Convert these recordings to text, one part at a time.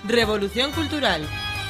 Revolución Cultural.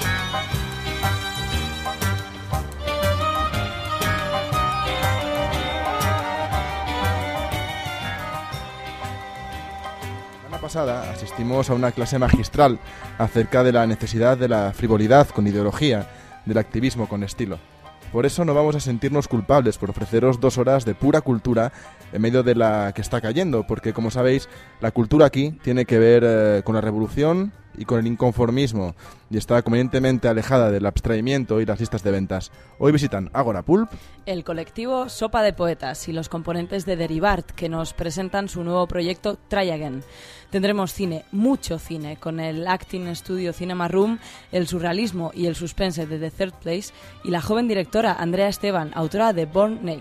Pasada asistimos a una clase magistral acerca de la necesidad de la frivolidad con ideología, del activismo con estilo. Por eso no vamos a sentirnos culpables por ofreceros 2 horas de pura cultura en medio de la que está cayendo, porque como sabéis, la cultura aquí tiene que ver con la revolución y con el inconformismo, y está convenientemente alejada del abstraimiento y las listas de ventas. Hoy visitan Agora Pulp, el colectivo Sopa de Poetas y los componentes de Derivart, que nos presentan su nuevo proyecto Try Again. Tendremos cine, mucho cine, con el Acting Studio Cinema Room, el surrealismo y el suspense de The Third Place, y la joven directora Andrea Esteban, autora de Born Naked.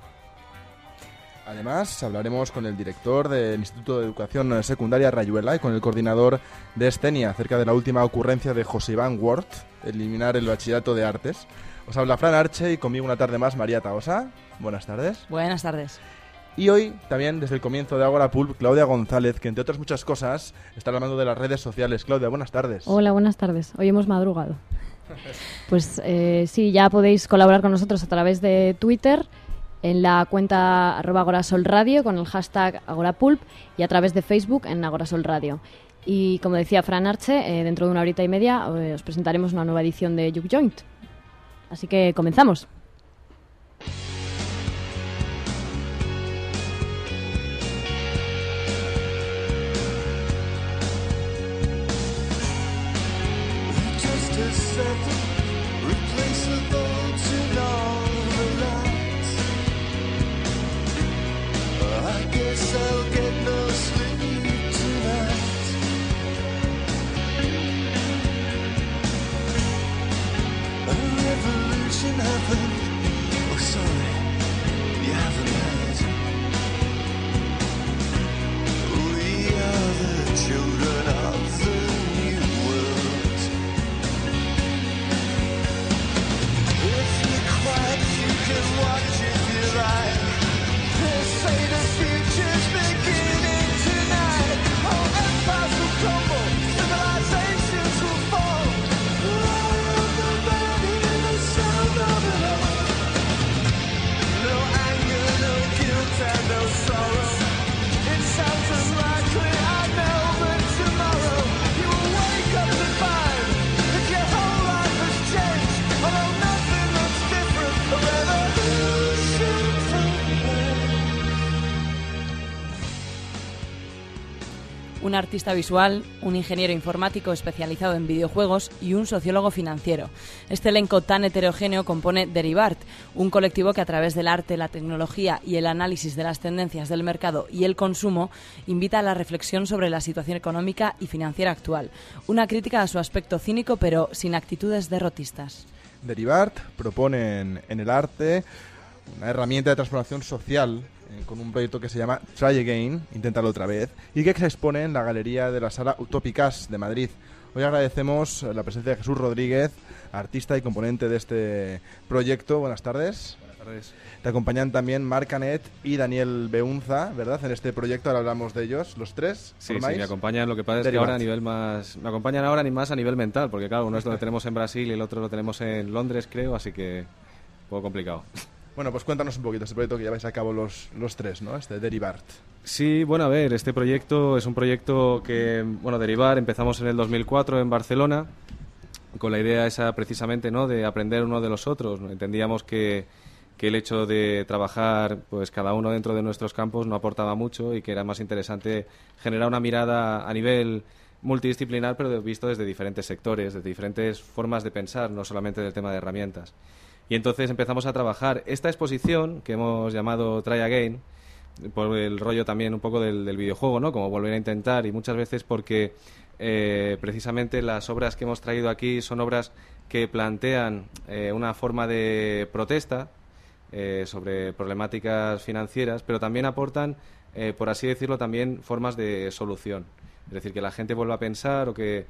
Además, hablaremos con el director del Instituto de Educación Secundaria Rayuela y con el coordinador de Estenia acerca de la última ocurrencia de José Iván Ward, eliminar el bachillerato de artes. Os habla Fran Arche y conmigo una tarde más María Taosa. Buenas tardes. Buenas tardes. Y hoy, también desde el comienzo de Agora Pulp, Claudia González, que entre otras muchas cosas está hablando de las redes sociales. Claudia, buenas tardes. Hola, buenas tardes. Hoy hemos madrugado. Pues sí, ya podéis colaborar con nosotros a través de Twitter, en la cuenta @agorasolradio con el hashtag agorapulp, y a través de Facebook en Agorasol Radio. Y como decía Fran Arche, dentro de una horita y media os presentaremos una nueva edición de Juke Joint. Así que comenzamos. Un artista visual, un ingeniero informático especializado en videojuegos y un sociólogo financiero. Este elenco tan heterogéneo compone Derivart, un colectivo que a través del arte, la tecnología y el análisis de las tendencias del mercado y el consumo invita a la reflexión sobre la situación económica y financiera actual. Una crítica a su aspecto cínico pero sin actitudes derrotistas. Derivart proponen en el arte una herramienta de transformación social con un proyecto que se llama Try Again, inténtalo otra vez, y que se expone en la galería de la Sala Utopicas de Madrid. Hoy agradecemos la presencia de Jesús Rodríguez, artista y componente de este proyecto. Buenas tardes. Buenas tardes. Te acompañan también Marc Canet y Daniel Beunza, ¿verdad? En este proyecto ahora hablamos de ellos, los tres. Sí, me acompañan, lo que pasa es que ahora a nivel más... Me acompañan ahora ni más a nivel mental, porque claro, uno es lo tenemos en Brasil y el otro lo tenemos en Londres, creo, así que un poco complicado. Bueno, pues cuéntanos un poquito este proyecto que lleváis a cabo los tres, ¿no? Este Derivart. Sí, bueno, a ver, este proyecto es un proyecto que, bueno, Derivart empezamos en el 2004 en Barcelona, con la idea esa precisamente, ¿no?, de aprender uno de los otros. Entendíamos que el hecho de trabajar, pues cada uno dentro de nuestros campos no aportaba mucho y que era más interesante generar una mirada a nivel multidisciplinar, pero visto desde diferentes sectores, desde diferentes formas de pensar, no solamente del tema de herramientas. Y entonces empezamos a trabajar esta exposición que hemos llamado Try Again, por el rollo también un poco del videojuego, ¿no? Como volver a intentar, y muchas veces porque precisamente las obras que hemos traído aquí son obras que plantean una forma de protesta sobre problemáticas financieras, pero también aportan, por así decirlo, también formas de solución. Es decir, que la gente vuelva a pensar o que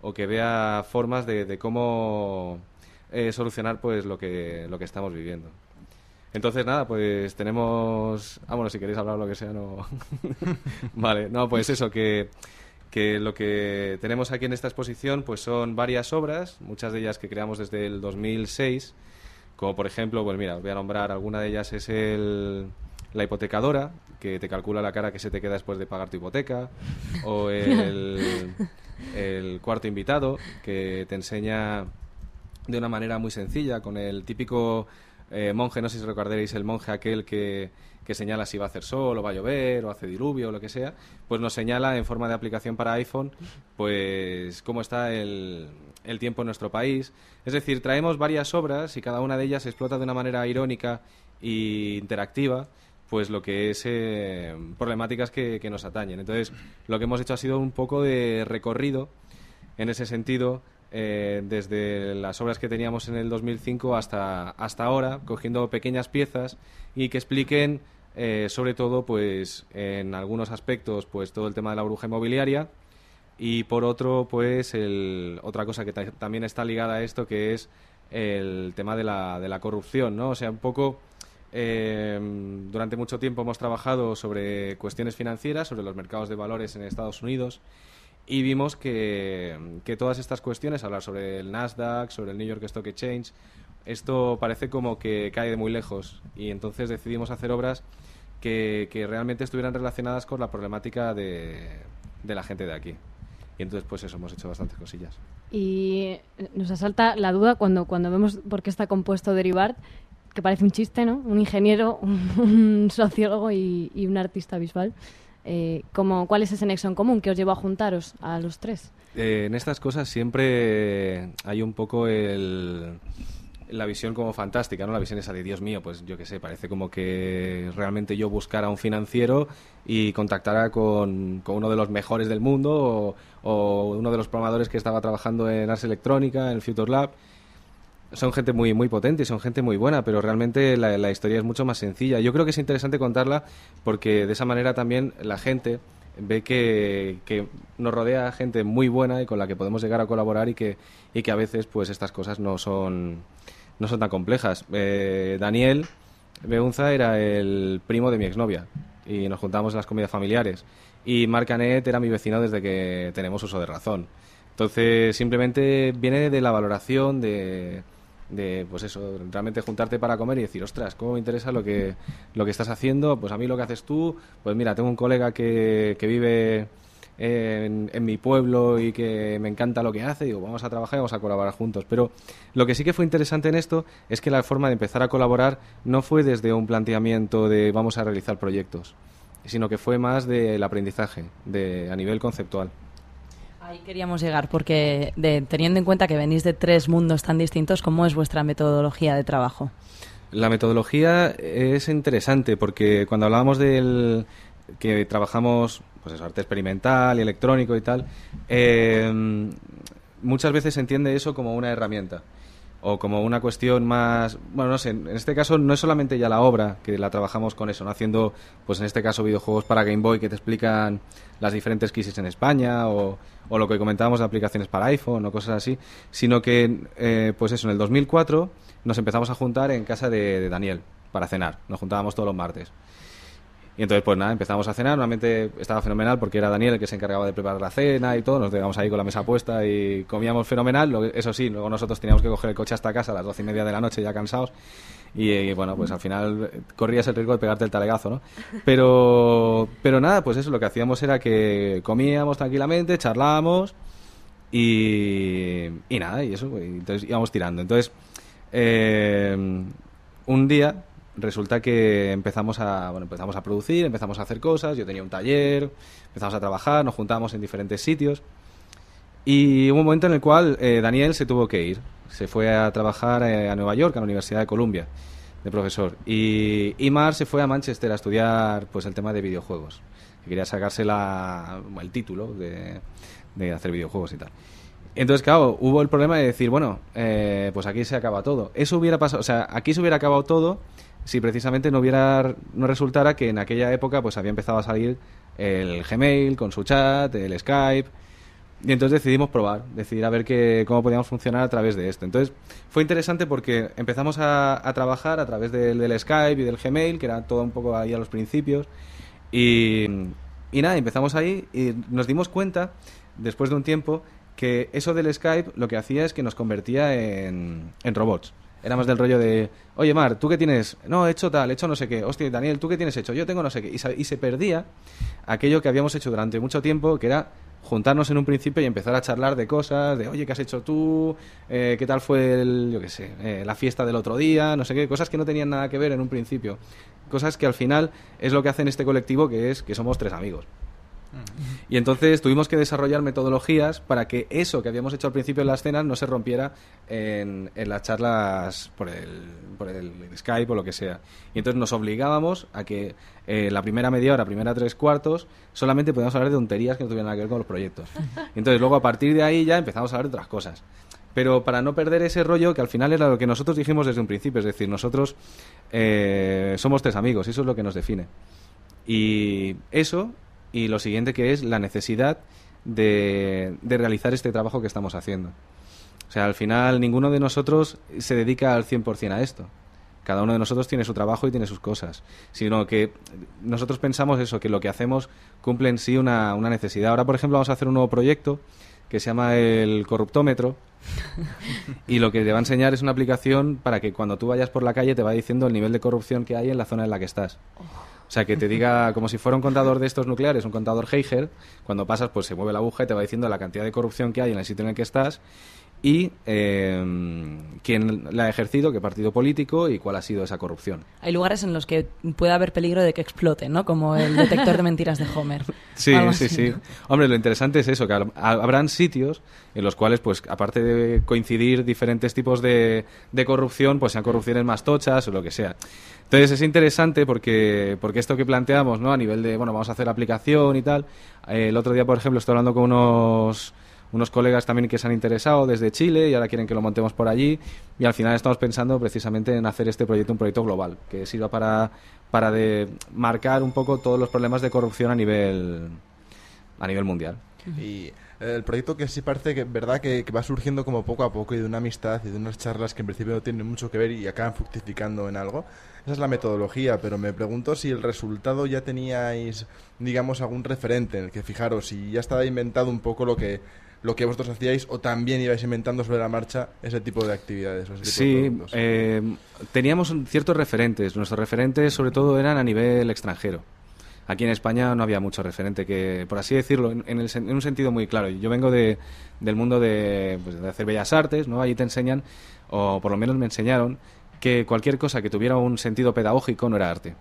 vea formas de cómo solucionar pues lo que estamos viviendo. Entonces, nada, pues tenemos... bueno, si queréis hablar lo que sea, no... Vale, no, pues eso, que que lo que tenemos aquí en esta exposición pues son varias obras, muchas de ellas que creamos desde el 2006, como por ejemplo, pues mira, os voy a nombrar, alguna de ellas es la hipotecadora, que te calcula la cara que se te queda después de pagar tu hipoteca, o el cuarto invitado, que te enseña de una manera muy sencilla, con el típico monje, no sé si recordaréis el monje aquel que señala si va a hacer sol o va a llover o hace diluvio o lo que sea, pues nos señala en forma de aplicación para iPhone pues cómo está el tiempo en nuestro país. Es decir, traemos varias obras y cada una de ellas explota de una manera irónica e interactiva pues lo que es problemáticas que nos atañen. Entonces, lo que hemos hecho ha sido un poco de recorrido en ese sentido, desde las obras que teníamos en el 2005 hasta ahora, cogiendo pequeñas piezas y que expliquen sobre todo pues en algunos aspectos pues todo el tema de la burbuja inmobiliaria, y por otro pues otra cosa que también está ligada a esto, que es el tema de la corrupción, ¿no? O sea, un poco durante mucho tiempo hemos trabajado sobre cuestiones financieras, sobre los mercados de valores en Estados Unidos, y vimos que todas estas cuestiones, hablar sobre el Nasdaq, sobre el New York Stock Exchange, esto parece como que cae de muy lejos, y entonces decidimos hacer obras que realmente estuvieran relacionadas con la problemática de la gente de aquí. Y entonces pues eso, hemos hecho bastantes cosillas. Y nos asalta la duda cuando vemos por qué está compuesto Derivart, que parece un chiste, ¿no? Un ingeniero, un sociólogo y un artista visual. ¿Cuál es ese nexo en común que os llevó a juntaros a los tres? En estas cosas siempre hay un poco la visión como fantástica, ¿no? La visión esa de Dios mío, pues yo qué sé, parece como que realmente yo buscara a un financiero y contactara con uno de los mejores del mundo o uno de los programadores que estaba trabajando en Ars Electrónica, en Future Lab. Son gente muy muy potente y son gente muy buena, pero realmente la historia es mucho más sencilla. Yo creo que es interesante contarla porque de esa manera también la gente ve que nos rodea gente muy buena y con la que podemos llegar a colaborar y que a veces pues estas cosas no son tan complejas. Daniel Beunza era el primo de mi exnovia y nos juntábamos en las comidas familiares, y Marc Canet era mi vecino desde que tenemos uso de razón. Entonces simplemente viene de la valoración de pues eso, realmente juntarte para comer y decir, ostras, cómo me interesa lo que estás haciendo, pues a mí lo que haces tú, pues mira, tengo un colega que vive en mi pueblo y que me encanta lo que hace, digo, vamos a trabajar y vamos a colaborar juntos. Pero lo que sí que fue interesante en esto es que la forma de empezar a colaborar no fue desde un planteamiento de vamos a realizar proyectos, sino que fue más del aprendizaje, a nivel conceptual. Ahí queríamos llegar, porque teniendo en cuenta que venís de tres mundos tan distintos, ¿cómo es vuestra metodología de trabajo? La metodología es interesante porque cuando hablábamos del que trabajamos pues eso, arte experimental y electrónico y tal, muchas veces se entiende eso como una herramienta o como una cuestión más, bueno, no sé, en este caso no es solamente ya la obra, que la trabajamos con eso, ¿no? Haciendo, pues en este caso, videojuegos para Game Boy que te explican las diferentes crisis en España o lo que comentábamos de aplicaciones para iPhone o cosas así, sino que, pues eso, en el 2004 nos empezamos a juntar en casa de Daniel para cenar, nos juntábamos todos los martes. Y entonces, pues nada, empezamos a cenar. Normalmente estaba fenomenal porque era Daniel el que se encargaba de preparar la cena y todo. Nos quedábamos ahí con la mesa puesta y comíamos fenomenal. Eso sí, luego nosotros teníamos que coger el coche hasta casa a las 12:30 de la noche ya cansados. Y bueno, pues al final corrías el riesgo de pegarte el talegazo, ¿no? Pero nada, pues eso, lo que hacíamos era que comíamos tranquilamente, charlábamos y nada, y eso, pues, entonces íbamos tirando. Entonces, un día resulta que empezamos a producir, empezamos a hacer cosas. Yo tenía un taller, empezamos a trabajar, nos juntábamos en diferentes sitios y hubo un momento en el cual Daniel se tuvo que ir, se fue a trabajar a Nueva York, a la Universidad de Columbia, de profesor, y Mar se fue a Manchester a estudiar pues el tema de videojuegos, que quería sacarse el título de hacer videojuegos y tal. Entonces, claro, hubo el problema de decir, bueno, pues aquí se acaba todo. Eso hubiera pasado, o sea, aquí se hubiera acabado todo si precisamente no resultara que en aquella época pues había empezado a salir el Gmail con su chat, el Skype, y entonces decidimos decidir a ver cómo podíamos funcionar a través de esto. Entonces fue interesante porque empezamos a trabajar a través del Skype y del Gmail, que era todo un poco ahí a los principios, y Y nada, empezamos ahí y nos dimos cuenta, después de un tiempo, que eso del Skype lo que hacía es que nos convertía en robots. Era más del rollo de, oye, Mar, ¿tú qué tienes? No, he hecho tal, he hecho no sé qué. Hostia, Daniel, ¿tú qué tienes hecho? Yo tengo no sé qué. Y se perdía aquello que habíamos hecho durante mucho tiempo, que era juntarnos en un principio y empezar a charlar de cosas, de, oye, ¿qué has hecho tú? ¿Qué tal fue yo qué sé, la fiesta del otro día? No sé qué, cosas que no tenían nada que ver en un principio. Cosas que al final es lo que hace en este colectivo, que es que somos 3 amigos. Y entonces tuvimos que desarrollar metodologías para que eso que habíamos hecho al principio en las cenas no se rompiera en las charlas por el Skype o lo que sea. Y entonces nos obligábamos a que la primera media hora, primera 3/4, solamente podíamos hablar de tonterías que no tuvieran nada que ver con los proyectos. Y entonces luego a partir de ahí ya empezamos a hablar de otras cosas. Pero para no perder ese rollo, que al final era lo que nosotros dijimos desde un principio, es decir, nosotros somos 3 amigos, eso es lo que nos define. Y eso... Y lo siguiente, que es la necesidad de realizar este trabajo que estamos haciendo. O sea, al final ninguno de nosotros se dedica al 100% a esto. Cada uno de nosotros tiene su trabajo y tiene sus cosas. Sino que nosotros pensamos eso, que lo que hacemos cumple en sí una necesidad. Ahora, por ejemplo, vamos a hacer un nuevo proyecto que se llama el Corruptómetro. Y lo que te va a enseñar es una aplicación para que cuando tú vayas por la calle te va diciendo el nivel de corrupción que hay en la zona en la que estás. O sea, que te diga, como si fuera un contador de estos nucleares, un contador Geiger, cuando pasas pues se mueve la aguja y te va diciendo la cantidad de corrupción que hay en el sitio en el que estás y quién la ha ejercido, qué partido político y cuál ha sido esa corrupción. Hay lugares en los que puede haber peligro de que explote, ¿no? Como el detector de mentiras de Homer. Sí, sí, sí. Hombre, lo interesante es eso, que habrán sitios en los cuales, pues, aparte de coincidir diferentes tipos de corrupción, pues sean corrupciones más tochas o lo que sea. Entonces es interesante porque esto que planteamos, ¿no? A nivel de, bueno, vamos a hacer la aplicación y tal. El otro día, por ejemplo, estoy hablando con unos colegas también que se han interesado desde Chile y ahora quieren que lo montemos por allí. Y al final estamos pensando precisamente en hacer este proyecto un proyecto global, que sirva para marcar un poco todos los problemas de corrupción a nivel mundial. Y el proyecto que sí parece que verdad que va surgiendo como poco a poco y de una amistad y de unas charlas que en principio no tienen mucho que ver y acaban fructificando en algo. Esa es la metodología, pero me pregunto si el resultado ya teníais, digamos, algún referente en el que fijaros, si ya estaba inventado un poco lo que vosotros hacíais o también ibais inventando sobre la marcha ese tipo de actividades. O ese tipo sí, de productos. Teníamos ciertos referentes. Nuestros referentes sobre todo eran a nivel extranjero. Aquí en España no había mucho referente que, por así decirlo, en un sentido muy claro. Yo vengo del mundo de hacer bellas artes, ¿no? Allí te enseñan, o por lo menos me enseñaron, que cualquier cosa que tuviera un sentido pedagógico no era arte.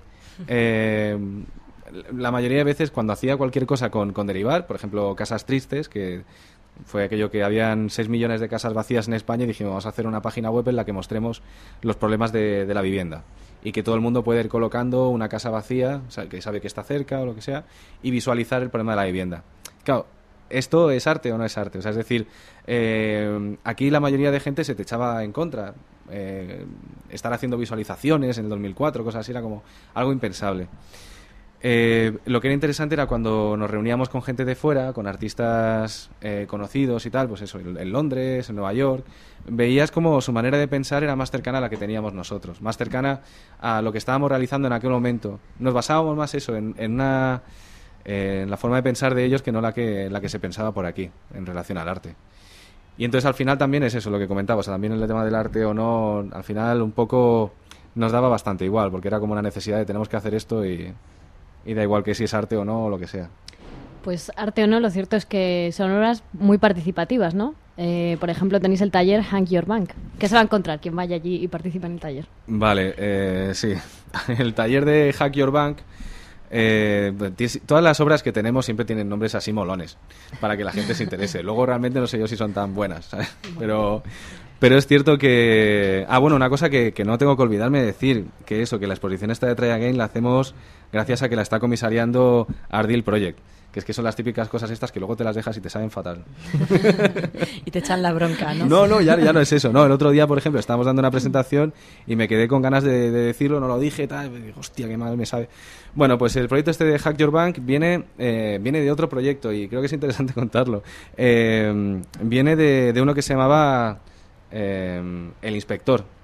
La mayoría de veces cuando hacía cualquier cosa con derivar, por ejemplo, Casas Tristes, que fue aquello que habían 6 millones de casas vacías en España y dijimos, vamos a hacer una página web en la que mostremos los problemas de la vivienda y que todo el mundo pueda ir colocando una casa vacía, o sea, que sabe que está cerca o lo que sea, y visualizar el problema de la vivienda. Claro, ¿esto es arte o no es arte? O sea, es decir, aquí la mayoría de gente se te echaba en contra. Estar haciendo visualizaciones en el 2004, cosas así, era como algo impensable. Lo que era interesante era cuando nos reuníamos con gente de fuera, con artistas conocidos y tal, pues eso, en Londres, en Nueva York, veías como su manera de pensar era más cercana a la que teníamos nosotros, más cercana a lo que estábamos realizando en aquel momento. Nos basábamos más eso en la forma de pensar de ellos que no la que se pensaba por aquí en relación al arte. Y entonces al final también es eso lo que comentaba, o sea, también el tema del arte o no, al final un poco nos daba bastante igual, porque era como una necesidad de tenemos que hacer esto y da igual que si es arte o no o lo que sea. Pues arte o no, lo cierto es que son horas muy participativas, ¿no? Por ejemplo, tenéis el taller Hack Your Bank. ¿Qué se va a encontrar quien vaya allí y participa en el taller? Vale, sí. El taller de Hack Your Bank, todas las obras que tenemos siempre tienen nombres así molones, para que la gente se interese. Luego realmente no sé yo si son tan buenas, ¿sabes? Pero es cierto que... bueno, una cosa que no tengo que olvidarme de decir, que la exposición esta de Try Again la hacemos gracias a que la está comisariando Ardil Project, que es que son las típicas cosas estas que luego te las dejas y te saben fatal. Y te echan la bronca, ¿no? No, ya no es eso. No, el otro día, por ejemplo, estábamos dando una presentación y me quedé con ganas de decirlo, no lo dije, tal, y digo, hostia, qué mal me sabe. Bueno, pues el proyecto este de Hack Your Bank viene de otro proyecto y creo que es interesante contarlo. Viene de uno que se llamaba El Inspector,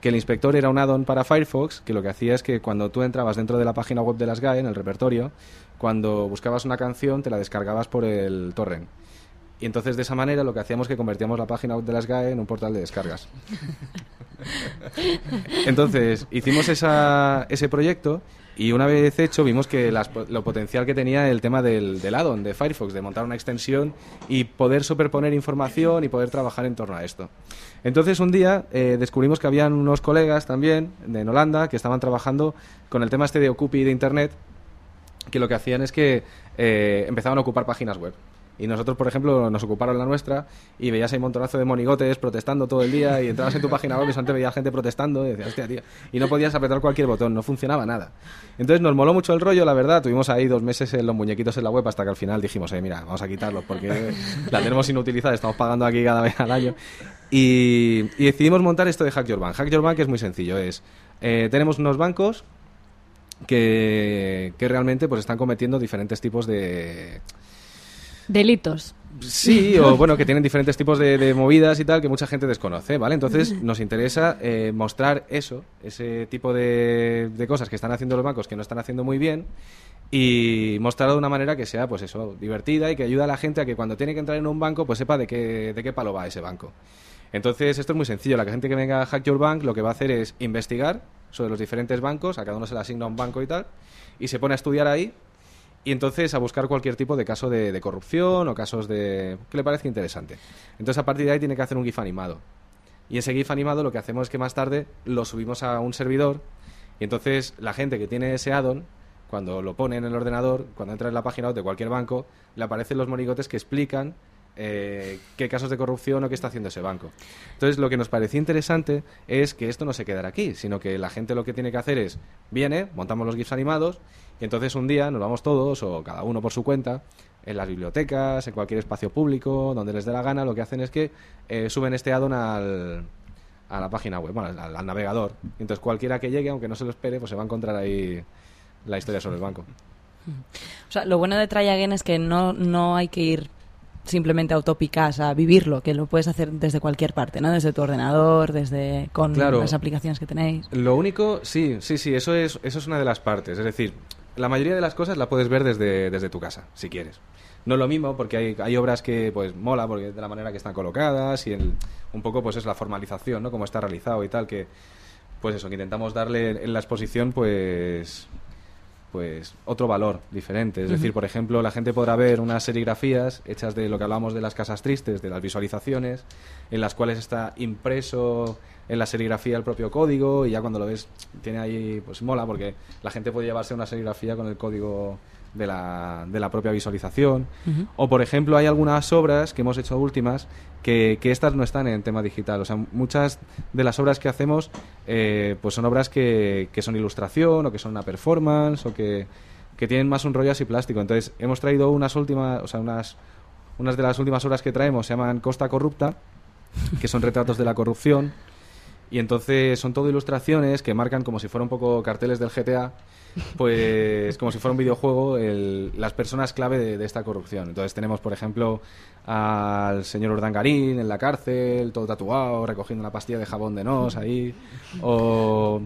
que el inspector era un add-on para Firefox, que lo que hacía es que cuando tú entrabas dentro de la página web de las GAE, en el repertorio, cuando buscabas una canción te la descargabas por el torrent. Y entonces de esa manera lo que hacíamos es que convertíamos la página web de las GAE en un portal de descargas. Entonces hicimos ese proyecto y una vez hecho vimos que lo potencial que tenía el tema del add-on de Firefox, de montar una extensión y poder superponer información y poder trabajar en torno a esto. Entonces un día descubrimos que habían unos colegas también en Holanda que estaban trabajando con el tema este de Occupy de Internet, que lo que hacían es que empezaban a ocupar páginas web. Y nosotros, por ejemplo, nos ocuparon la nuestra y veías ahí un montonazo de monigotes protestando todo el día y entrabas en tu página web y antes veías gente protestando y decías, hostia, tío, y no podías apretar cualquier botón, no funcionaba nada. Entonces nos moló mucho el rollo, la verdad, tuvimos ahí 2 meses en los muñequitos en la web hasta que al final dijimos, mira, vamos a quitarlos porque la tenemos inutilizada, estamos pagando aquí cada vez al año. Y decidimos montar esto de Hack Your Bank. Hack Your Bank es muy sencillo, tenemos unos bancos que realmente pues están cometiendo diferentes tipos de... delitos. Sí, o bueno, que tienen diferentes tipos de movidas y tal que mucha gente desconoce, ¿vale? Entonces nos interesa mostrar ese tipo de cosas que están haciendo los bancos que no están haciendo muy bien y mostrarlo de una manera que sea, pues eso, divertida y que ayude a la gente a que cuando tiene que entrar en un banco, pues sepa de qué palo va ese banco. Entonces esto es muy sencillo, la gente que venga a Hack Your Bank lo que va a hacer es investigar sobre los diferentes bancos, a cada uno se le asigna un banco y tal, y se pone a estudiar ahí. Y entonces a buscar cualquier tipo de caso de corrupción o casos que le parezca interesante. Entonces a partir de ahí tiene que hacer un GIF animado. Y ese GIF animado lo que hacemos es que más tarde lo subimos a un servidor y entonces la gente que tiene ese add-on, cuando lo pone en el ordenador, cuando entra en la página web de cualquier banco, le aparecen los monigotes que explican qué casos de corrupción o qué está haciendo ese banco. Entonces lo que nos parecía interesante es que esto no se quedara aquí, sino que la gente lo que tiene que hacer es, montamos los GIFs animados y entonces un día nos vamos todos o cada uno por su cuenta en las bibliotecas, en cualquier espacio público, donde les dé la gana, lo que hacen es que suben este add-on a la página web, bueno, al navegador. Entonces cualquiera que llegue, aunque no se lo espere, pues se va a encontrar ahí la historia sobre el banco. O sea, lo bueno de Try Again es que no hay que ir simplemente a Utopicas a vivirlo, que lo puedes hacer desde cualquier parte, ¿no? Desde tu ordenador, con las aplicaciones que tenéis. Lo único, sí, eso es una de las partes. Es decir, la mayoría de las cosas la puedes ver desde tu casa, si quieres. No es lo mismo porque hay obras que pues mola porque de la manera que están colocadas y un poco pues es la formalización, ¿no? Cómo está realizado y tal, que pues eso, que intentamos darle en la exposición pues otro valor diferente. Es decir, por ejemplo, la gente podrá ver unas serigrafías hechas de lo que hablamos de las casas tristes, de las visualizaciones, en las cuales está impreso en la serigrafía el propio código y ya cuando lo ves tiene ahí, pues mola porque la gente puede llevarse una serigrafía con el código de la propia visualización. O por ejemplo hay algunas obras que hemos hecho últimas que estas no están en tema digital, o sea, muchas de las obras que hacemos pues son obras que son ilustración o que son una performance o que tienen más un rollo así plástico. Entonces hemos traído unas de las últimas obras que traemos se llaman Costa Corrupta, que son retratos de la corrupción. Y entonces son todo ilustraciones que marcan como si fuera un poco carteles del GTA, pues como si fuera un videojuego, las personas clave de esta corrupción. Entonces tenemos, por ejemplo, al señor Urdangarín en la cárcel, todo tatuado, recogiendo una pastilla de jabón de nos ahí, o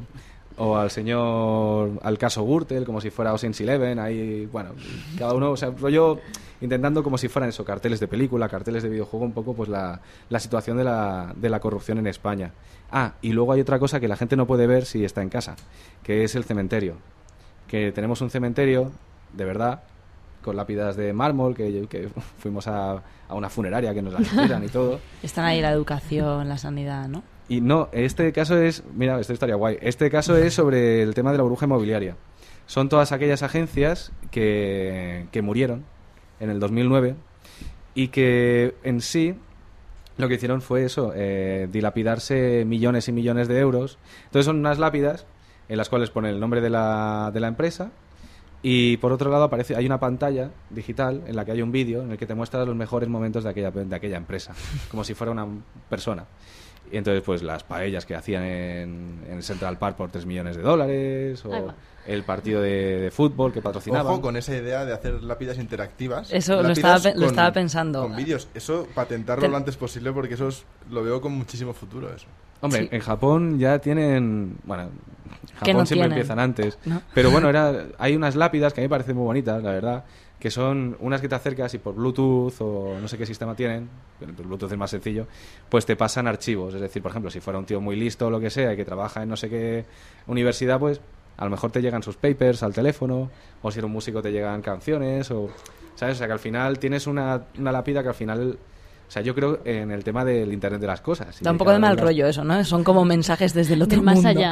al caso Gürtel, como si fuera Ocean's Eleven, ahí, bueno, cada uno, o sea, rollo intentando como si fueran eso, carteles de película, carteles de videojuego, un poco pues la situación de la corrupción en España. Y luego hay otra cosa que la gente no puede ver si está en casa, que es el cementerio. Que tenemos un cementerio, de verdad, con lápidas de mármol, que fuimos a una funeraria que nos la hicieran y todo. Están ahí la educación, la sanidad, ¿no? Y no, este caso es... Mira, esto estaría guay. Este caso es sobre el tema de la burbuja inmobiliaria. Son todas aquellas agencias que murieron en el 2009 y que en sí lo que hicieron fue eso, dilapidarse millones y millones de euros. Entonces son unas lápidas en las cuales pone el nombre de la empresa y por otro lado hay una pantalla digital en la que hay un vídeo en el que te muestra los mejores momentos de aquella empresa, como si fuera una persona. Y entonces pues las paellas que hacían en Central Park por $3 millones, el partido de fútbol que patrocinaban. Ojo con esa idea de hacer lápidas interactivas. Eso lo estaba pensando. Con vídeos. Eso, patentarlo lo antes posible, porque eso lo veo con muchísimo futuro, eso. Hombre, Sí. en Japón ya tienen... Bueno, en Que Japón no siempre tienen, empiezan antes. ¿no? Pero bueno, hay unas lápidas que a mí me parecen muy bonitas, la verdad, que son unas que te acercas y por Bluetooth o no sé qué sistema tienen, pero por Bluetooth es más sencillo, pues te pasan archivos. Es decir, por ejemplo, si fuera un tío muy listo o lo que sea y que trabaja en no sé qué universidad, pues a lo mejor te llegan sus papers al teléfono, o si eres un músico te llegan canciones, o ¿sabes? O sea, que al final tienes una lápida que al final... O sea, yo creo en el tema del Internet de las cosas. Da un poco de mal rollo eso, ¿no? Son como mensajes desde el otro Del más mundo. allá.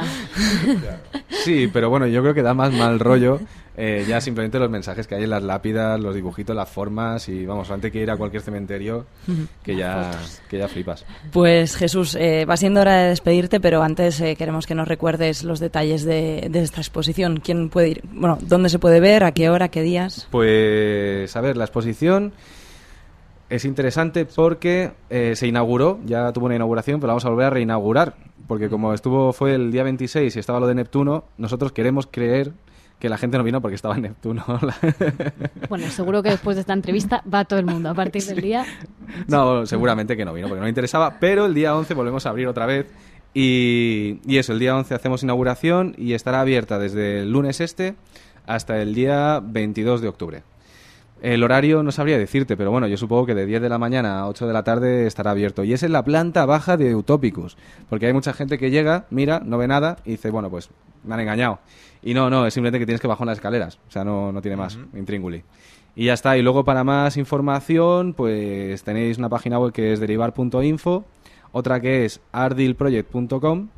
Sí, pero bueno, yo creo que da más mal rollo ya simplemente los mensajes que hay en las lápidas, los dibujitos, las formas y vamos, antes que ir a cualquier cementerio que ya flipas. Pues Jesús, va siendo hora de despedirte, pero antes queremos que nos recuerdes los detalles de esta exposición. ¿Quién puede ir? Bueno, ¿dónde se puede ver? ¿A qué hora? ¿Qué días? Pues, a ver, la exposición es interesante porque se inauguró, ya tuvo una inauguración, pero la vamos a volver a reinaugurar, porque como fue el día 26 y estaba lo de Neptuno, nosotros queremos creer que la gente no vino porque estaba en Neptuno. Bueno, seguro que después de esta entrevista va todo el mundo a partir del día. No, seguramente que no vino porque no le interesaba, pero el día 11 volvemos a abrir otra vez y eso, el día 11 hacemos inauguración y estará abierta desde el lunes hasta el día 22 de octubre. El horario no sabría decirte, pero bueno, yo supongo que de 10 de la mañana a 8 de la tarde estará abierto. Y es en la planta baja de Utopicus, porque hay mucha gente que llega, mira, no ve nada y dice, bueno, pues me han engañado. Y no, es simplemente que tienes que bajar las escaleras, o sea, no tiene más, intríngulis. Y ya está, y luego para más información, pues tenéis una página web que es derivar.info, otra que es ardilproject.com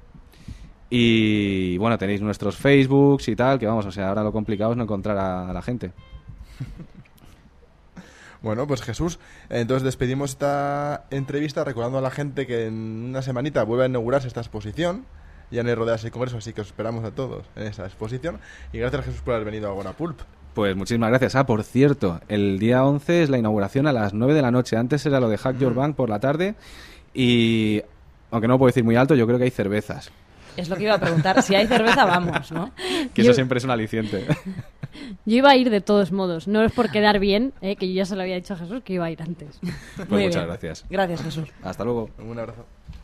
y bueno, tenéis nuestros Facebooks y tal, que vamos, o sea, ahora lo complicado es no encontrar a la gente. Bueno, pues Jesús, entonces despedimos esta entrevista recordando a la gente que en una semanita vuelve a inaugurarse esta exposición, ya en el Rodeas y Congreso, así que os esperamos a todos en esa exposición. Y gracias, Jesús, por haber venido a Agora Pulp. Pues muchísimas gracias. Por cierto, el día 11 es la inauguración a las 9 de la noche. Antes era lo de Hack Your Bank por la tarde y, aunque no lo puedo decir muy alto, yo creo que hay cervezas. Es lo que iba a preguntar. Si hay cerveza, vamos, ¿no? Que eso siempre es un aliciente. Yo iba a ir de todos modos, no es por quedar bien, que yo ya se lo había dicho a Jesús que iba a ir antes. Pues Muy muchas bien. gracias. Gracias, Jesús. Hasta luego. Un abrazo.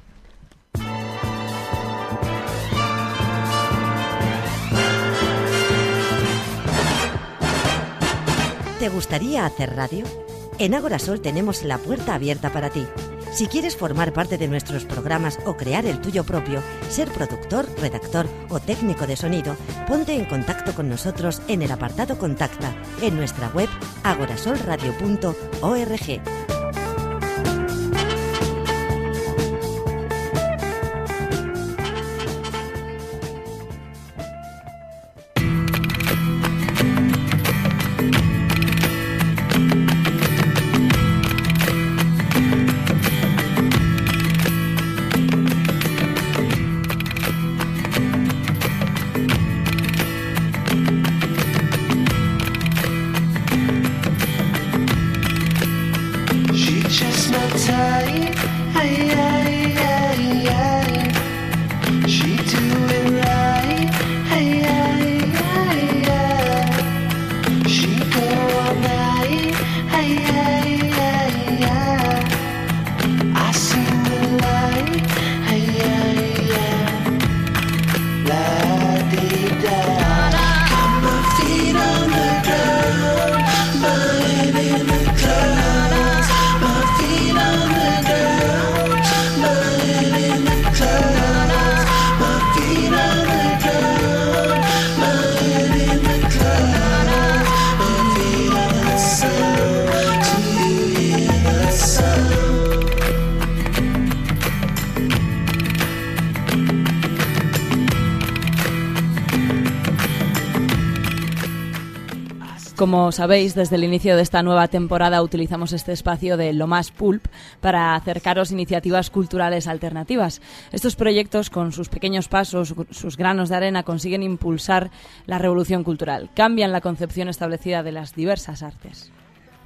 ¿Te gustaría hacer radio? En Agorasol tenemos la puerta abierta para ti. Si quieres formar parte de nuestros programas o crear el tuyo propio, ser productor, redactor o técnico de sonido, ponte en contacto con nosotros en el apartado Contacta, en nuestra web agorasolradio.org. Como sabéis, desde el inicio de esta nueva temporada utilizamos este espacio de Lo Más Pulp para acercaros iniciativas culturales alternativas. Estos proyectos, con sus pequeños pasos, sus granos de arena, consiguen impulsar la revolución cultural, cambian la concepción establecida de las diversas artes.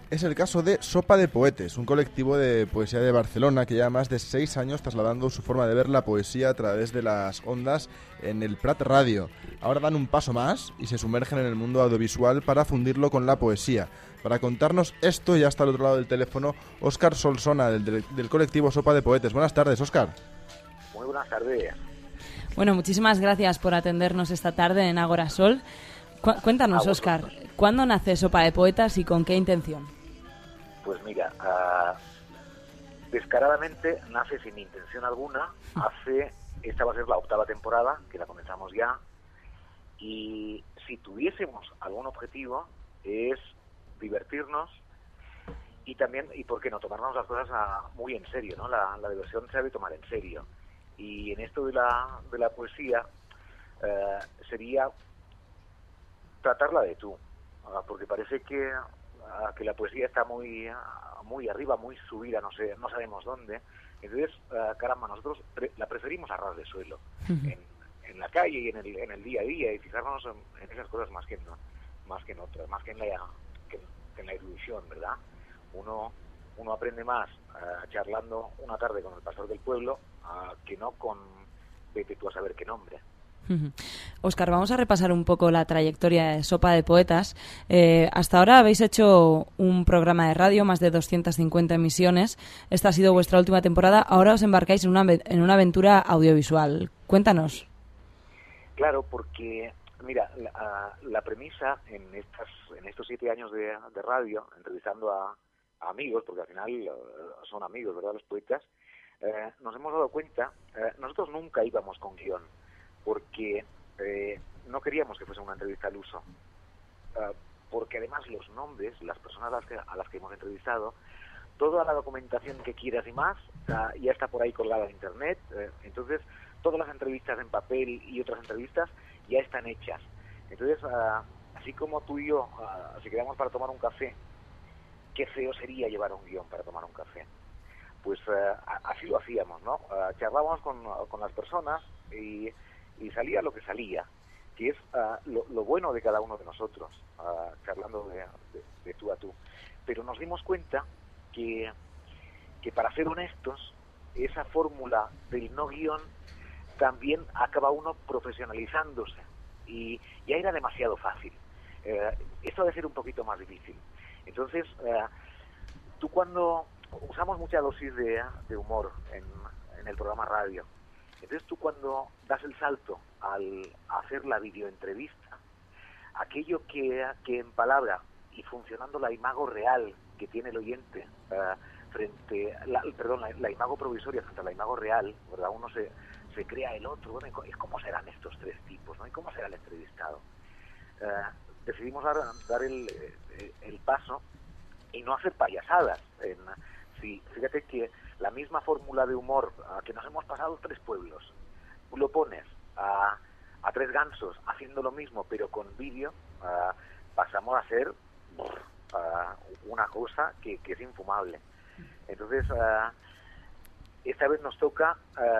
es el caso de Sopa de Poetes, un colectivo de poesía de Barcelona que lleva más de 6 años trasladando su forma de ver la poesía a través de las ondas en el Prat Radio. Ahora dan un paso más y se sumergen en el mundo audiovisual para fundirlo con la poesía. Para contarnos esto, ya está al otro lado del teléfono Óscar Solsona, del colectivo Sopa de Poetes. Buenas tardes, Óscar. Muy buenas tardes. Bueno, muchísimas gracias por atendernos esta tarde en Ágora Sol. Cuéntanos, Óscar, ¿cuándo nace Sopa de Poetas y con qué intención? Pues mira, descaradamente nace sin intención alguna. Esta va a ser la 8ª temporada, que la comenzamos ya. Y si tuviésemos algún objetivo, es divertirnos y también, y por qué no, tomarnos las cosas muy en serio, ¿no? La diversión se debe tomar en serio. Y en esto de la poesía sería tratarla de tú, porque parece que la poesía está muy arriba, muy subida, no sabemos dónde. Entonces, caramba, nosotros la preferimos a ras de suelo, en la calle y en el día a día, y fijarnos en esas cosas más que en otras, más que en la erudición, ¿verdad? Uno aprende más charlando una tarde con el pastor del pueblo que no con vete tú a saber qué nombre. Óscar, vamos a repasar un poco la trayectoria de Sopa de Poetas. Hasta ahora habéis hecho un programa de radio, más de 250 emisiones. Esta ha sido vuestra última temporada. Ahora os embarcáis en una aventura audiovisual. Cuéntanos. Claro, porque, mira, la premisa en estos 7 años de radio, entrevistando a amigos, porque al final son amigos, ¿verdad?, los poetas, nos hemos dado cuenta, nosotros nunca íbamos con guión, porque no queríamos que fuese una entrevista al uso, porque además los nombres, las personas a las que hemos entrevistado, toda la documentación que quieras y más ya está por ahí colgada en internet. Entonces todas las entrevistas en papel y otras entrevistas ya están hechas. Entonces así como tú y yo si quedamos para tomar un café, qué feo sería llevar un guión para tomar un café. Pues así lo hacíamos, ¿no? Charlábamos con las personas y salía lo que salía, que es lo bueno de cada uno de nosotros, charlando de tú a tú. Pero nos dimos cuenta que para ser honestos, esa fórmula del no guión también acaba uno profesionalizándose, y ya era demasiado fácil. Esto ha de ser un poquito más difícil. Entonces, tú cuando usamos mucha dosis de humor en el programa radio, entonces tú cuando das el salto al hacer la videoentrevista, aquello que en palabra y funcionando la imago real que tiene el oyente frente la imago provisoria frente a la imago real, ¿verdad? Uno se crea el otro, bueno, ¿y cómo serán estos 3 tipos, ¿no? ¿Y cómo será el entrevistado? Decidimos dar el paso y no hacer payasadas. Fíjate que la misma fórmula de humor que nos hemos pasado 3 pueblos, tú lo pones a 3 gansos haciendo lo mismo pero con vídeo, pasamos a ser una cosa que es infumable. Entonces esta vez nos toca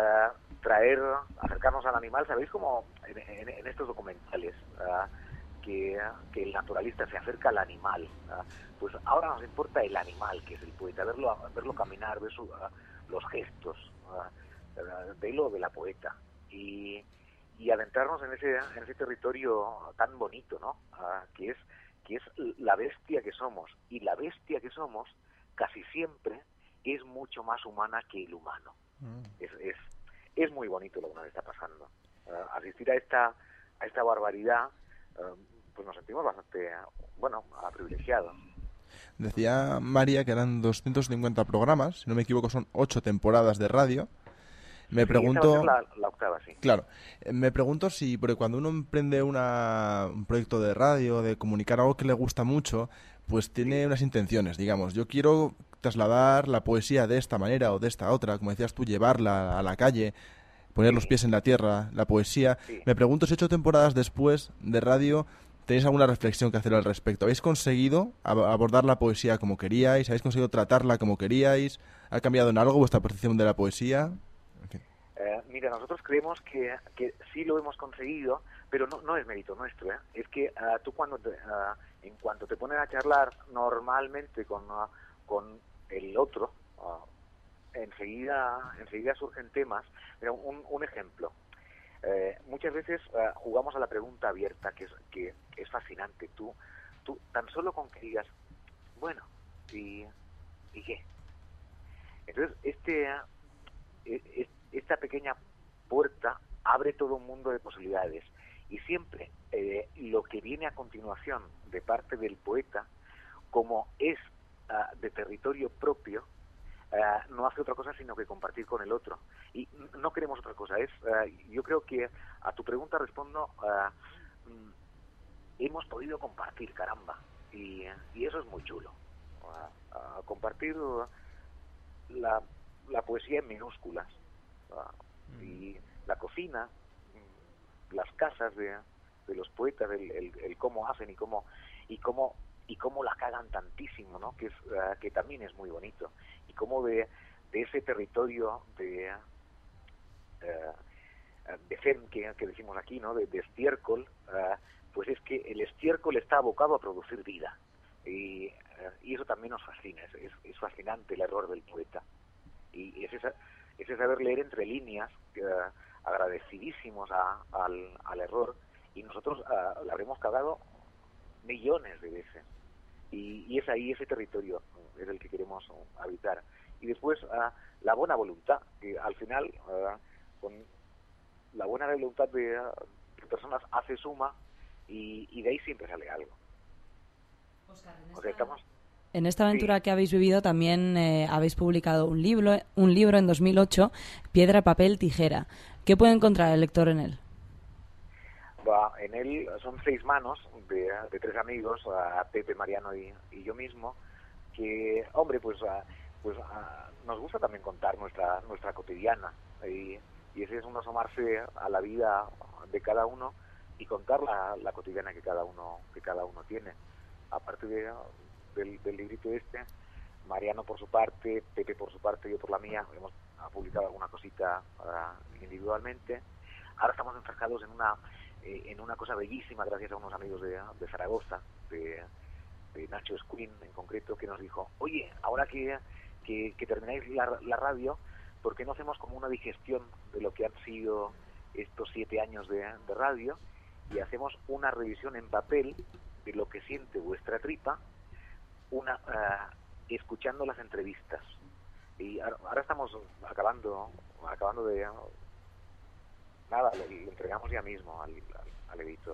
acercarnos al animal. ¿Sabéis cómo en estos documentales que el naturalista se acerca al animal? Pues ahora nos importa el animal, que es el poeta, verlo caminar, ver los gestos de la poeta, y adentrarnos en ese territorio tan bonito, ¿no? Que es la bestia que somos, y la bestia que somos casi siempre es mucho más humana que el humano. Es muy bonito lo que nos está pasando. Asistir a esta barbaridad, pues nos sentimos bastante, privilegiados. Decía María que eran 250 programas, si no me equivoco son 8 temporadas de radio. Me pregunto, la 8ª, sí. Claro, me pregunto porque cuando uno emprende un proyecto de radio, de comunicar algo que le gusta mucho, pues tiene unas intenciones, digamos. Yo quiero trasladar la poesía de esta manera o de esta otra, como decías tú, llevarla a la calle, poner los pies en la tierra, la poesía. Sí. Me pregunto si 8 temporadas después de radio tenéis alguna reflexión que hacer al respecto. ¿Habéis conseguido abordar la poesía como queríais? ¿Habéis conseguido tratarla como queríais? ¿Ha cambiado en algo vuestra percepción de la poesía? En fin. Mira, nosotros creemos que sí lo hemos conseguido, pero no es mérito nuestro, ¿eh? Es que tú cuando en cuanto te ponen a charlar normalmente con el otro, enseguida surgen temas. Mira, un ejemplo. Muchas veces jugamos a la pregunta abierta, que es fascinante. Tú tan solo con que digas, bueno, ¿y qué? Entonces, esta pequeña puerta abre todo un mundo de posibilidades. Y siempre lo que viene a continuación de parte del poeta, como es de territorio propio, no hace otra cosa sino que compartir con el otro. Y no queremos otra cosa. Yo creo que a tu pregunta respondo, hemos podido compartir, caramba. Y eso es muy chulo. Compartir la poesía en minúsculas. Y la cocina, las casas de los poetas, el cómo hacen y cómo la cagan tantísimo, ¿no? Que también es muy bonito. Y cómo de ese territorio de FEM que decimos aquí, ¿no? De estiércol, pues es que el estiércol está abocado a producir vida. Y eso también nos fascina. Es fascinante el error del poeta. Y ese saber leer entre líneas, agradecidísimos al error, y nosotros la habremos cagado millones de veces, y es ahí ese territorio es el que queremos habitar. Y después la buena voluntad, que al final con la buena voluntad de personas hace suma, y de ahí siempre sale algo. Óscar, o sea, estamos... En esta aventura Sí. que habéis vivido también habéis publicado un libro en 2008, Piedra, papel, tijera. ¿Qué puede encontrar el lector en él? En él son 6 manos de 3 amigos, Pepe, Mariano y yo mismo, que, hombre, pues nos gusta también contar nuestra cotidiana, y ese es un asomarse a la vida de cada uno y contar la cotidiana que cada uno tiene. Aparte del librito Mariano por su parte, Pepe por su parte, yo por la mía, hemos publicado alguna cosita individualmente. Ahora estamos enfrascados en una cosa bellísima, gracias a unos amigos de Zaragoza, de Nacho Escuin en concreto, que nos dijo, oye, ahora que termináis la radio, ¿por qué no hacemos como una digestión de lo que han sido estos 7 años de radio, y hacemos una revisión en papel de lo que siente vuestra tripa, escuchando las entrevistas? Y ahora estamos acabando de... Nada, le entregamos ya mismo al editor.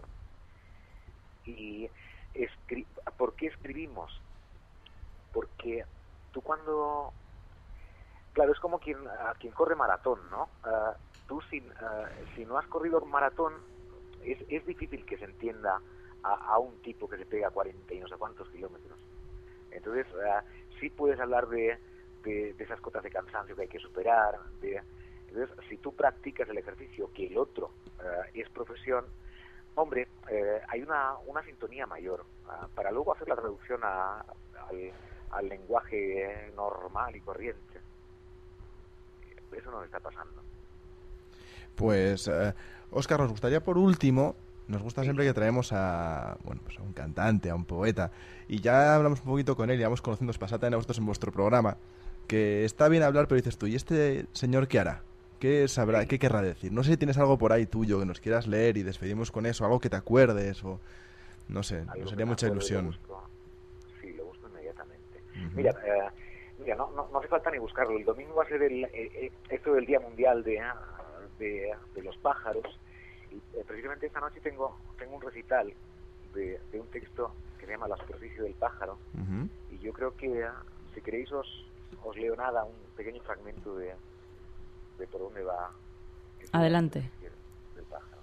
Y ¿por qué escribimos? Porque tú cuando... Claro, es como quien corre maratón, ¿no? Tú si no has corrido maratón, es difícil que se entienda a un tipo que se pega 40 y no sé cuántos kilómetros. Entonces, sí puedes hablar de esas cotas de cansancio que hay que superar. Entonces, si tú practicas el ejercicio que el otro es profesión, hombre, hay una sintonía mayor para luego hacer la traducción al lenguaje normal y corriente. Eso nos está pasando. Pues, Óscar, nos gustaría por último, nos gusta siempre que traemos a un cantante, a un poeta, y ya hablamos un poquito con él, y vamos conociendo pasata a vosotros en vuestro programa, que está bien hablar, pero dices tú, ¿y este señor qué hará? ¿Qué sabrá? ¿Qué querrá decir? No sé si tienes algo por ahí tuyo que nos quieras leer y despedimos con eso, algo que te acuerdes, o no sé, nos haría mucha ilusión. Sí, lo busco inmediatamente. Mira, no hace falta ni buscarlo. El domingo va a ser esto del Día Mundial de los Pájaros, y precisamente esta noche tengo un recital de un texto que se llama La superficie del pájaro, y yo creo que si queréis os leo un pequeño fragmento de por dónde va. Adelante. Del pájaro.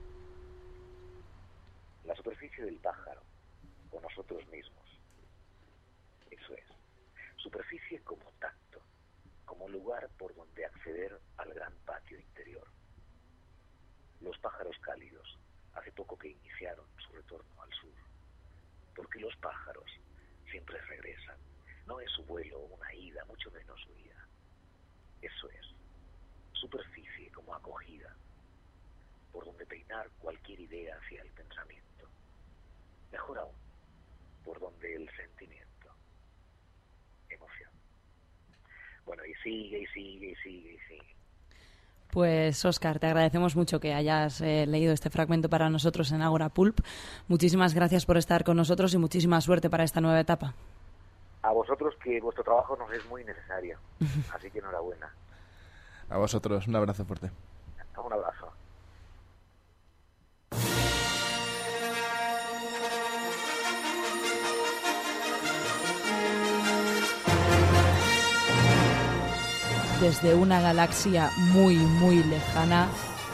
La superficie del pájaro, o nosotros mismos. Eso es. Superficie como tacto, como lugar por donde acceder al gran patio interior. Los pájaros cálidos, hace poco que iniciaron su retorno al sur. Porque los pájaros siempre regresan. No es su vuelo una ida, mucho menos huida. Eso es. Superficie como acogida, por donde peinar cualquier idea hacia el pensamiento. Mejor aún, por donde el sentimiento, emoción. Bueno, y sigue. Pues, Óscar, te agradecemos mucho que hayas leído este fragmento para nosotros en Agora Pulp. Muchísimas gracias por estar con nosotros y muchísima suerte para esta nueva etapa. A vosotros, que vuestro trabajo nos es muy necesario, así que enhorabuena. A vosotros, un abrazo fuerte. Un abrazo. Desde una galaxia muy, muy lejana,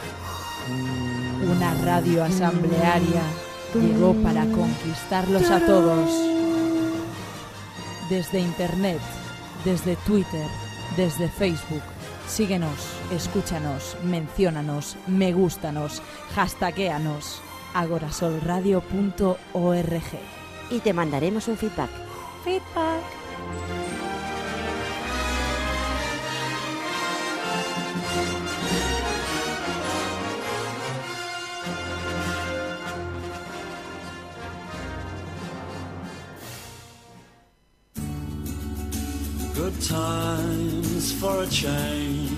una radio asamblearia llegó para conquistarlos a todos. Desde Internet, desde Twitter, desde Facebook. Síguenos, escúchanos, menciónanos, me gústanos, hashtaguéanos. agorasolradio.org. Y te mandaremos un feedback. Feedback. Good times for a change.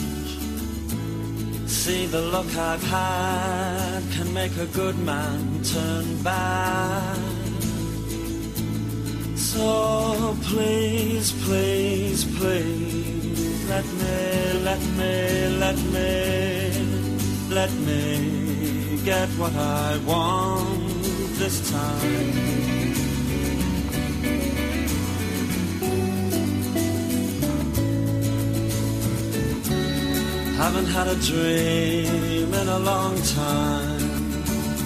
See, the look I've had can make a good man turn bad. So please, please, please, let me get what I want this time. Haven't had a dream in a long time.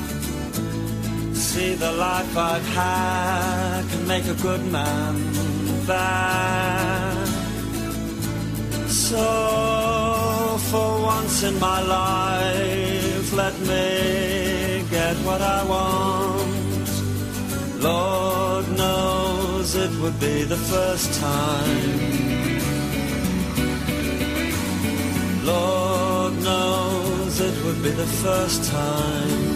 See, the life I've had can make a good man bad. So for once in my life, let me get what I want. Lord knows it would be the first time. Lord knows it would be the first time.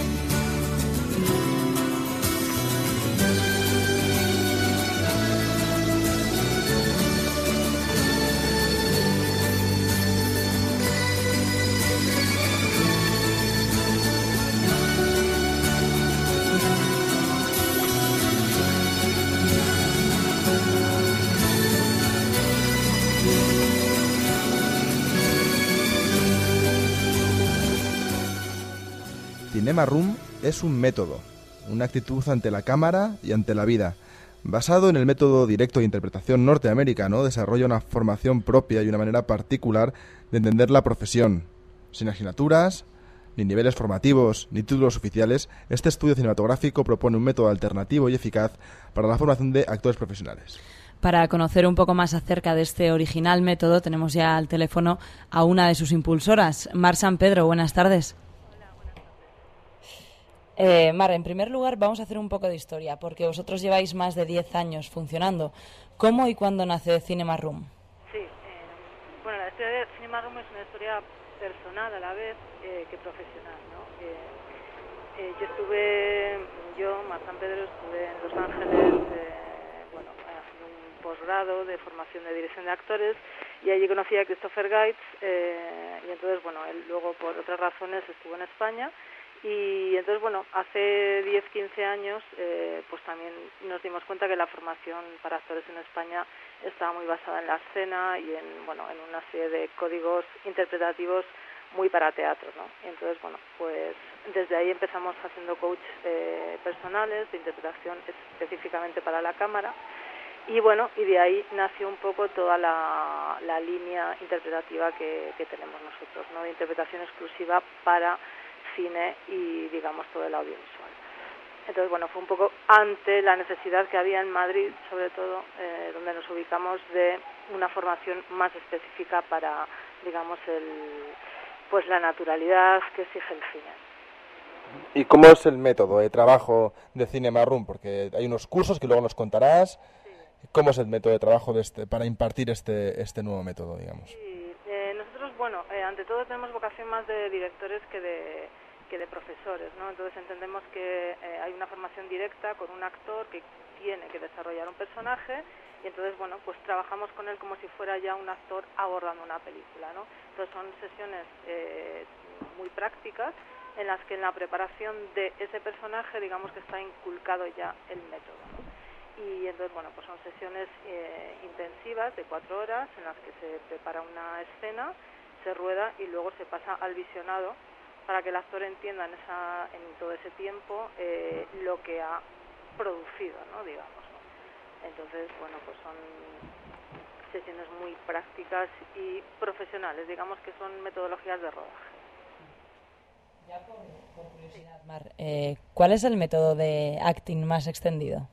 Cinema Room es un método, una actitud ante la cámara y ante la vida. Basado en el método directo de interpretación norteamericano, desarrolla una formación propia y una manera particular de entender la profesión. Sin asignaturas, ni niveles formativos, ni títulos oficiales, este estudio cinematográfico propone un método alternativo y eficaz para la formación de actores profesionales. Para conocer un poco más acerca de este original método, tenemos ya al teléfono a una de sus impulsoras, Mar San Pedro. Buenas tardes. Mar, en primer lugar vamos a hacer un poco de historia, porque vosotros lleváis más de 10 años funcionando. ¿Cómo y cuándo nace Cinema Room? Sí, bueno, la historia de Cinema Room es una historia personal a la vez que profesional, ¿no? Yo, Mar San Pedro, estuve en Los Ángeles, haciendo un posgrado de formación de dirección de actores, y allí conocí a Christopher Gates, y entonces, él luego por otras razones estuvo en España. Y entonces, hace 10, 15 años, pues también nos dimos cuenta que la formación para actores en España estaba muy basada en la escena y en una serie de códigos interpretativos muy para teatro, ¿no? Y entonces, pues desde ahí empezamos haciendo coach personales de interpretación específicamente para la cámara. Y de ahí nació un poco toda la línea interpretativa que tenemos nosotros, ¿no? De interpretación exclusiva para cine y, digamos, todo el audiovisual. Entonces, fue un poco ante la necesidad que había en Madrid, sobre todo, donde nos ubicamos, de una formación más específica para, digamos, la naturalidad que exige el cine. ¿Y cómo es el método de trabajo de Cinema Room? Porque hay unos cursos que luego nos contarás. Sí. ¿Cómo es el método de trabajo para impartir este nuevo método, digamos? Sí. Nosotros, ante todo tenemos vocación más de directores que que de profesores, ¿no? Entonces entendemos que hay una formación directa con un actor que tiene que desarrollar un personaje y entonces, bueno, pues trabajamos con él como si fuera ya un actor abordando una película, ¿no? Entonces son sesiones muy prácticas en las que en la preparación de ese personaje, digamos que está inculcado ya el método, ¿no? Y entonces, bueno, pues son sesiones intensivas de 4 horas en las que se prepara una escena, se rueda y luego se pasa al visionado para que el actor entienda en todo ese tiempo lo que ha producido, ¿no? Digamos, ¿no? Entonces, bueno, pues son sesiones muy prácticas y profesionales, digamos que son metodologías de rodaje. Ya por curiosidad, Mar, ¿cuál es el método de acting más extendido?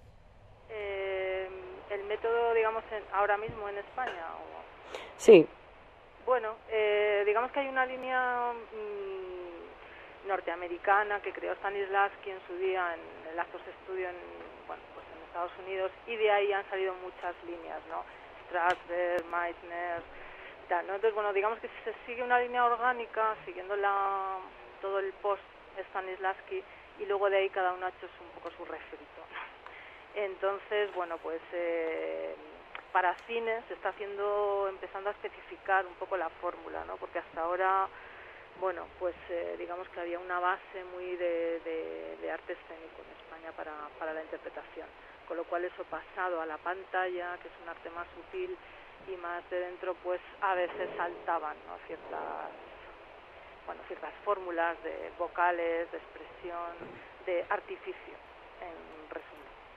El método, digamos, ahora mismo en España. Sí. Bueno, digamos que hay una línea norteamericana que creó Stanislavski en su día en el Actors Studio en Estados Unidos, y de ahí han salido muchas líneas, ¿no? Strasberg, Meitner, tal, ¿no? Entonces, bueno, digamos que se sigue una línea orgánica siguiendo todo el post Stanislavski, y luego de ahí cada uno ha hecho un poco su refrito, ¿no? Entonces, bueno, pues para cine se está empezando a especificar un poco la fórmula, ¿no? Porque hasta ahora, bueno, pues digamos que había una base muy de arte escénico en España para la interpretación, con lo cual eso pasado a la pantalla, que es un arte más sutil y más de dentro, pues a veces saltaban, ¿no? ciertas fórmulas de vocales, de expresión, de artificio, en resumen.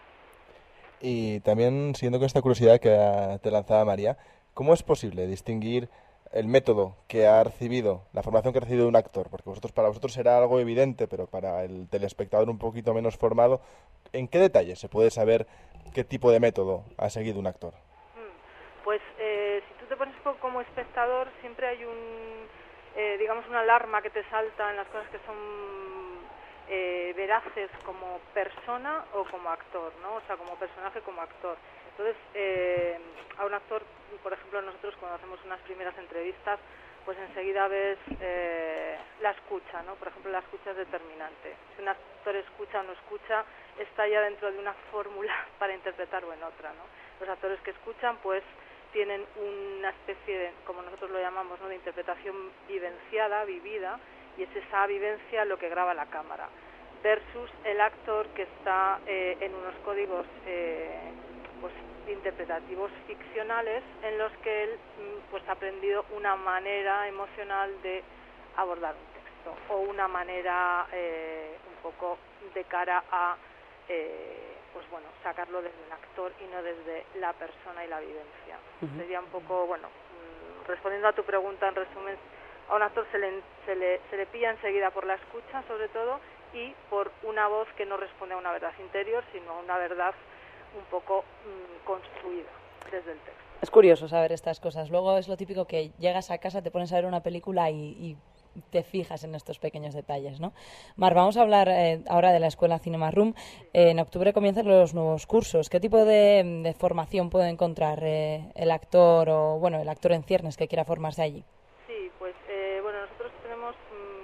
Y también, siguiendo con esta curiosidad que te lanzaba María, ¿cómo es posible distinguir el método que ha recibido, la formación que ha recibido un actor? Porque para vosotros será algo evidente, pero para el telespectador un poquito menos formado, ¿en qué detalle se puede saber qué tipo de método ha seguido un actor? Pues si tú te pones un poco como espectador, siempre hay digamos una alarma que te salta en las cosas que son veraces como persona o como actor, ¿no? O sea, como personaje, como actor. Entonces, a un actor, por ejemplo, nosotros cuando hacemos unas primeras entrevistas, pues enseguida ves la escucha, ¿no? Por ejemplo, la escucha es determinante. Si un actor escucha o no escucha, está ya dentro de una fórmula para interpretar o en otra, ¿no? Los actores que escuchan, pues tienen una especie de, como nosotros lo llamamos, ¿no?, de interpretación vivenciada, vivida, y es esa vivencia lo que graba la cámara, versus el actor que está en unos códigos pues interpretativos ficcionales en los que él pues ha aprendido una manera emocional de abordar un texto o una manera un poco de cara a pues bueno, sacarlo desde el actor y no desde la persona y la vivencia. Sería un poco, bueno, respondiendo a tu pregunta, en resumen, a un actor se le pilla enseguida por la escucha, sobre todo, y por una voz que no responde a una verdad interior, sino a una verdad un poco construida desde el texto. Es curioso saber estas cosas. Luego es lo típico que llegas a casa, te pones a ver una película y te fijas en estos pequeños detalles, ¿no? Mar, vamos a hablar ahora de la Escuela Cinema Room. En octubre comienzan los nuevos cursos. ¿Qué tipo de formación puede encontrar el actor o, bueno, el actor en ciernes que quiera formarse allí? Sí, pues, bueno, nosotros tenemos...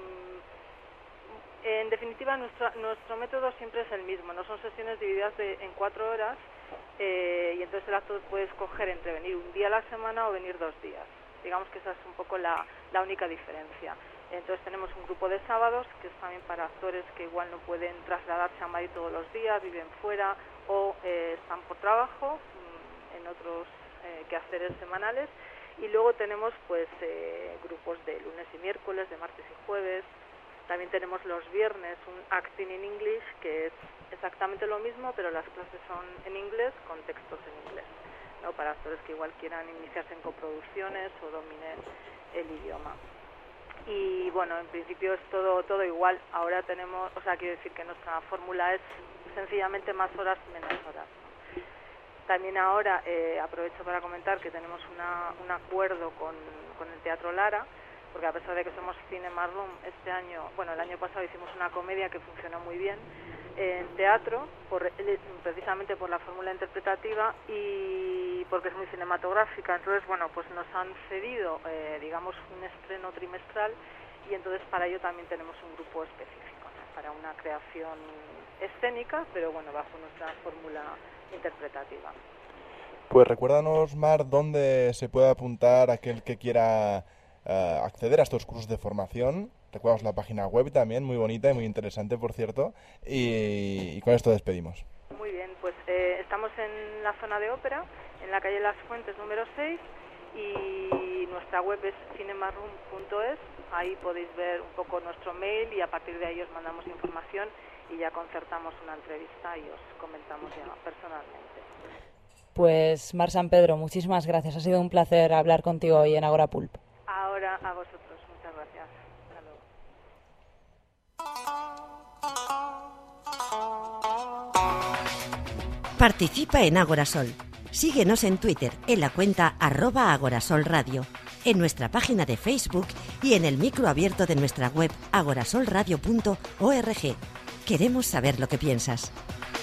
en definitiva, nuestro método siempre es el mismo, no son sesiones divididas en 4 horas y entonces el actor puede escoger entre venir un día a la semana o venir 2 días. Digamos que esa es un poco la única diferencia. Entonces tenemos un grupo de sábados que es también para actores que igual no pueden trasladarse a Madrid todos los días, viven fuera o están por trabajo en otros quehaceres semanales. Y luego tenemos pues grupos de lunes y miércoles, de martes y jueves. También tenemos los viernes un Acting in English, que es exactamente lo mismo, pero las clases son en inglés, con textos en inglés, ¿no? Para actores que igual quieran iniciarse en coproducciones o dominen el idioma. Y bueno, en principio es todo igual. Ahora tenemos, o sea, quiero decir que nuestra fórmula es sencillamente más horas, menos horas, ¿no? También ahora aprovecho para comentar que tenemos un acuerdo con el Teatro Lara, porque a pesar de que somos Cinema Room, este año, bueno, el año pasado hicimos una comedia que funcionó muy bien en teatro, precisamente por la fórmula interpretativa y porque es muy cinematográfica. Entonces, bueno, pues nos han cedido, digamos, un estreno trimestral y entonces para ello también tenemos un grupo específico, ¿no? Para una creación escénica, pero bueno, bajo nuestra fórmula interpretativa. Pues recuérdanos, Mar, dónde se puede apuntar aquel que quiera acceder a estos cursos de formación. Recuerdaos la página web también, muy bonita y muy interesante, por cierto, y con esto despedimos. Muy bien, pues estamos en la zona de ópera, en la calle Las Fuentes número 6, y nuestra web es cinemaroom.es. Ahí podéis ver un poco nuestro mail y a partir de ahí os mandamos información y ya concertamos una entrevista y os comentamos ya personalmente. Pues Mar San Pedro, muchísimas gracias. Ha sido un placer hablar contigo hoy en Agora Pulp. Ahora a vosotros, muchas gracias. Hasta luego. Participa en Agorasol. Síguenos en Twitter en la cuenta @agorasolradio, en nuestra página de Facebook y en el micro abierto de nuestra web agorasolradio.org. Queremos saber lo que piensas.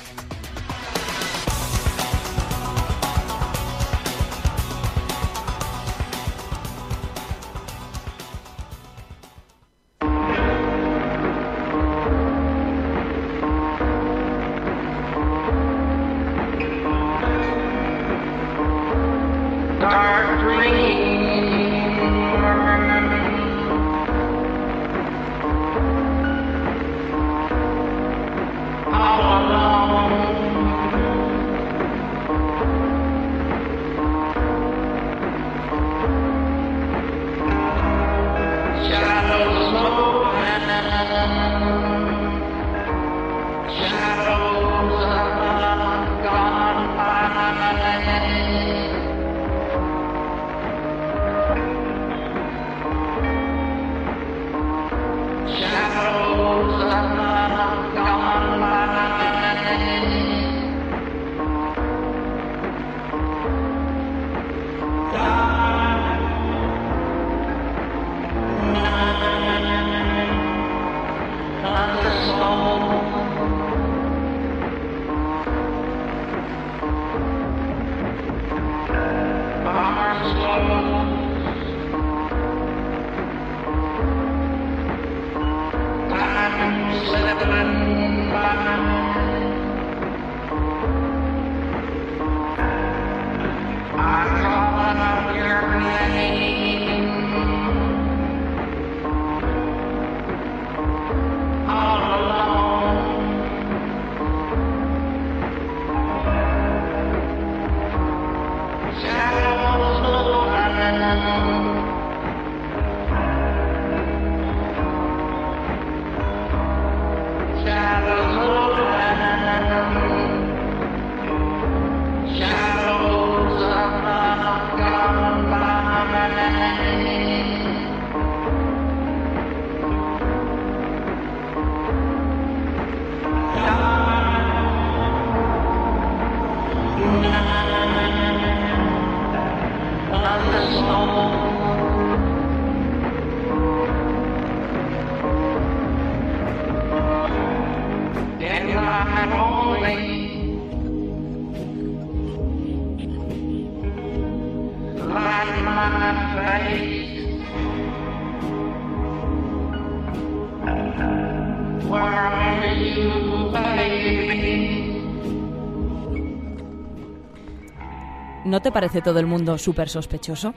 ¿No te parece todo el mundo súper sospechoso?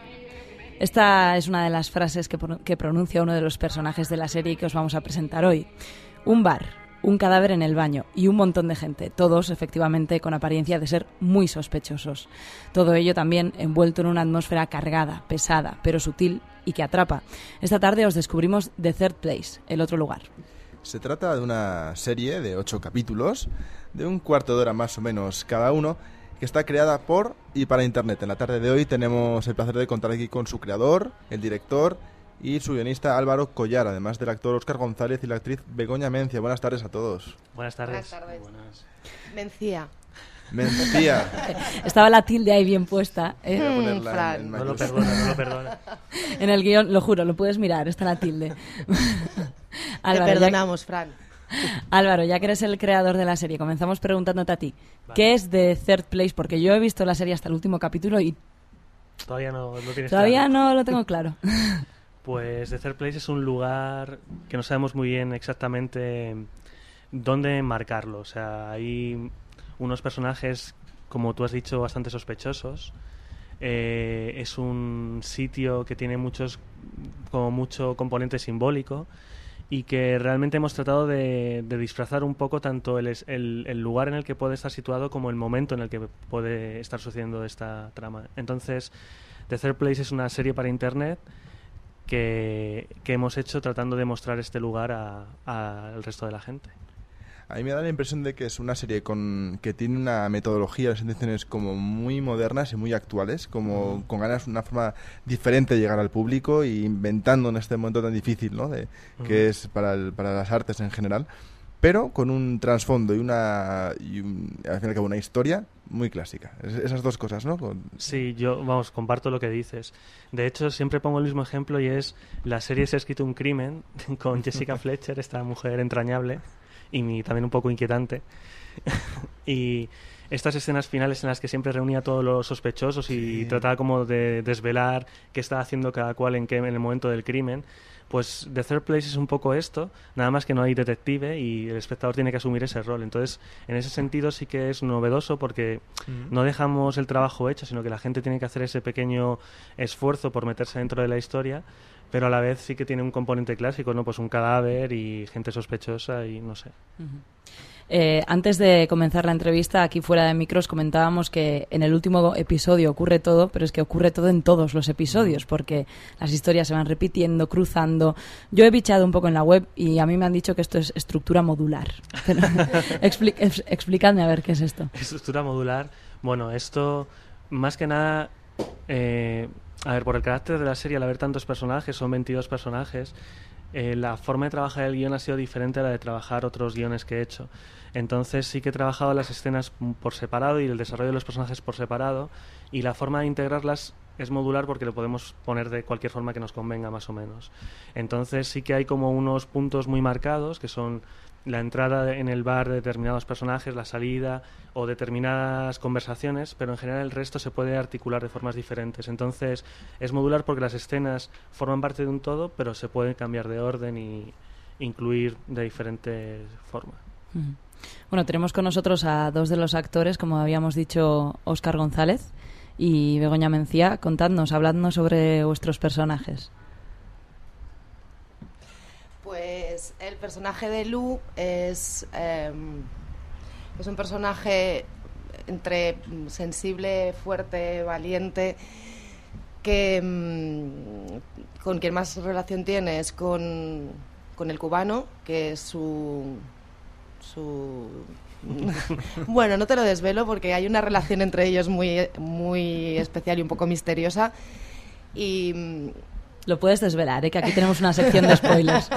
Esta es una de las frases que pronuncia uno de los personajes de la serie que os vamos a presentar hoy. Un bar, un cadáver en el baño y un montón de gente, todos efectivamente con apariencia de ser muy sospechosos. Todo ello también envuelto en una atmósfera cargada, pesada, pero sutil y que atrapa. Esta tarde os descubrimos The Third Place, el otro lugar. Se trata de una serie de 8 capítulos, de un cuarto de hora más o menos cada uno, que está creada por y para Internet. En la tarde de hoy tenemos el placer de contar aquí con su creador, el director y su guionista Álvaro Collar, además del actor Óscar González y la actriz Begoña Mencia. Buenas tardes a todos. Buenas tardes. Buenas tardes. Buenas. Mencía. Estaba la tilde ahí bien puesta. Fran. No lo perdona. En el guión, lo juro, lo puedes mirar, está la tilde. Álvaro, te perdonamos, Fran. Álvaro, ya que eres el creador de la serie, comenzamos preguntándote a ti. Vale. ¿Qué es The Third Place? Porque yo he visto la serie hasta el último capítulo y todavía no lo tienes todavía claro. No lo tengo claro. Pues The Third Place es un lugar que no sabemos muy bien exactamente dónde marcarlo. O sea, hay unos personajes, como tú has dicho, bastante sospechosos. Es un sitio que tiene mucho componente simbólico y que realmente hemos tratado de disfrazar un poco tanto el lugar en el que puede estar situado como el momento en el que puede estar sucediendo esta trama. Entonces, The Third Place es una serie para internet que hemos hecho tratando de mostrar este lugar al resto de la gente. A mí me da la impresión de que es una serie que tiene una metodología, las intenciones como muy modernas y muy actuales, como con ganas, una forma diferente de llegar al público y inventando en este momento tan difícil, ¿no? Que es para las artes en general, pero con un trasfondo y al fin y al cabo una historia muy clásica. Esas dos cosas, ¿no? Sí, yo, comparto lo que dices. De hecho, siempre pongo el mismo ejemplo y es la serie Se ha escrito un crimen con Jessica Fletcher, esta mujer entrañable y también un poco inquietante. Y estas escenas finales en las que siempre reunía a todos los sospechosos y trataba como de desvelar qué estaba haciendo cada cual en el momento del crimen, pues The Third Place es un poco esto, nada más que no hay detective y el espectador tiene que asumir ese rol. Entonces, en ese sentido sí que es novedoso porque no dejamos el trabajo hecho, sino que la gente tiene que hacer ese pequeño esfuerzo por meterse dentro de la historia, pero a la vez sí que tiene un componente clásico, ¿no? Pues un cadáver y gente sospechosa y no sé. Antes de comenzar la entrevista, aquí fuera de micros comentábamos que en el último episodio ocurre todo, pero es que ocurre todo en todos los episodios, porque las historias se van repitiendo, cruzando. Yo he bichado un poco en la web y a mí me han dicho que esto es estructura modular. Pero explicadme a ver qué es esto. Estructura modular, bueno, esto más que nada... a ver, por el carácter de la serie, al haber tantos personajes, son 22 personajes, la forma de trabajar el guión ha sido diferente a la de trabajar otros guiones que he hecho. Entonces sí que he trabajado las escenas por separado y el desarrollo de los personajes por separado, y la forma de integrarlas es modular porque lo podemos poner de cualquier forma que nos convenga más o menos. Entonces sí que hay como unos puntos muy marcados que son la entrada en el bar de determinados personajes, la salida o determinadas conversaciones, pero en general el resto se puede articular de formas diferentes. Entonces es modular porque las escenas forman parte de un todo, pero se pueden cambiar de orden y incluir de diferente forma. Bueno, tenemos con nosotros a dos de los actores, como habíamos dicho, Óscar González y Begoña Mencía. Contadnos, habladnos sobre vuestros personajes. Pues el personaje de Lu es un personaje entre sensible, fuerte, valiente, que con quien más relación tiene es con el cubano, que es su bueno, no te lo desvelo porque hay una relación entre ellos muy especial y un poco misteriosa. Y lo puedes desvelar, que aquí tenemos una sección de spoilers.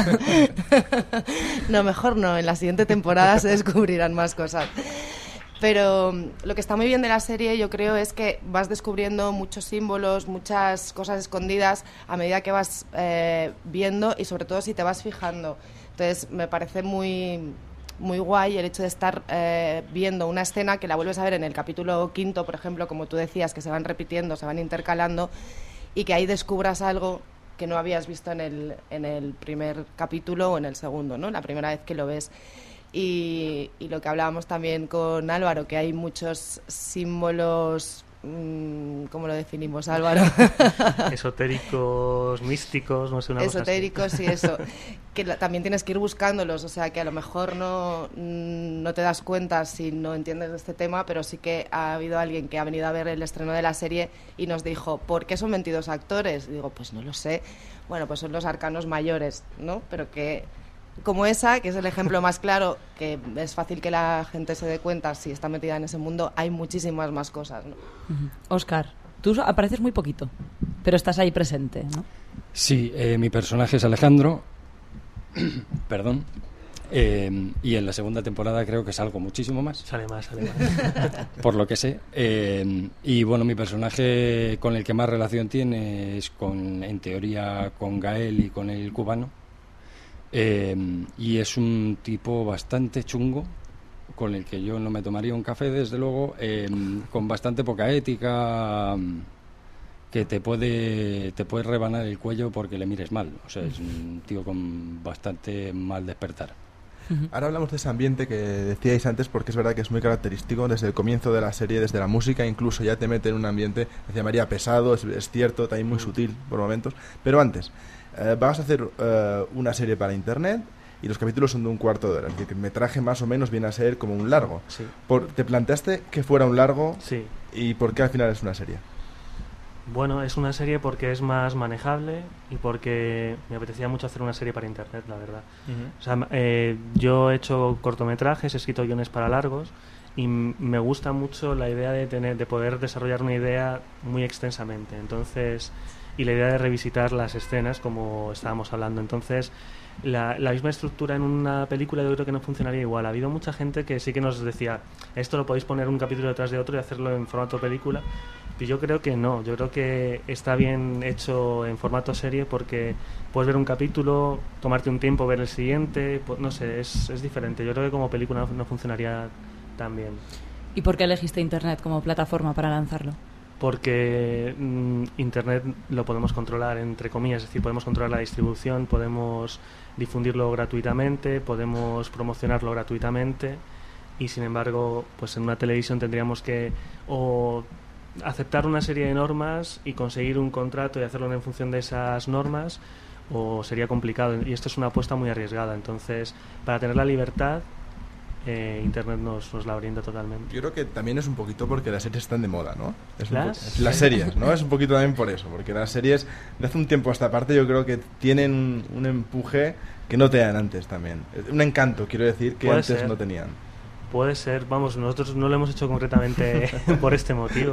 No, mejor no. En la siguiente temporada se descubrirán más cosas. Pero lo que está muy bien de la serie, yo creo, es que vas descubriendo muchos símbolos, muchas cosas escondidas a medida que vas viendo y sobre todo si te vas fijando. Entonces me parece muy guay el hecho de estar viendo una escena que la vuelves a ver en el capítulo 5, por ejemplo, como tú decías, que se van repitiendo, se van intercalando, y que ahí descubras algo que no habías visto en el primer capítulo o en el segundo, ¿no? La primera vez que lo ves. Y lo que hablábamos también con Álvaro, que hay muchos símbolos, ¿cómo lo definimos, Álvaro? Esotéricos, místicos, no sé, una cosa así. Esotéricos, sí, eso. Que también tienes que ir buscándolos, o sea, que a lo mejor no te das cuenta si no entiendes de este tema, pero sí que ha habido alguien que ha venido a ver el estreno de la serie y nos dijo, ¿por qué son 22 actores? Y digo, pues no lo sé. Bueno, pues son los arcanos mayores, ¿no? Pero que, como esa, que es el ejemplo más claro, que es fácil que la gente se dé cuenta si está metida en ese mundo, hay muchísimas más cosas, ¿no? Óscar, tú apareces muy poquito, pero estás ahí presente, ¿no? Sí, mi personaje es Alejandro, perdón, y en la segunda temporada creo que salgo muchísimo más. Sale más. Por lo que sé. Y bueno, mi personaje con el que más relación tiene es en teoría, con Gael y con el cubano. Y es un tipo bastante chungo, con el que yo no me tomaría un café, desde luego, con bastante poca ética, que te puede rebanar el cuello porque le mires mal. O sea, es un tío con bastante mal despertar. Ahora hablamos de ese ambiente que decíais antes, porque es verdad que es muy característico desde el comienzo de la serie, desde la música, incluso ya te mete en un ambiente, se llamaría pesado, es cierto, también muy sutil por momentos. Pero antes, vas a hacer una serie para internet y los capítulos son de 1/4 de hora, es decir, que el metraje más o menos viene a ser como un largo. Sí. ¿Te planteaste que fuera un largo? Sí. ¿Y por qué al final es una serie? Bueno, es una serie porque es más manejable y porque me apetecía mucho hacer una serie para internet, la verdad. O sea, yo he hecho cortometrajes, he escrito guiones para largos y me gusta mucho la idea de poder desarrollar una idea muy extensamente. Entonces, y la idea de revisitar las escenas como estábamos hablando. Entonces, la misma estructura en una película yo creo que no funcionaría igual. Ha habido mucha gente que sí que nos decía, esto lo podéis poner un capítulo detrás de otro y hacerlo en formato película. Y yo creo que no, yo creo que está bien hecho en formato serie porque puedes ver un capítulo, tomarte un tiempo, ver el siguiente, no sé, es diferente. Yo creo que como película no funcionaría tan bien. ¿Y por qué elegiste Internet como plataforma para lanzarlo? Porque Internet lo podemos controlar, entre comillas, es decir, podemos controlar la distribución, podemos difundirlo gratuitamente, podemos promocionarlo gratuitamente y sin embargo, pues en una televisión tendríamos que o aceptar una serie de normas y conseguir un contrato y hacerlo en función de esas normas, o sería complicado y esto es una apuesta muy arriesgada. Entonces, para tener la libertad, Internet nos la brinda totalmente. Yo creo que también es un poquito porque las series están de moda, ¿no? Las series, ¿no? Es un poquito también por eso, porque las series de hace un tiempo a esta parte yo creo que tienen un empuje que no tenían antes también. Un encanto, quiero decir, que Puede antes ser. no tenían. Puede ser, vamos, nosotros no lo hemos hecho concretamente por este motivo,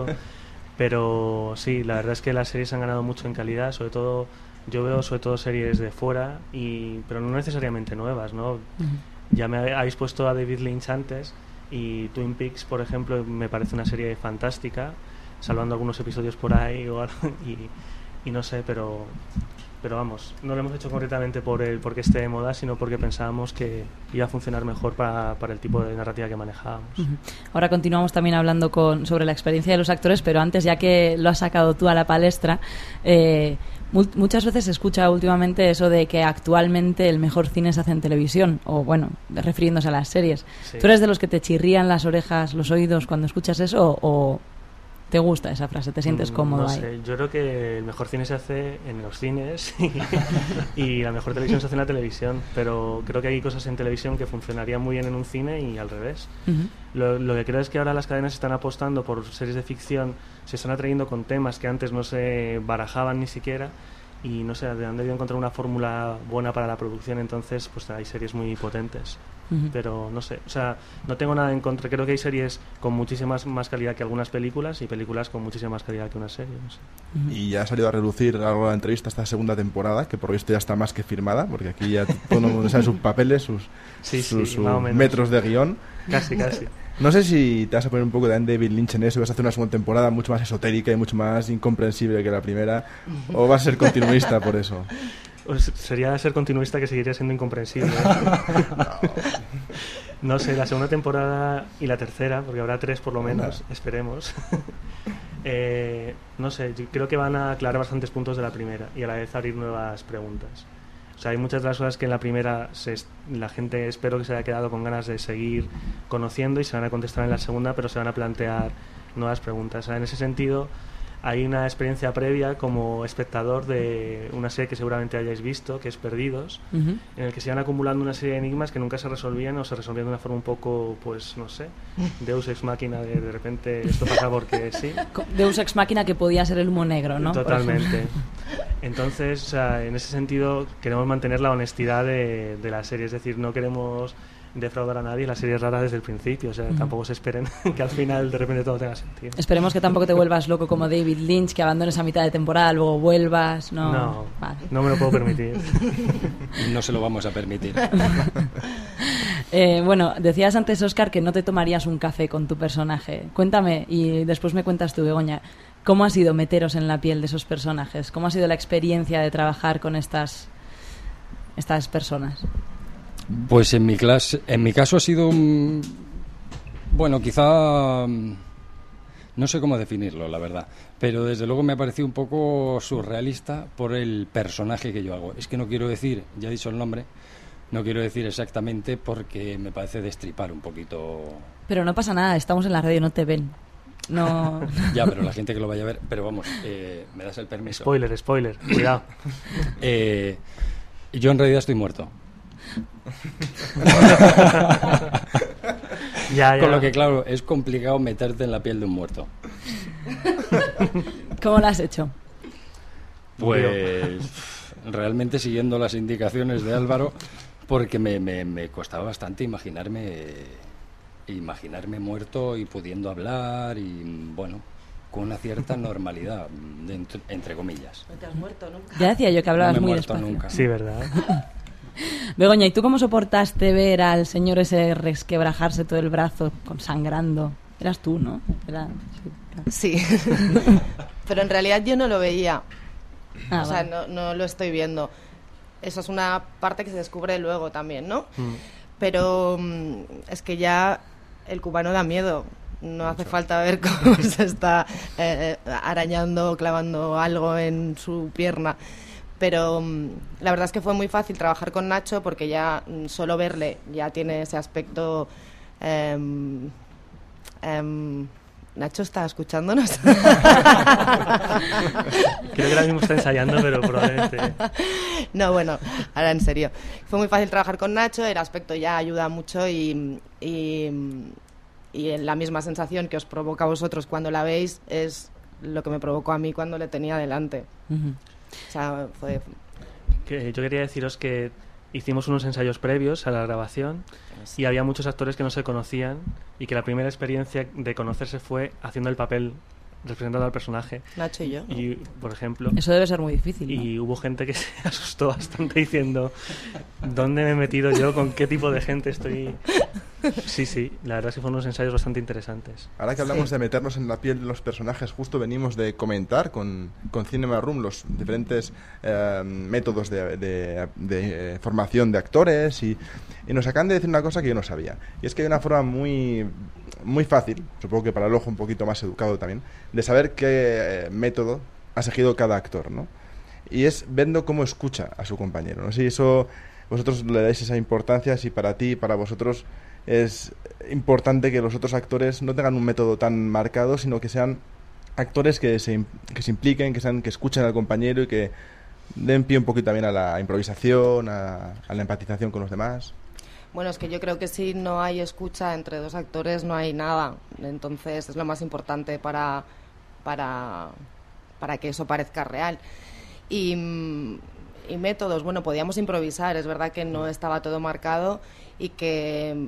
pero sí, la verdad es que las series han ganado mucho en calidad, sobre todo, yo veo sobre todo series de fuera, pero no necesariamente nuevas, ¿no? Ya me habéis puesto a David Lynch antes y Twin Peaks, por ejemplo, me parece una serie fantástica, salvando algunos episodios por ahí o algo, y no sé, pero vamos, no lo hemos hecho concretamente porque esté de moda, sino porque pensábamos que iba a funcionar mejor para el tipo de narrativa que manejábamos. Ahora continuamos también hablando sobre la experiencia de los actores, pero antes, ya que lo has sacado tú a la palestra, muchas veces se escucha últimamente eso de que actualmente el mejor cine se hace en televisión, o bueno, refiriéndose a las series. Sí. ¿Tú eres de los que te chirrían las orejas, los oídos cuando escuchas eso, o te gusta esa frase, te sientes cómodo no ahí? sé, yo creo que el mejor cine se hace en los cines y la mejor televisión se hace en la televisión, pero creo que hay cosas en televisión que funcionarían muy bien en un cine y al revés. Lo que creo es que ahora las cadenas están apostando por series de ficción, se están atrayendo con temas que antes no se barajaban ni siquiera y no sé, han debido encontrar una fórmula buena para la producción, entonces pues hay series muy potentes. Pero no sé, o sea, no tengo nada en contra. Creo que hay series con muchísima más calidad que algunas películas y películas con muchísima más calidad que una serie, no sé. Y ya ha salido a relucir a lo largo de la entrevista esta segunda temporada, que por visto ya está más que firmada, porque aquí ya todo el mundo sabe sus papeles, sus metros de guión. Casi. No sé si te vas a poner un poco de David Lynch en eso, vas a hacer una segunda temporada mucho más esotérica y mucho más incomprensible que la primera, o vas a ser continuista por eso. Pues sería ser continuista, que seguiría siendo incomprensible. No sé, la segunda temporada y la tercera, porque habrá 3 por lo menos, esperemos. No sé, yo creo que van a aclarar bastantes puntos de la primera y a la vez abrir nuevas preguntas. O sea, hay muchas de las cosas que en la primera la gente espero que se haya quedado con ganas de seguir conociendo y se van a contestar en la segunda, pero se van a plantear nuevas preguntas. O sea, en ese sentido, hay una experiencia previa como espectador de una serie que seguramente hayáis visto, que es Perdidos, en el que se van acumulando una serie de enigmas que nunca se resolvían o se resolvían de una forma un poco, pues, no sé, Deus Ex Machina, de repente esto pasa porque sí. Deus Ex Machina, que podía ser el humo negro, ¿no? Totalmente. Entonces, o sea, en ese sentido, queremos mantener la honestidad de la serie, es decir, no queremos defraudar a nadie, la serie es rara desde el principio, o sea, tampoco se esperen que al final de repente todo tenga sentido. Esperemos que tampoco te vuelvas loco como David Lynch, que abandones a mitad de temporada, luego vuelvas, ¿no? Vale. No me lo puedo permitir. No se lo vamos a permitir. Bueno, decías antes, Óscar, que no te tomarías un café con tu personaje. Cuéntame, y después me cuentas tú, Begoña, ¿cómo ha sido meteros en la piel de esos personajes? ¿Cómo ha sido la experiencia de trabajar con estas personas? Pues en mi caso ha sido bueno, quizá No sé cómo definirlo, la verdad, pero desde luego me ha parecido un poco surrealista por el personaje que yo hago. Es que no quiero decir, ya he dicho el nombre, no quiero decir exactamente porque me parece destripar un poquito. Pero no pasa nada, estamos en la radio, no te ven. No. Ya, pero la gente que lo vaya a ver, pero vamos, ¿me das el permiso? Spoiler, cuidado. Yo en realidad estoy muerto. Ya. Con lo que, claro, es complicado meterte en la piel de un muerto. ¿Cómo lo has hecho? Pues realmente siguiendo las indicaciones de Álvaro, porque me costaba bastante imaginarme muerto y pudiendo hablar y, bueno, con una cierta normalidad, entre comillas. No te has muerto nunca. Ya decía yo que hablabas no me he muy muerto despacio. nunca. Sí, ¿verdad? Begoña, ¿y tú cómo soportaste ver al señor ese resquebrajarse todo el brazo sangrando? Eras tú, ¿no? Sí. Pero en realidad yo no lo veía. Ah, o sea, vale. no lo estoy viendo. Eso es una parte que se descubre luego también, ¿no? Pero es que ya el cubano da miedo. No hace falta ver cómo se está arañando, clavando algo en su pierna. Pero la verdad es que fue muy fácil trabajar con Nacho porque ya solo verle ya tiene ese aspecto... Nacho está escuchándonos. Creo que ahora mismo está ensayando, pero probablemente... No, bueno, ahora en serio. Fue muy fácil trabajar con Nacho, el aspecto ya ayuda mucho y la misma sensación que os provoca a vosotros cuando la veis es lo que me provocó a mí cuando le tenía delante. O sea, fue... Yo quería deciros que hicimos unos ensayos previos a la grabación y había muchos actores que no se conocían y que la primera experiencia de conocerse fue haciendo el papel representando al personaje. Nacho y yo. Y, por ejemplo... Eso debe ser muy difícil, ¿no? Y hubo gente que se asustó bastante diciendo ¿dónde me he metido yo? ¿Con qué tipo de gente estoy...? Sí, la verdad es que fueron unos ensayos bastante interesantes. Ahora que hablamos de meternos en la piel de los personajes, justo venimos de comentar con Cinema Room los diferentes métodos de formación de actores y nos acaban de decir una cosa que yo no sabía. Y es que hay una forma muy fácil, supongo que para el ojo un poquito más educado también, de saber qué método ha seguido cada actor, ¿no? Y es viendo cómo escucha a su compañero, ¿no? Si eso vosotros le dais esa importancia, si para ti y para vosotros es importante que los otros actores no tengan un método tan marcado, sino que sean actores que se impliquen, que escuchen al compañero y que den pie un poquito también a la improvisación, a la empatización con los demás. Bueno, es que yo creo que si no hay escucha entre dos actores no hay nada. Entonces es lo más importante para que eso parezca real. Y métodos, bueno, podíamos improvisar. Es verdad que no estaba todo marcado y que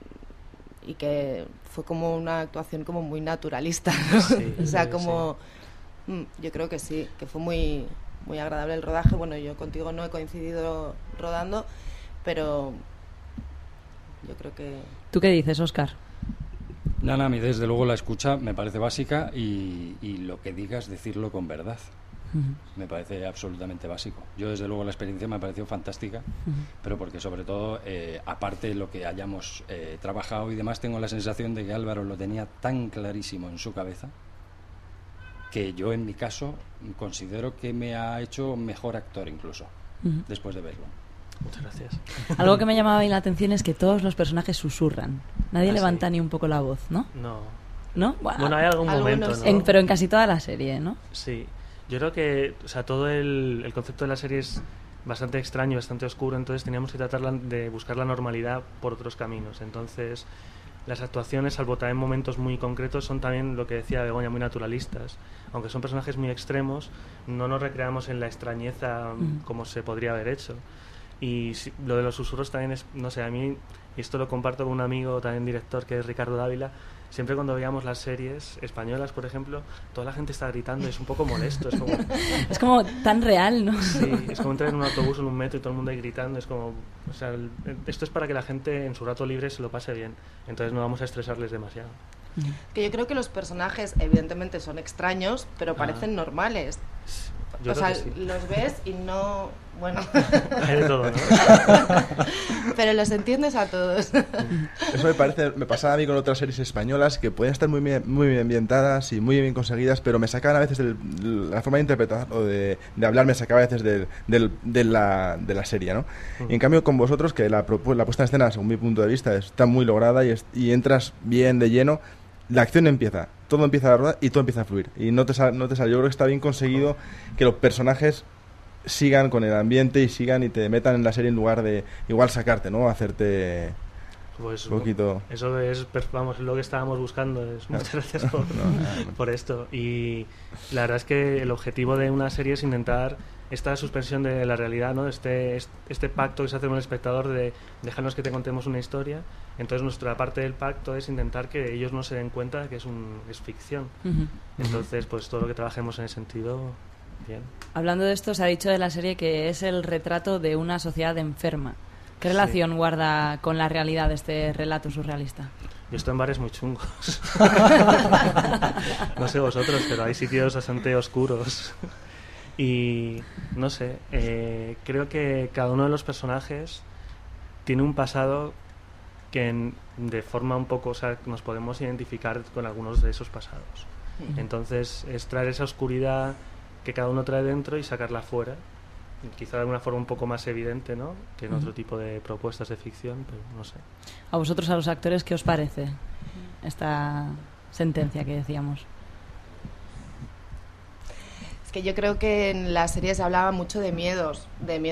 fue como una actuación como muy naturalista, ¿no? Sí, o sea, sí. como... yo creo que sí, que fue muy, muy agradable el rodaje. Bueno, yo contigo no he coincidido rodando, pero... yo creo que... ¿Tú qué dices, Óscar? Nada, a mí desde luego la escucha me parece básica y lo que digas, decirlo con verdad. Me parece absolutamente básico. Yo desde luego la experiencia me ha parecido fantástica, pero porque sobre todo, aparte de lo que hayamos trabajado y demás, tengo la sensación de que Álvaro lo tenía tan clarísimo en su cabeza que yo en mi caso considero que me ha hecho mejor actor incluso, después de verlo. Muchas gracias. Algo que me llamaba ahí la atención es que todos los personajes susurran. Nadie levanta ni un poco la voz, ¿no? ¿No? Bueno, hay algún momento, ¿no? Pero en casi toda la serie, ¿no? Sí. Yo creo que, o sea, todo el concepto de la serie es bastante extraño, bastante oscuro, entonces teníamos que tratar de buscar la normalidad por otros caminos. Entonces, las actuaciones, salvo también momentos muy concretos, son también, lo que decía Begoña, muy naturalistas. Aunque son personajes muy extremos, no nos recreamos en la extrañeza como se podría haber hecho. Y lo de los susurros también es, no sé, a mí, y esto lo comparto con un amigo también director que es Ricardo Dávila, siempre cuando veíamos las series españolas, por ejemplo, toda la gente está gritando, es un poco molesto. Es como tan real, ¿no? Sí, es como entrar en un autobús o en un metro y todo el mundo ahí gritando, es como... O sea, esto es para que la gente en su rato libre se lo pase bien, entonces no vamos a estresarles demasiado. Que yo creo que los personajes evidentemente son extraños, pero parecen normales. Yo o creo sea, que sí. los ves y no... Bueno. Hay de todo, ¿no? Pero los entiendes a todos. Eso me pasaba a mí con otras series españolas que pueden estar muy bien ambientadas y muy bien conseguidas, pero me sacaban a veces la forma de interpretar o de hablar me sacaba a veces de la serie, ¿no? Y en cambio con vosotros, que la puesta en escena, según mi punto de vista, está muy lograda y entras bien de lleno, la acción empieza, todo empieza a rodar y todo empieza a fluir. Y no te sale. Yo creo que está bien conseguido que los personajes sigan con el ambiente y sigan y te metan en la serie en lugar de igual sacarte, ¿no? Hacerte pues, un poquito... Eso es, vamos, lo que estábamos buscando. Muchas gracias por esto. Y la verdad es que el objetivo de una serie es intentar esta suspensión de la realidad, ¿no? Este pacto que se hace con el espectador de dejarnos que te contemos una historia. Entonces nuestra parte del pacto es intentar que ellos no se den cuenta de que es ficción. Entonces, pues todo lo que trabajemos en ese sentido... Bien. Hablando de esto, se ha dicho de la serie que es el retrato de una sociedad enferma. ¿Qué relación guarda con la realidad este relato surrealista? Yo estoy en bares muy chungos. No sé vosotros, pero hay sitios bastante oscuros. Y no sé, creo que cada uno de los personajes tiene un pasado que de forma un poco, o sea, nos podemos identificar con algunos de esos pasados. Entonces, es traer esa oscuridad que cada uno trae dentro y sacarla fuera, quizá de una forma un poco más evidente, ¿no?, que en otro tipo de propuestas de ficción, pero no sé. A vosotros, a los actores, ¿qué os parece esta sentencia que decíamos? Es que yo creo que en la serie se hablaba mucho de miedos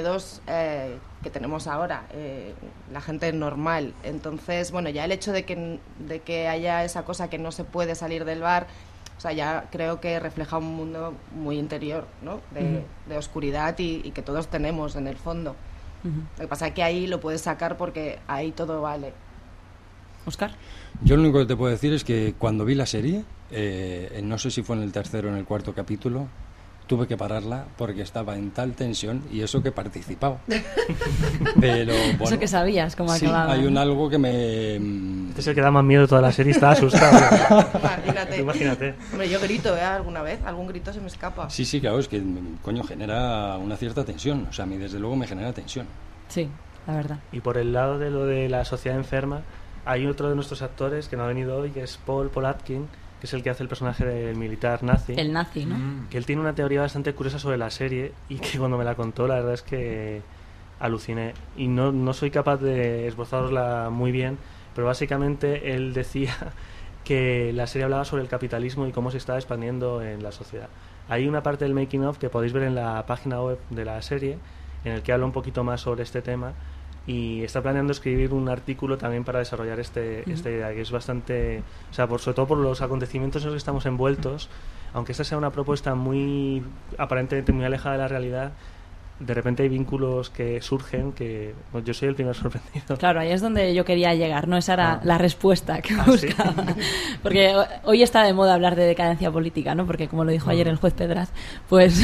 que tenemos ahora, la gente normal. Entonces, bueno, ya el hecho de que haya esa cosa que no se puede salir del bar, o sea, ya creo que refleja un mundo muy interior, ¿no? De oscuridad y que todos tenemos en el fondo. Lo que pasa es que ahí lo puedes sacar porque ahí todo vale. ¿Óscar? Yo lo único que te puedo decir es que cuando vi la serie, no sé si fue en el tercero o en el cuarto capítulo, tuve que pararla porque estaba en tal tensión, y eso que he participado. Pero bueno, eso que sabías cómo sí, acababa. hay un algo que me... Este es el que da más miedo de toda la serie, está asustado. Imagínate. Hombre, yo grito, alguna vez, algún grito se me escapa. Sí, claro, es que, coño, genera una cierta tensión. O sea, a mí desde luego me genera tensión. Sí, la verdad. Y por el lado de lo de la sociedad enferma, hay otro de nuestros actores que no ha venido hoy, que es Paul Atkin, que es el que hace el personaje del militar nazi. El nazi, ¿no? Que él tiene una teoría bastante curiosa sobre la serie y que cuando me la contó, la verdad es que aluciné. Y no soy capaz de esbozarosla muy bien, pero básicamente él decía que la serie hablaba sobre el capitalismo y cómo se estaba expandiendo en la sociedad. Hay una parte del making of que podéis ver en la página web de la serie, en el que habla un poquito más sobre este tema, y está planeando escribir un artículo también para desarrollar esta idea, que es bastante, o sea, sobre todo por los acontecimientos en los que estamos envueltos, aunque esta sea una propuesta muy aparentemente muy alejada de la realidad, de repente hay vínculos que surgen que yo soy el primer sorprendido. Claro, ahí es donde yo quería llegar, ¿no? Esa era la respuesta que buscaba. ¿Sí? Porque hoy está de moda hablar de decadencia política, ¿no? Porque como lo dijo ayer el juez Pedraz, pues...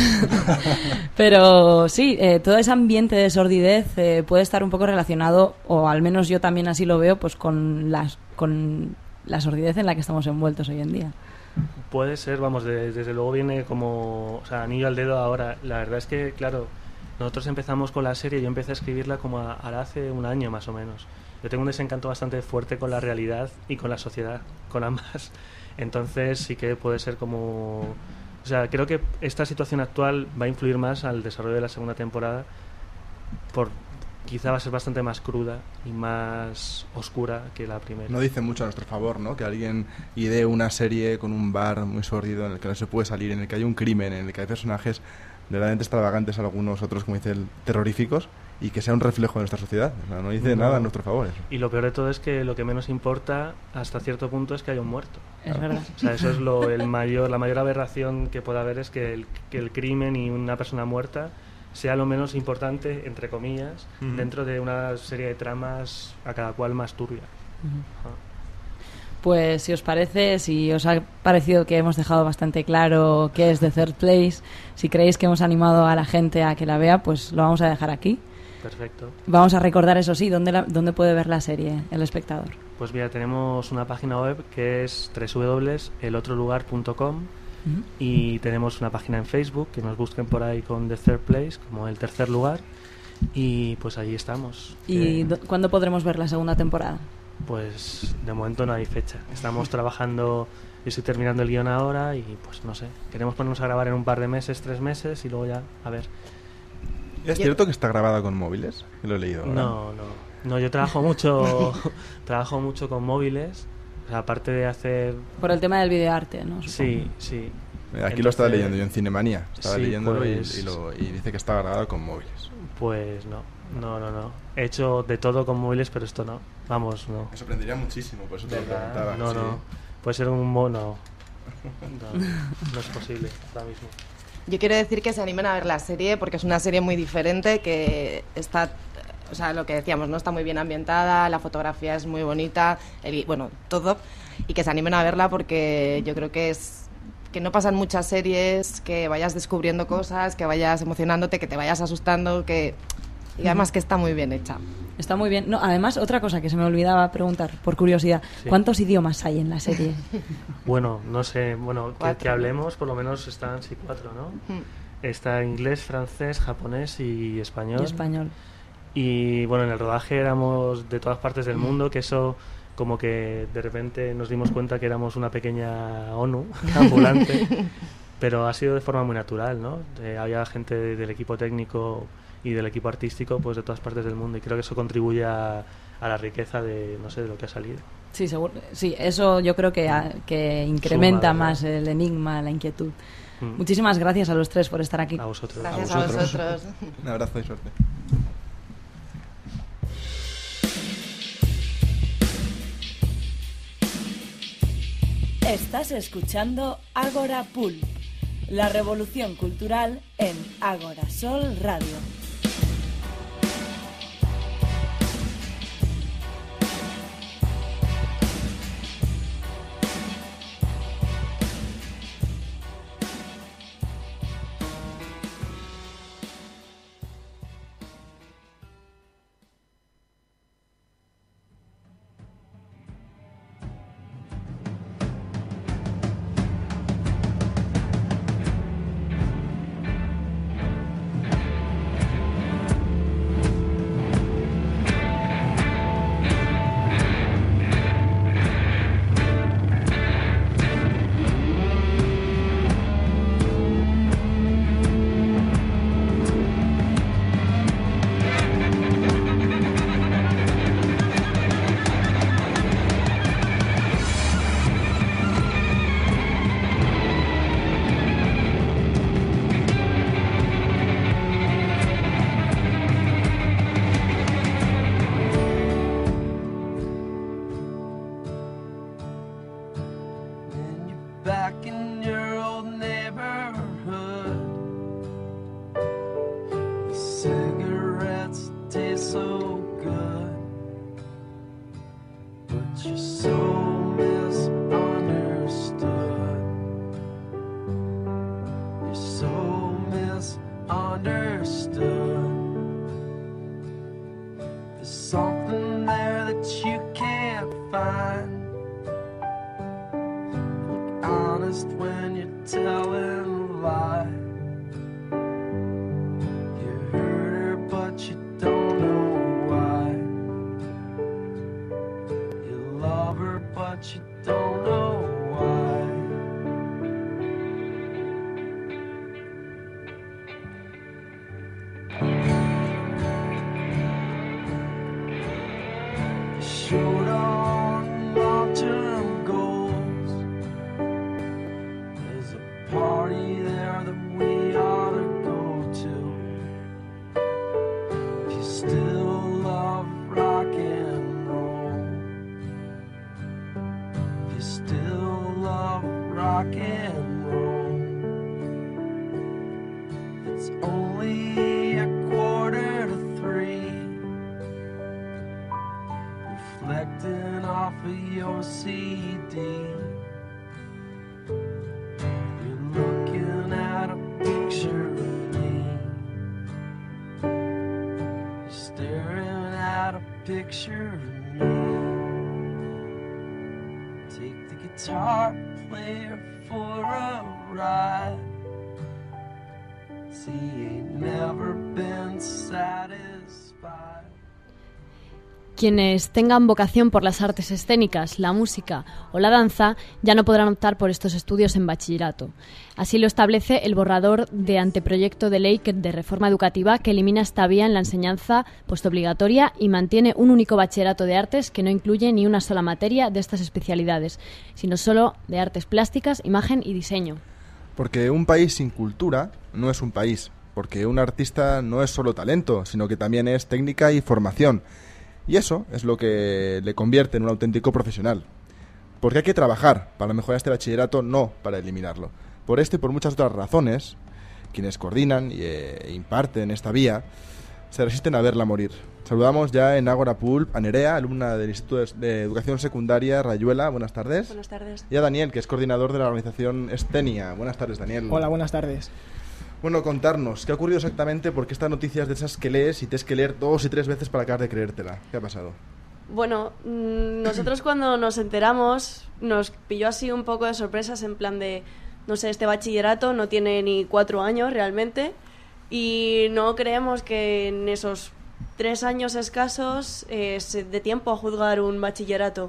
Pero sí, todo ese ambiente de sordidez puede estar un poco relacionado, o al menos yo también así lo veo, pues con la sordidez en la que estamos envueltos hoy en día. Puede ser, vamos, desde luego viene como, o sea, anillo al dedo ahora. La verdad es que, claro, nosotros empezamos con la serie, yo empecé a escribirla como hace un año más o menos. Yo tengo un desencanto bastante fuerte con la realidad y con la sociedad, con ambas. Entonces sí que puede ser como... O sea, creo que esta situación actual va a influir más al desarrollo de la segunda temporada, quizá va a ser bastante más cruda y más oscura que la primera. No dice mucho a nuestro favor, ¿no? Que alguien idee una serie con un bar muy sórdido en el que no se puede salir, en el que hay un crimen, en el que hay personajes verdaderamente extravagantes, algunos otros, como dice, terroríficos, y que sea un reflejo de nuestra sociedad. O sea, no dice nada a nuestro favor eso. Y lo peor de todo es que lo que menos importa hasta cierto punto es que haya un muerto. Es verdad. O sea, eso es la mayor aberración que puede haber, es que el crimen y una persona muerta sea lo menos importante, entre comillas, dentro de una serie de tramas a cada cual más turbia. Pues si os parece, si os ha parecido que hemos dejado bastante claro qué es The Third Place, si creéis que hemos animado a la gente a que la vea, pues lo vamos a dejar aquí. Perfecto. Vamos a recordar, eso sí, ¿dónde puede ver la serie el espectador? Pues mira, tenemos una página web que es www.elotrolugar.com. Y tenemos una página en Facebook, que nos busquen por ahí con The Third Place, como el tercer lugar, y pues allí estamos. ¿Y cuándo podremos ver la segunda temporada? Pues de momento no hay fecha. Estamos trabajando, yo estoy terminando el guión ahora y pues no sé, queremos ponernos a grabar en un par de meses, 3 meses y luego ya, a ver. ¿Es cierto que está grabada con móviles? Que lo he leído ahora. No, yo trabajo mucho con móviles, o sea, aparte de hacer... Por el tema del videoarte, ¿no? Sí. Aquí entonces, lo estaba leyendo yo en Cinemanía, estaba leyéndolo pues, y dice que está grabado con móviles. Pues no. He hecho de todo con móviles, pero esto no. Vamos, no. Me sorprendería muchísimo, por eso te lo preguntaba. No. Puede ser un mono. No es posible ahora mismo. Yo quiero decir que se animen a ver la serie porque es una serie muy diferente, que está, o sea, lo que decíamos, no está muy bien ambientada, la fotografía es muy bonita, todo, y que se animen a verla porque yo creo que no pasan muchas series, que vayas descubriendo cosas, que vayas emocionándote, que te vayas asustando, y además que está muy bien hecha. Está muy bien. No, además, otra cosa que se me olvidaba preguntar, por curiosidad, ¿cuántos idiomas hay en la serie? Bueno, no sé, que hablemos, por lo menos están 4, ¿no? Está inglés, francés, japonés y español. Y bueno, en el rodaje éramos de todas partes del mundo, que eso como que de repente nos dimos cuenta que éramos una pequeña ONU ambulante, pero ha sido de forma muy natural, ¿no? Había gente del equipo técnico y del equipo artístico pues de todas partes del mundo, y creo que eso contribuye a la riqueza de lo que ha salido. Sí, seguro. Sí, eso yo creo que incrementa más el enigma, la inquietud. Muchísimas gracias a los 3 por estar aquí. A vosotros. Gracias a vosotros. Un abrazo y suerte. Estás escuchando Agora Pulp, la revolución cultural en Agora Sol Radio. Take the guitar player for a ride. See, ain't never been satisfied. Quienes tengan vocación por las artes escénicas, la música o la danza ya no podrán optar por estos estudios en bachillerato. Así lo establece el borrador de anteproyecto de ley de reforma educativa que elimina esta vía en la enseñanza postobligatoria y mantiene un único bachillerato de artes que no incluye ni una sola materia de estas especialidades, sino solo de artes plásticas, imagen y diseño. Porque un país sin cultura no es un país, porque un artista no es solo talento, sino que también es técnica y formación. Y eso es lo que le convierte en un auténtico profesional. Porque hay que trabajar para mejorar este bachillerato, no para eliminarlo. Por esto y por muchas otras razones, quienes coordinan e imparten esta vía se resisten a verla morir. Saludamos ya en Ágora Pulp a Nerea, alumna del Instituto de Educación Secundaria Rayuela. Buenas tardes. Buenas tardes. Y a Daniel, que es coordinador de la organización Escenia. Buenas tardes, Daniel. Hola, buenas tardes. Bueno, contarnos, ¿qué ha ocurrido exactamente? Porque estas noticias de esas que lees y tienes que leer 2 y 3 veces para acabar de creértela. ¿Qué ha pasado? Bueno, nosotros cuando nos enteramos nos pilló así un poco de sorpresas en plan de, no sé, este bachillerato no tiene ni 4 años realmente y no creemos que en esos 3 años escasos se dé tiempo a juzgar un bachillerato.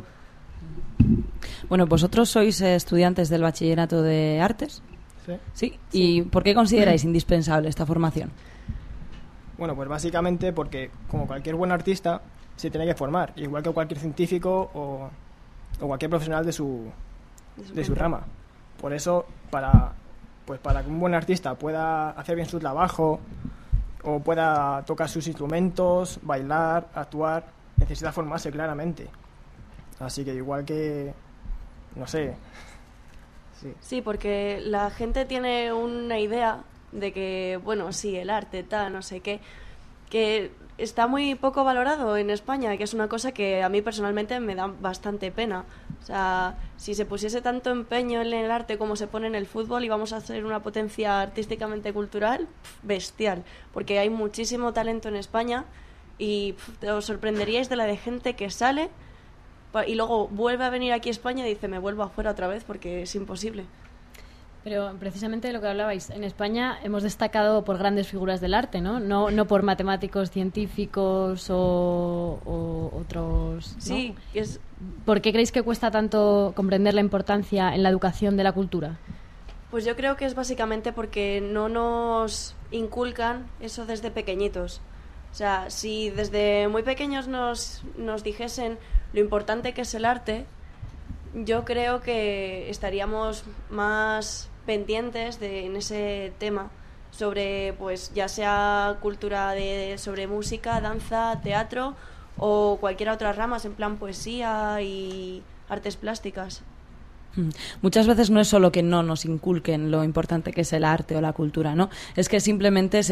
Bueno, vosotros sois estudiantes del bachillerato de artes. Sí. ¿Y por qué consideráis indispensable esta formación? Bueno, pues básicamente porque, como cualquier buen artista, se tiene que formar, igual que cualquier científico o cualquier profesional de su rama. Por eso, para que un buen artista pueda hacer bien su trabajo o pueda tocar sus instrumentos, bailar, actuar, necesita formarse claramente. Así que igual que, no sé... Sí, porque la gente tiene una idea de que, bueno, sí, el arte, tal, no sé qué, que está muy poco valorado en España, que es una cosa que a mí personalmente me da bastante pena. O sea, si se pusiese tanto empeño en el arte como se pone en el fútbol, íbamos a ser una potencia artísticamente cultural bestial, porque hay muchísimo talento en España y os sorprenderíais de la de gente que sale y luego vuelve a venir aquí a España y dice me vuelvo afuera otra vez porque es imposible. Pero precisamente de lo que hablabais, en España hemos destacado por grandes figuras del arte, ¿no? No por matemáticos, científicos o otros, ¿no? Sí, es... ¿Por qué creéis que cuesta tanto comprender la importancia en la educación de la cultura? Pues yo creo que es básicamente porque no nos inculcan eso desde pequeñitos. O sea, si desde muy pequeños nos dijesen lo importante que es el arte, yo creo que estaríamos más pendientes en ese tema sobre, pues ya sea cultura sobre música, danza, teatro o cualquier otra ramas, en plan poesía y artes plásticas. Muchas veces no es solo que no nos inculquen lo importante que es el arte o la cultura, ¿no? Es que simplemente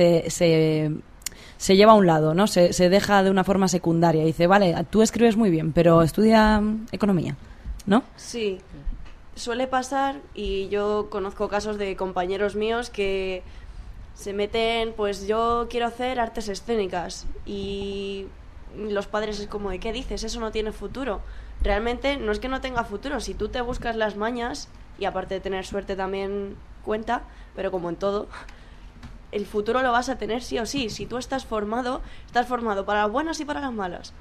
se lleva a un lado, ¿no? Se deja de una forma secundaria. Dice, vale, tú escribes muy bien, pero estudia economía, ¿no? Sí, suele pasar y yo conozco casos de compañeros míos que se meten, pues yo quiero hacer artes escénicas y los padres es como, ¿de qué dices? Eso no tiene futuro. Realmente no es que no tenga futuro, si tú te buscas las mañas y aparte de tener suerte también cuenta, pero como en todo... el futuro lo vas a tener sí o sí. Si tú estás formado para las buenas y para las malas.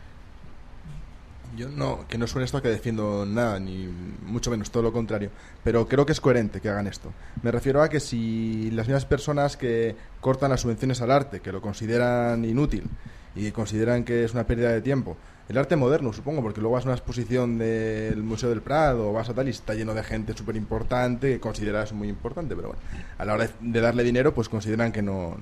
Yo que no suene esto a que defiendo nada, ni mucho menos, todo lo contrario. Pero creo que es coherente que hagan esto. Me refiero a que si las mismas personas que cortan las subvenciones al arte, que lo consideran inútil y consideran que es una pérdida de tiempo, el arte moderno, supongo, porque luego vas a una exposición del Museo del Prado o vas a tal y está lleno de gente súper importante que considera eso muy importante, pero bueno, a la hora de darle dinero, pues consideran que no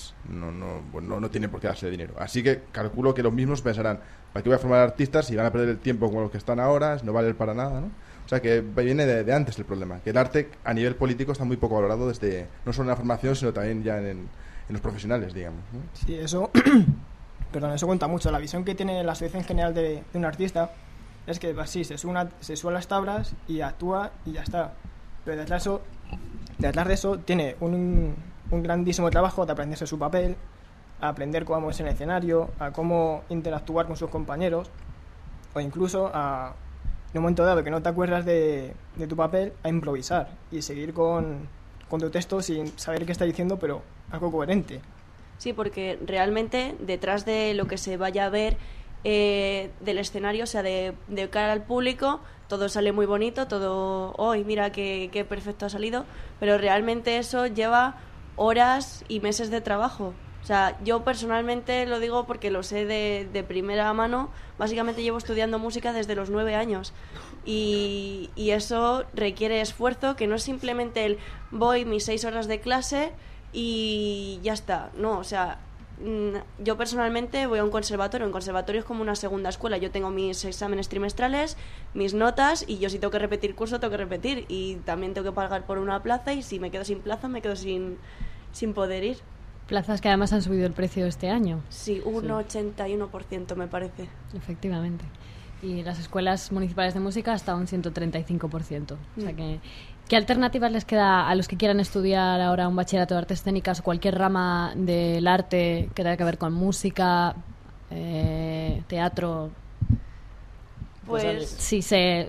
tiene por qué darse dinero. Así que calculo que los mismos pensarán, ¿para qué voy a formar artistas si van a perder el tiempo como los que están ahora? No vale para nada, ¿no? O sea, que viene de antes el problema, que el arte a nivel político está muy poco valorado desde no solo en la formación, sino también ya en los profesionales, digamos, ¿no? Sí, eso... Perdón, eso cuenta mucho. La visión que tiene la Asociación General de un artista es que sí, se sube a las tablas y actúa y ya está. Pero detrás de eso tiene un grandísimo trabajo de aprenderse su papel, a aprender cómo es en el escenario, a cómo interactuar con sus compañeros o incluso a en un momento dado que no te acuerdas de tu papel, a improvisar y seguir con tu texto sin saber qué está diciendo, pero algo coherente. Sí, porque realmente detrás de lo que se vaya a ver del escenario, o sea, de cara al público, todo sale muy bonito, todo, ¡ay, mira qué perfecto ha salido! Pero realmente eso lleva horas y meses de trabajo. O sea, yo personalmente lo digo porque lo sé de primera mano. Básicamente llevo estudiando música desde los 9 años y eso requiere esfuerzo, que no es simplemente el voy mis 6 horas de clase y ya está. No, o sea, yo personalmente voy a un conservatorio. Un conservatorio es como una segunda escuela. Yo tengo mis exámenes trimestrales, mis notas, y yo si tengo que repetir curso, tengo que repetir. Y también tengo que pagar por una plaza, y si me quedo sin plaza, me quedo sin poder ir. Plazas que además han subido el precio este año. Sí, un 81% me parece. Efectivamente. Y las escuelas municipales de música hasta un 135%. O sea que... ¿Qué alternativas les queda a los que quieran estudiar ahora un bachillerato de artes escénicas o cualquier rama del arte que tenga que ver con música, teatro? Pues si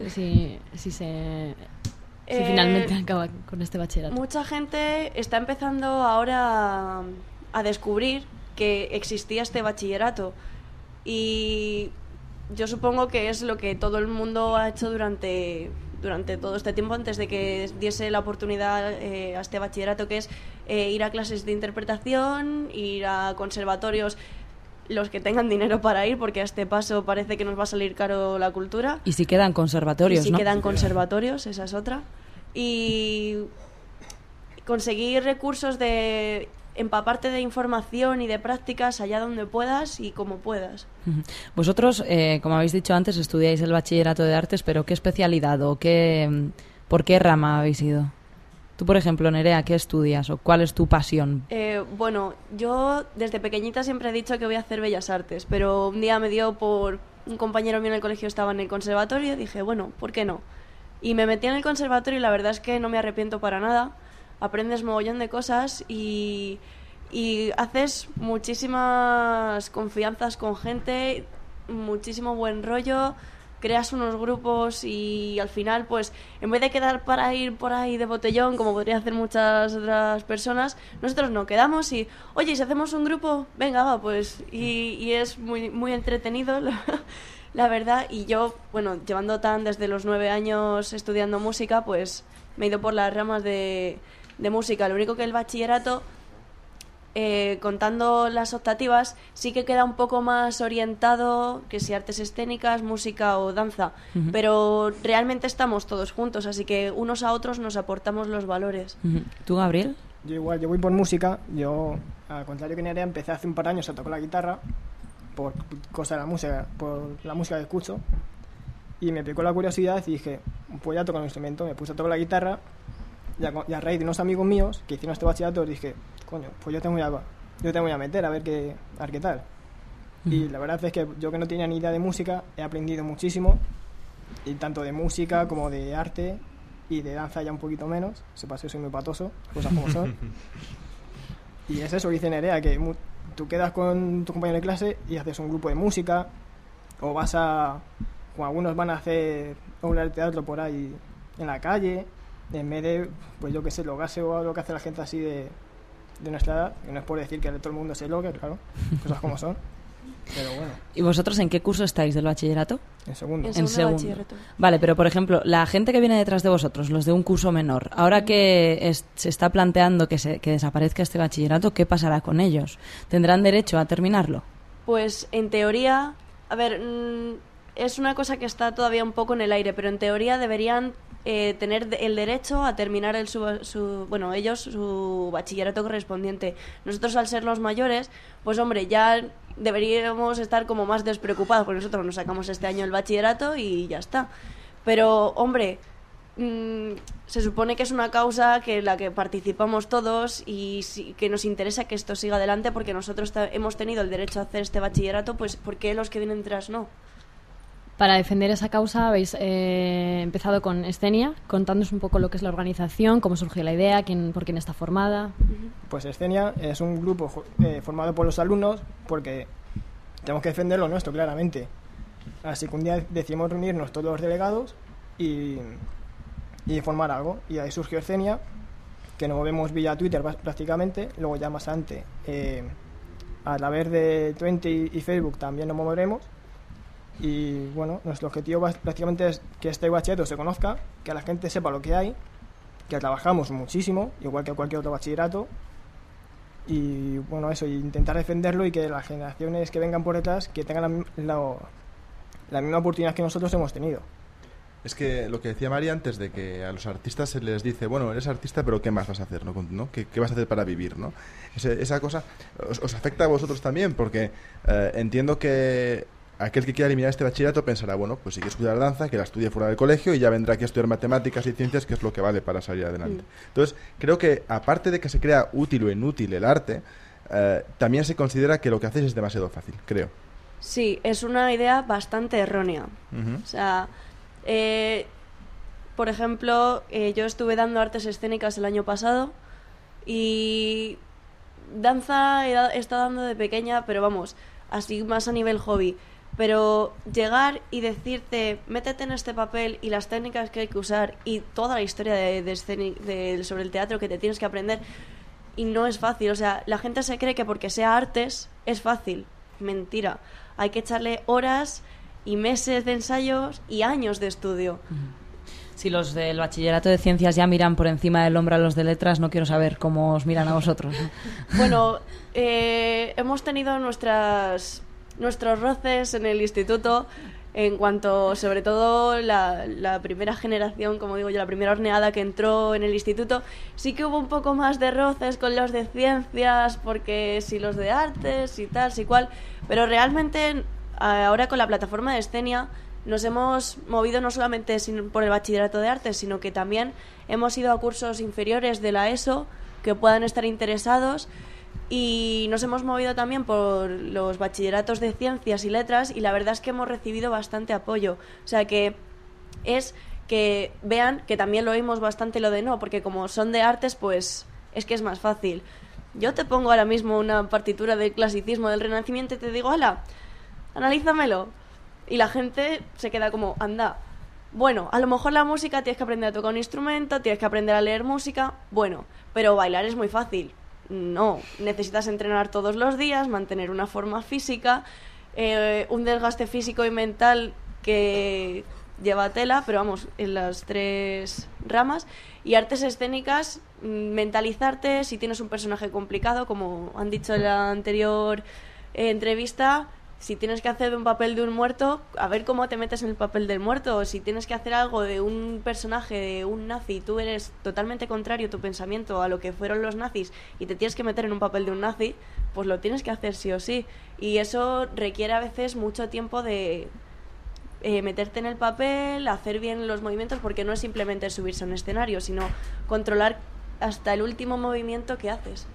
finalmente acaba con este bachillerato. Mucha gente está empezando ahora a descubrir que existía este bachillerato, y yo supongo que es lo que todo el mundo ha hecho durante todo este tiempo antes de que diese la oportunidad a este bachillerato, que es ir a clases de interpretación, ir a conservatorios, los que tengan dinero para ir, porque a este paso parece que nos va a salir caro la cultura. Y si quedan conservatorios, y si ¿no? quedan conservatorios, esa es otra. Y conseguir recursos de empaparte de información y de prácticas allá donde puedas y como puedas. Vosotros, como habéis dicho antes, estudiáis el bachillerato de artes, pero ¿qué especialidad o por qué rama habéis ido? Tú, por ejemplo, Nerea, ¿qué estudias o cuál es tu pasión? Bueno, yo desde pequeñita siempre he dicho que voy a hacer Bellas Artes, pero un día me dio por... Un compañero mío en el colegio estaba en el conservatorio y dije, bueno, ¿por qué no? Y me metí en el conservatorio y la verdad es que no me arrepiento para nada. Aprendes mogollón de cosas y haces muchísimas confianzas con gente, muchísimo buen rollo, creas unos grupos y al final, pues, en vez de quedar para ir por ahí de botellón, como podrían hacer muchas otras personas, nosotros no quedamos y, oye, si hacemos un grupo, venga, va, pues, y es muy, muy entretenido, la verdad. Y yo, bueno, llevando desde los 9 años estudiando música, pues me he ido por las ramas de música. Lo único que el bachillerato, contando las optativas, sí que queda un poco más orientado, que si artes escénicas, música o danza, pero realmente estamos todos juntos, así que unos a otros nos aportamos los valores. ¿Tú, Gabriel? Yo igual, yo voy por música. Yo, al contrario que Nerea, empecé hace un par de años a tocar la guitarra por cosa de la música, por la música que escucho, y me picó la curiosidad y dije, pues ya toco un instrumento. Me puse a tocar la guitarra y a raíz de unos amigos míos que hicieron este bachillerato dije, coño, pues yo te voy a meter a ver qué tal. Y la verdad es que yo, que no tenía ni idea de música, he aprendido muchísimo, y tanto de música como de arte y de danza ya un poquito menos. Se pasó, soy muy patoso, cosas como son. Y es eso que dice Nerea, que tú quedas con tu compañero de clase y haces un grupo de música, o o algunos van a hacer obras de teatro por ahí en la calle, en vez de, pues yo qué sé, lo gases o lo que hace la gente así de nuestra edad, que no es por decir que todo el mundo se loque, claro, cosas como son, pero bueno. ¿Y vosotros en qué curso estáis del bachillerato? En segundo. En segundo bachillerato. Vale, pero por ejemplo, la gente que viene detrás de vosotros, los de un curso menor, ahora que se está planteando que desaparezca este bachillerato, ¿qué pasará con ellos? ¿Tendrán derecho a terminarlo? Pues en teoría, a ver, es una cosa que está todavía un poco en el aire, pero en teoría deberían tener el derecho a terminar ellos su bachillerato correspondiente. Nosotros, al ser los mayores, pues hombre, ya deberíamos estar como más despreocupados, porque nosotros nos sacamos este año el bachillerato y ya está. Pero hombre, se supone que es una causa que la que participamos todos y que nos interesa que esto siga adelante, porque nosotros hemos tenido el derecho a hacer este bachillerato, pues ¿por qué los que vienen detrás no? Para defender esa causa habéis empezado con Escenia, contándonos un poco lo que es la organización, cómo surgió la idea, por quién está formada. Pues Escenia es un grupo formado por los alumnos, porque tenemos que defender lo nuestro, claramente. Así que un día decidimos reunirnos todos los delegados y formar algo. Y ahí surgió Escenia, que nos movemos vía Twitter prácticamente, luego ya más adelante a través de Twenty y Facebook también nos moveremos. Y bueno, nuestro objetivo prácticamente es que este bachillerato se conozca, que la gente sepa lo que hay, que trabajamos muchísimo, igual que cualquier otro bachillerato, y bueno, eso, intentar defenderlo y que las generaciones que vengan por detrás que tengan la misma oportunidad que nosotros hemos tenido. Es que lo que decía María antes, de que a los artistas se les dice, bueno, eres artista, pero ¿qué más vas a hacer? ¿No? ¿Qué vas a hacer para vivir? ¿No? Esa cosa os afecta a vosotros también, porque entiendo que aquel que quiera eliminar este bachillerato pensará, bueno, pues si quiere estudiar danza, que la estudie fuera del colegio y ya vendrá aquí a estudiar matemáticas y ciencias, que es lo que vale para salir adelante. Entonces, creo que aparte de que se crea útil o inútil el arte, también se considera que lo que hacéis es demasiado fácil, creo. Sí, es una idea bastante errónea. O sea, por ejemplo, yo estuve dando artes escénicas el año pasado y danza he estado dando de pequeña, pero vamos, así más a nivel hobby. Pero llegar y decirte, métete en este papel y las técnicas que hay que usar y toda la historia sobre el teatro que te tienes que aprender, y no es fácil. O sea, la gente se cree que porque sea artes es fácil. Mentira. Hay que echarle horas y meses de ensayos y años de estudio. Si los del bachillerato de ciencias ya miran por encima del hombro a los de letras, no quiero saber cómo os miran a vosotros, ¿no? Bueno, hemos tenido nuestros roces en el instituto en cuanto, sobre todo, la primera generación, como digo yo, la primera horneada que entró en el instituto, sí que hubo un poco más de roces con los de ciencias, porque si los de artes y tal, si cual, pero realmente ahora con la plataforma de Escenia nos hemos movido no solamente por el bachillerato de artes, sino que también hemos ido a cursos inferiores de la ESO que puedan estar interesados. Y nos hemos movido también por los bachilleratos de ciencias y letras, y la verdad es que hemos recibido bastante apoyo. O sea, que es que vean que también lo oímos bastante lo de no, porque como son de artes, pues es que es más fácil. Yo te pongo ahora mismo una partitura del clasicismo, del Renacimiento, y te digo, hala, analízamelo. Y la gente se queda como, anda. Bueno, a lo mejor la música tienes que aprender a tocar un instrumento, tienes que aprender a leer música, bueno, pero bailar es muy fácil. No, necesitas entrenar todos los días, mantener una forma física, un desgaste físico y mental que lleva tela, pero vamos, en las tres ramas. Y artes escénicas, mentalizarte si tienes un personaje complicado, como han dicho en la anterior entrevista. Si tienes que hacer un papel de un muerto, a ver cómo te metes en el papel del muerto. O si tienes que hacer algo de un personaje, de un nazi, y tú eres totalmente contrario tu pensamiento a lo que fueron los nazis y te tienes que meter en un papel de un nazi, pues lo tienes que hacer sí o sí. Y eso requiere a veces mucho tiempo de meterte en el papel, hacer bien los movimientos, porque no es simplemente subirse a un escenario, sino controlar hasta el último movimiento que haces.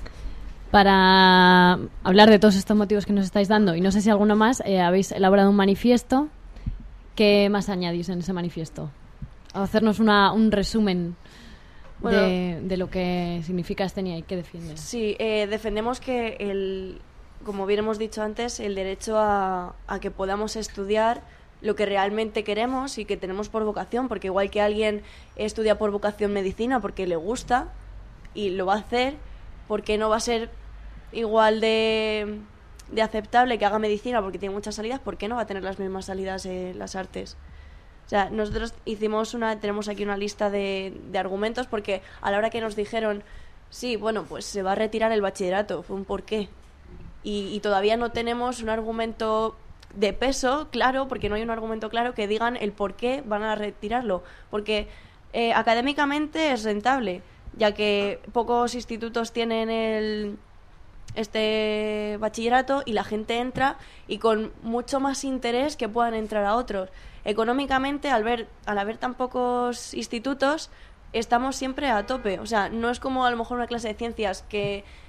Para hablar de todos estos motivos que nos estáis dando, y no sé si alguno más, habéis elaborado un manifiesto. ¿Qué más añadís en ese manifiesto? A hacernos un resumen de lo que significa Escenia y qué defiende. Sí, defendemos que, como bien hemos dicho antes, el derecho a que podamos estudiar lo que realmente queremos y que tenemos por vocación, porque igual que alguien estudia por vocación medicina porque le gusta y lo va a hacer, ¿por qué no va a ser igual de aceptable que haga medicina porque tiene muchas salidas? ¿Por qué no va a tener las mismas salidas en las artes? O sea, nosotros tenemos aquí una lista de argumentos, porque a la hora que nos dijeron, sí, bueno, pues se va a retirar el bachillerato, fue un ¿por qué? Y todavía no tenemos un argumento de peso claro, porque no hay un argumento claro que digan el por qué van a retirarlo, porque académicamente es rentable, ya que pocos institutos tienen este bachillerato y la gente entra y con mucho más interés que puedan entrar a otros. Económicamente, al haber tan pocos institutos, estamos siempre a tope. O sea, no es como a lo mejor una clase de ciencias que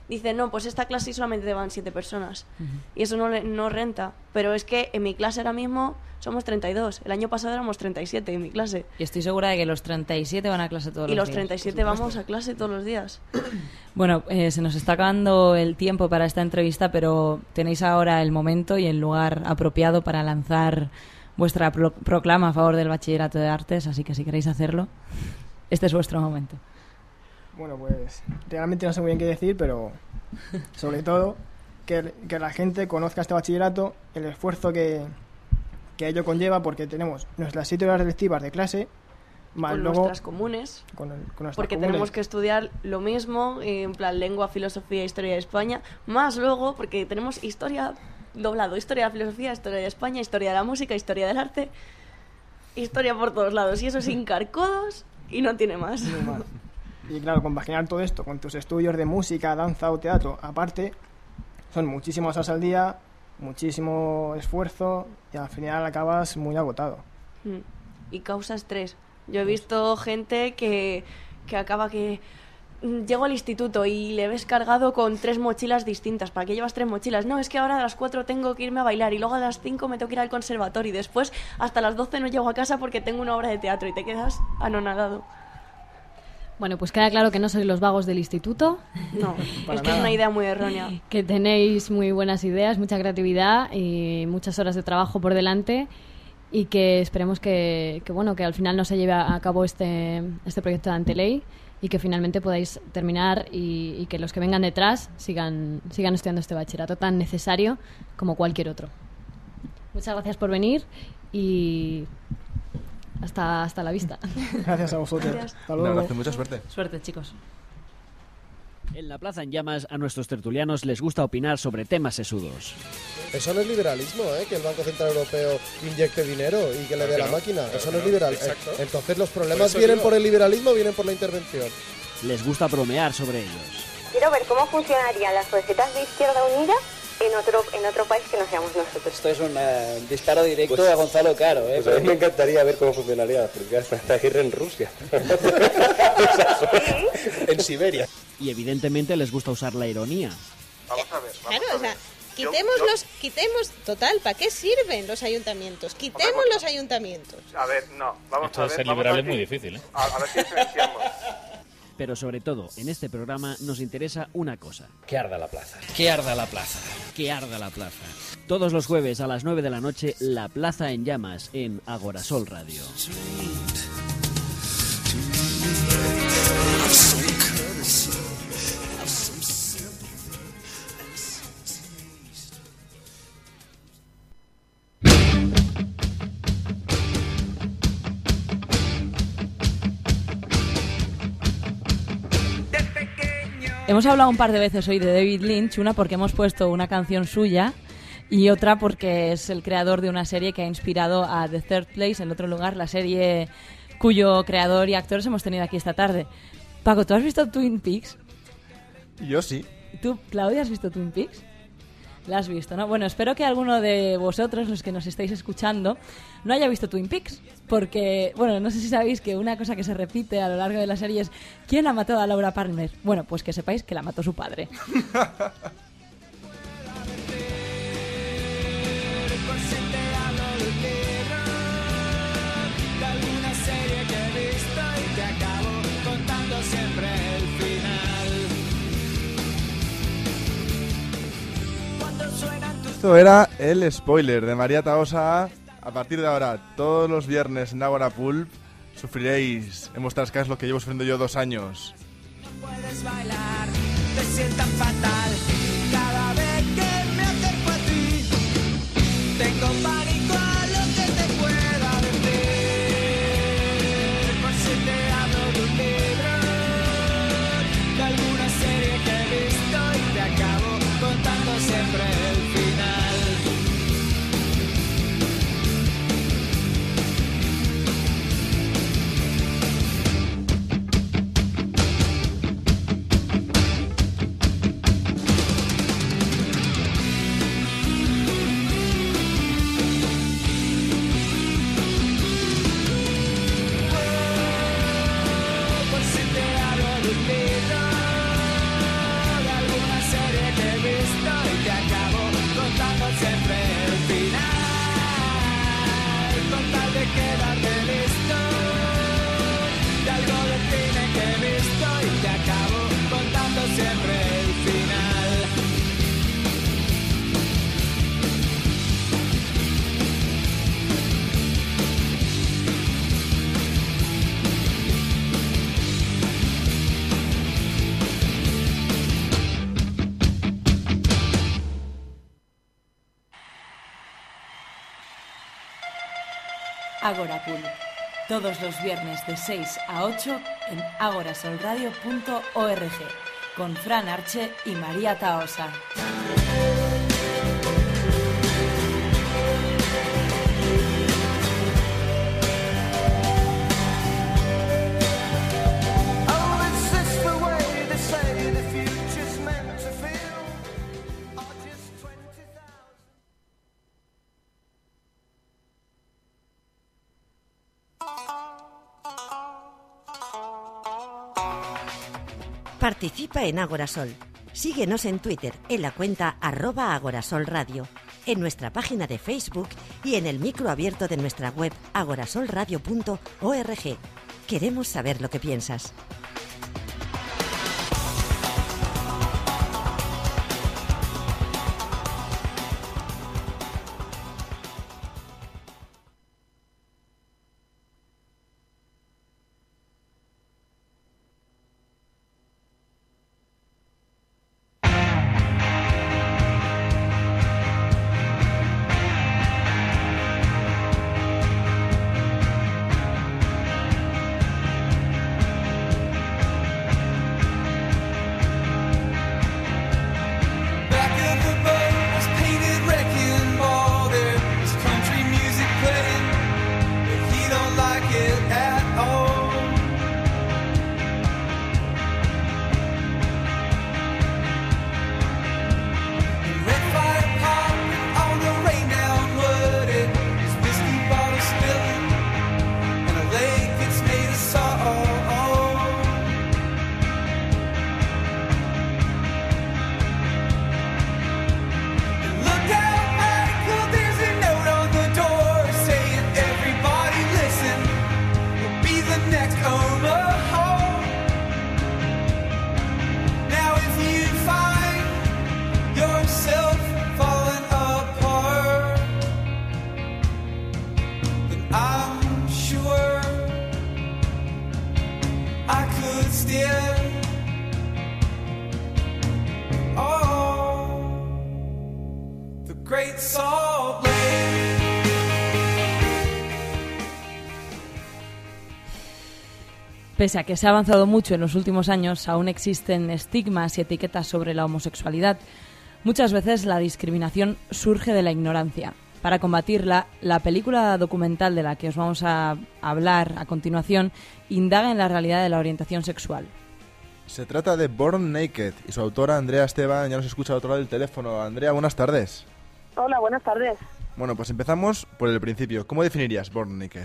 dice, no, pues esta clase solamente van 7 personas. Y eso no renta. Pero es que en mi clase ahora mismo somos 32. El año pasado éramos 37 en mi clase. Y estoy segura de que los 37 van a clase todos los días. Y los 37 vamos a clase todos los días. Bueno, se nos está acabando el tiempo para esta entrevista, pero tenéis ahora el momento y el lugar apropiado para lanzar vuestra proclama a favor del Bachillerato de Artes, así que si queréis hacerlo, este es vuestro momento. Bueno, pues realmente no sé muy bien qué decir, pero sobre todo que la gente conozca este bachillerato, el esfuerzo que ello conlleva, porque tenemos nuestras 7 horas lectivas de clase, más con luego nuestras comunes, con nuestras porque comunes. Tenemos que estudiar lo mismo, en plan lengua, filosofía, historia de España, más luego porque tenemos historia doblado, historia de la filosofía, historia de España, historia de la música, historia del arte, historia por todos lados, y eso sin carcodos y no tiene más. Y claro, compaginar todo esto con tus estudios de música, danza o teatro, aparte, son muchísimas horas al día, muchísimo esfuerzo y al final acabas muy agotado. Y causa estrés. Yo he visto gente que acaba que... Llego al instituto y le ves cargado con 3 mochilas distintas. ¿Para qué llevas 3 mochilas? No, es que ahora a las 4 tengo que irme a bailar y luego a las 5 me tengo que ir al conservatorio y después hasta las 12 no llego a casa porque tengo una obra de teatro y te quedas anonadado. Bueno, pues queda claro que no sois los vagos del instituto. No, es que es una idea muy errónea. Que tenéis muy buenas ideas, mucha creatividad y muchas horas de trabajo por delante y que esperemos que al final no se lleve a cabo este proyecto de Anteley y que finalmente podáis terminar y que los que vengan detrás sigan estudiando este bachillerato tan necesario como cualquier otro. Muchas gracias por venir y hasta la vista. Gracias a vosotros. Hasta luego. Un abrazo, mucha suerte. Suerte, chicos. En la Plaza en Llamas a nuestros tertulianos les gusta opinar sobre temas sesudos. Eso no es liberalismo, que el Banco Central Europeo inyecte dinero y que le dé la máquina. Eso no es liberalismo. Entonces los problemas vienen por el liberalismo o vienen por la intervención. Les gusta bromear sobre ellos. Quiero ver cómo funcionarían las recetas de Izquierda Unida en otro país que no seamos nosotros. Esto es un disparo directo a Gonzalo Caro. Pues a mí me encantaría ver cómo funcionaría la política extranjera en Rusia. En Siberia. Y evidentemente les gusta usar la ironía. Vamos a ver. Claro, o sea, quitemos, total, ¿para qué sirven los ayuntamientos? Quitemos los ayuntamientos. A ver, no, vamos Esto a ver. ser liberal es muy difícil, ¿eh? A ver si diferenciamos. Pero sobre todo, en este programa nos interesa una cosa. Que arda la plaza. Que arda la plaza. Que arda la plaza. Todos los jueves a las 9 de la noche, La Plaza en Llamas, en Agorasol Radio. Hemos hablado un par de veces hoy de David Lynch, una porque hemos puesto una canción suya y otra porque es el creador de una serie que ha inspirado a The Third Place, en otro lugar, la serie cuyo creador y actores hemos tenido aquí esta tarde. Paco, ¿tú has visto Twin Peaks? Yo sí. ¿Tú, Claudia, has visto Twin Peaks? La has visto, ¿no? Bueno, espero que alguno de vosotros, los que nos estáis escuchando, no haya visto Twin Peaks, porque, bueno, no sé si sabéis que una cosa que se repite a lo largo de la serie es ¿quién ha matado a Laura Palmer? Bueno, pues que sepáis que la mató su padre. Esto era el spoiler de María Tahosa. A partir de ahora, todos los viernes en Ágora Pulp, sufriréis en vuestras casas lo que llevo sufriendo yo 2 años. No puedes bailar, te sientan fatal. Cada vez que me acerco a ti, tengo pánico a lo que te pueda decir. Por si te hablo de un libro, de alguna serie que he visto y te acabo contando siempre el final. Agorapool. Todos los viernes de 6 a 8 en agorasolradio.org con Fran Arche y María Taosa. Participa en Agorasol. Síguenos en Twitter en la cuenta @agorasolradio, en nuestra página de Facebook y en el micro abierto de nuestra web agorasolradio.org. Queremos saber lo que piensas. Pese a que se ha avanzado mucho en los últimos años, aún existen estigmas y etiquetas sobre la homosexualidad. Muchas veces la discriminación surge de la ignorancia. Para combatirla, la película documental de la que os vamos a hablar a continuación indaga en la realidad de la orientación sexual. Se trata de Born Naked y su autora Andrea Esteban ya nos escucha al otro lado del teléfono. Andrea, buenas tardes. Hola, buenas tardes. Bueno, pues empezamos por el principio. ¿Cómo definirías Born Naked?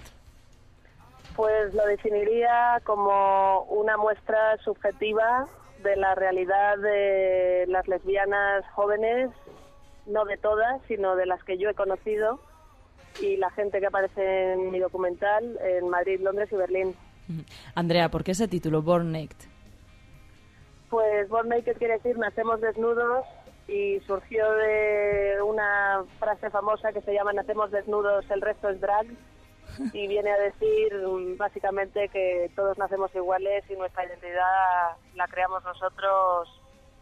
Pues lo definiría como una muestra subjetiva de la realidad de las lesbianas jóvenes, no de todas, sino de las que yo he conocido, y la gente que aparece en mi documental en Madrid, Londres y Berlín. Andrea, ¿por qué ese título, Born Naked? Pues Born Naked quiere decir nacemos desnudos, y surgió de una frase famosa que se llama nacemos desnudos, el resto es drag. Y viene a decir básicamente que todos nacemos iguales y nuestra identidad la creamos nosotros,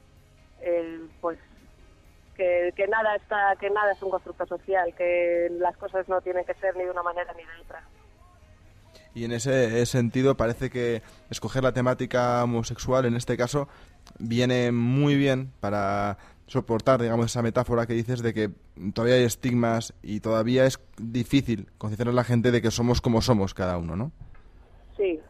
pues que nada es un constructo social, que las cosas no tienen que ser ni de una manera ni de otra. Y en ese sentido parece que escoger la temática homosexual en este caso viene muy bien para soportar, digamos, esa metáfora que dices de que todavía hay estigmas y todavía es difícil concienciar a la gente de que somos como somos cada uno, ¿no? Sí.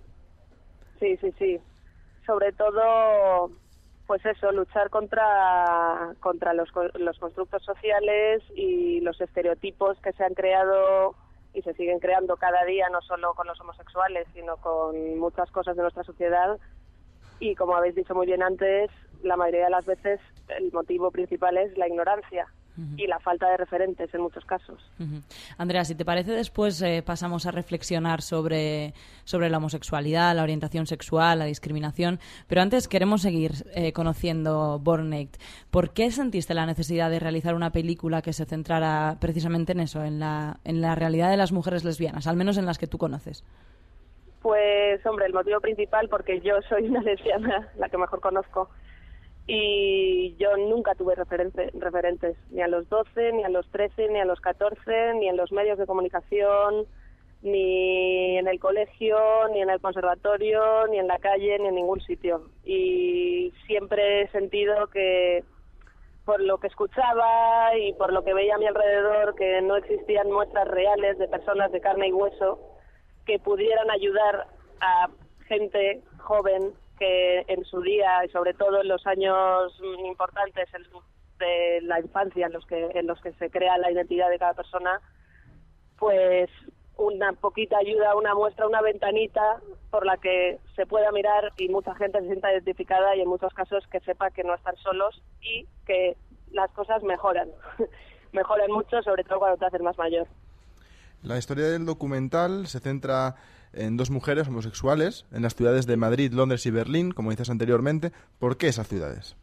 Sobre todo, pues eso, luchar contra los constructos sociales y los estereotipos que se han creado y se siguen creando cada día, no solo con los homosexuales, sino con muchas cosas de nuestra sociedad. Y como habéis dicho muy bien antes, la mayoría de las veces el motivo principal es la ignorancia y la falta de referentes en muchos casos. Andrea, si te parece, después pasamos a reflexionar sobre la homosexualidad, la orientación sexual, la discriminación, pero antes queremos seguir conociendo Born Naked. ¿Por qué sentiste la necesidad de realizar una película que se centrara precisamente en eso, en la realidad de las mujeres lesbianas, al menos en las que tú conoces? Pues, hombre, el motivo principal, porque yo soy una lesbiana, la que mejor conozco, y yo nunca tuve referentes, ni a los 12, ni a los 13, ni a los 14, ni en los medios de comunicación, ni en el colegio, ni en el conservatorio, ni en la calle, ni en ningún sitio. Y siempre he sentido que, por lo que escuchaba y por lo que veía a mi alrededor, que no existían muestras reales de personas de carne y hueso que pudieran ayudar a gente joven que en su día, y sobre todo en los años importantes de la infancia, en los que se crea la identidad de cada persona, pues una poquita ayuda, una muestra, una ventanita por la que se pueda mirar y mucha gente se sienta identificada, y en muchos casos que sepa que no están solos y que las cosas mejoran. Mejoran mucho, sobre todo cuando te haces más mayor. La historia del documental se centra en 2 mujeres homosexuales en las ciudades de Madrid, Londres y Berlín, como dices anteriormente. ¿Por qué esas ciudades?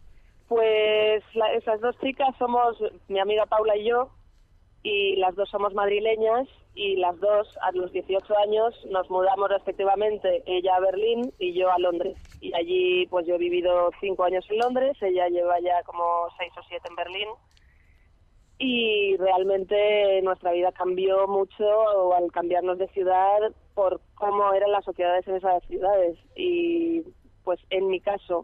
Pues esas 2 chicas somos mi amiga Paula y yo, y las 2 somos madrileñas, y las 2 a los 18 años nos mudamos respectivamente, ella a Berlín y yo a Londres. Y allí pues yo he vivido 5 años en Londres, ella lleva ya como 6 o 7 en Berlín. Y realmente nuestra vida cambió mucho al cambiarnos de ciudad por cómo eran las sociedades en esas ciudades. Y pues en mi caso,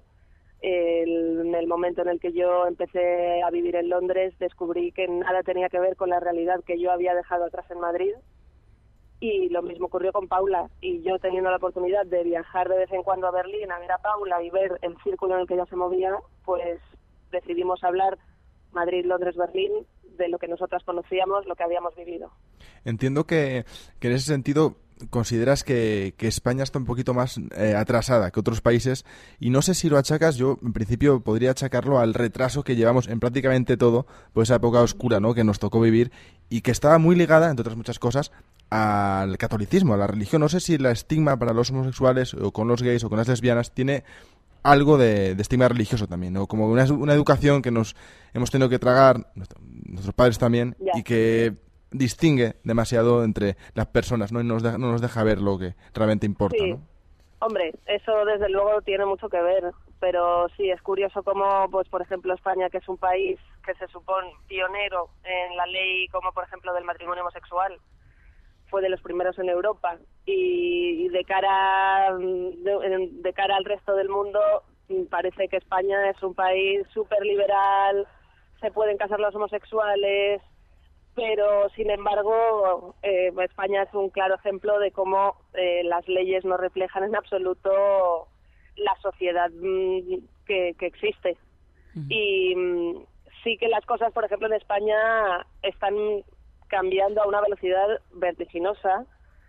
en el momento en el que yo empecé a vivir en Londres, descubrí que nada tenía que ver con la realidad que yo había dejado atrás en Madrid. Y lo mismo ocurrió con Paula. Y yo, teniendo la oportunidad de viajar de vez en cuando a Berlín a ver a Paula y ver el círculo en el que ella se movía, pues decidimos hablar Madrid, Londres, Berlín, de lo que nosotras conocíamos, lo que habíamos vivido. Entiendo que en ese sentido consideras que España está un poquito más atrasada que otros países, y no sé si lo achacas. Yo en principio podría achacarlo al retraso que llevamos en prácticamente todo por esa época oscura, ¿no?, que nos tocó vivir, y que estaba muy ligada, entre otras muchas cosas, al catolicismo, a la religión. No sé si el estigma para los homosexuales o con los gays o con las lesbianas tiene algo de estigma religioso también, ¿no? Como una educación que nos hemos tenido que tragar, nuestros padres también, y que distingue demasiado entre las personas, ¿no? Y no nos deja ver lo que realmente importa, sí. ¿no? Hombre, eso desde luego tiene mucho que ver, pero sí, es curioso cómo, pues por ejemplo, España, que es un país que se supone pionero en la ley, como por ejemplo del matrimonio homosexual, fue de los primeros en Europa, y de cara al resto del mundo parece que España es un país súper liberal, se pueden casar los homosexuales, pero sin embargo España es un claro ejemplo de cómo las leyes no reflejan en absoluto la sociedad que existe. Y sí que las cosas, por ejemplo, en España están cambiando a una velocidad vertiginosa.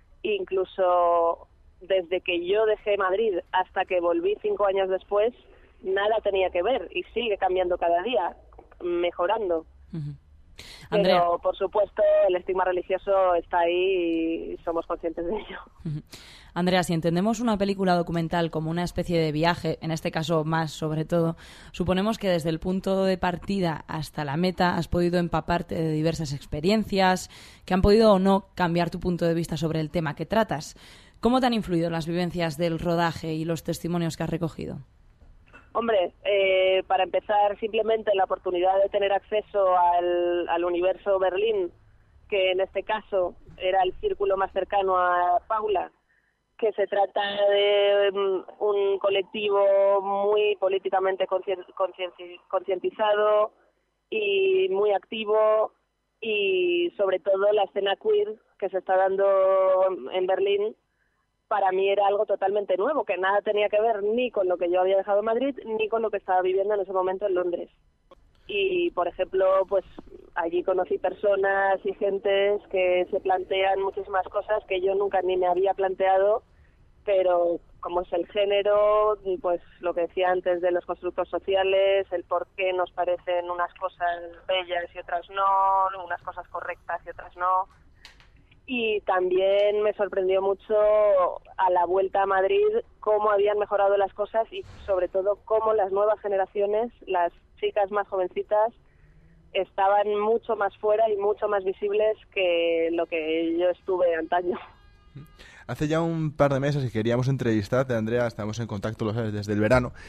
Incluso desde que yo dejé Madrid hasta que volví 5 años después, nada tenía que ver, y sigue cambiando cada día, mejorando. Andrea. Pero, por supuesto, el estigma religioso está ahí y somos conscientes de ello. Andrea, si entendemos una película documental como una especie de viaje, en este caso más sobre todo, suponemos que desde el punto de partida hasta la meta has podido empaparte de diversas experiencias que han podido o no cambiar tu punto de vista sobre el tema que tratas. ¿Cómo te han influido las vivencias del rodaje y los testimonios que has recogido? Hombre, para empezar, simplemente la oportunidad de tener acceso al universo Berlín, que en este caso era el círculo más cercano a Paula, que se trata de un colectivo muy políticamente concientizado y muy activo, y sobre todo la escena queer que se está dando en Berlín, para mí era algo totalmente nuevo, que nada tenía que ver ni con lo que yo había dejado en Madrid, ni con lo que estaba viviendo en ese momento en Londres. Y, por ejemplo, pues allí conocí personas y gentes que se plantean muchísimas cosas que yo nunca ni me había planteado, pero como es el género, pues lo que decía antes de los constructos sociales, el por qué nos parecen unas cosas bellas y otras no, unas cosas correctas y otras no. Y también me sorprendió mucho a la vuelta a Madrid cómo habían mejorado las cosas, y sobre todo cómo las nuevas generaciones, las chicas más jovencitas, estaban mucho más fuera y mucho más visibles que lo que yo estuve antaño. Hace ya un par de meses que queríamos entrevistarte, Andrea, estamos en contacto, lo sabes, desde el verano,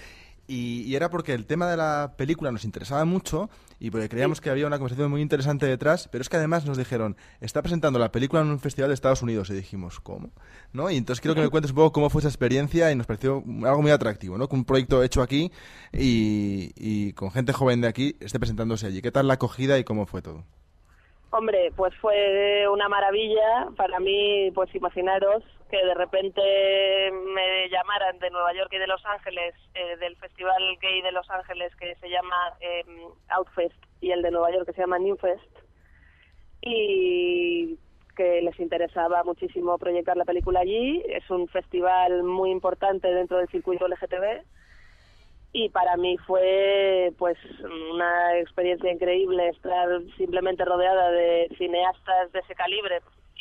Y era porque el tema de la película nos interesaba mucho y porque creíamos que había una conversación muy interesante detrás, pero es que además nos dijeron, está presentando la película en un festival de Estados Unidos, y dijimos, ¿cómo? ¿No? Y entonces quiero que me cuentes un poco cómo fue esa experiencia, y nos pareció algo muy atractivo, ¿no? Que un proyecto hecho aquí y con gente joven de aquí esté presentándose allí. ¿Qué tal la acogida y cómo fue todo? Hombre, pues fue una maravilla para mí, pues imaginaros que de repente me llamaran de Nueva York y de Los Ángeles, del Festival Gay de Los Ángeles que se llama Outfest, y el de Nueva York que se llama Newfest, y que les interesaba muchísimo proyectar la película allí. Es un festival muy importante dentro del circuito LGTB, y para mí fue pues una experiencia increíble estar simplemente rodeada de cineastas de ese calibre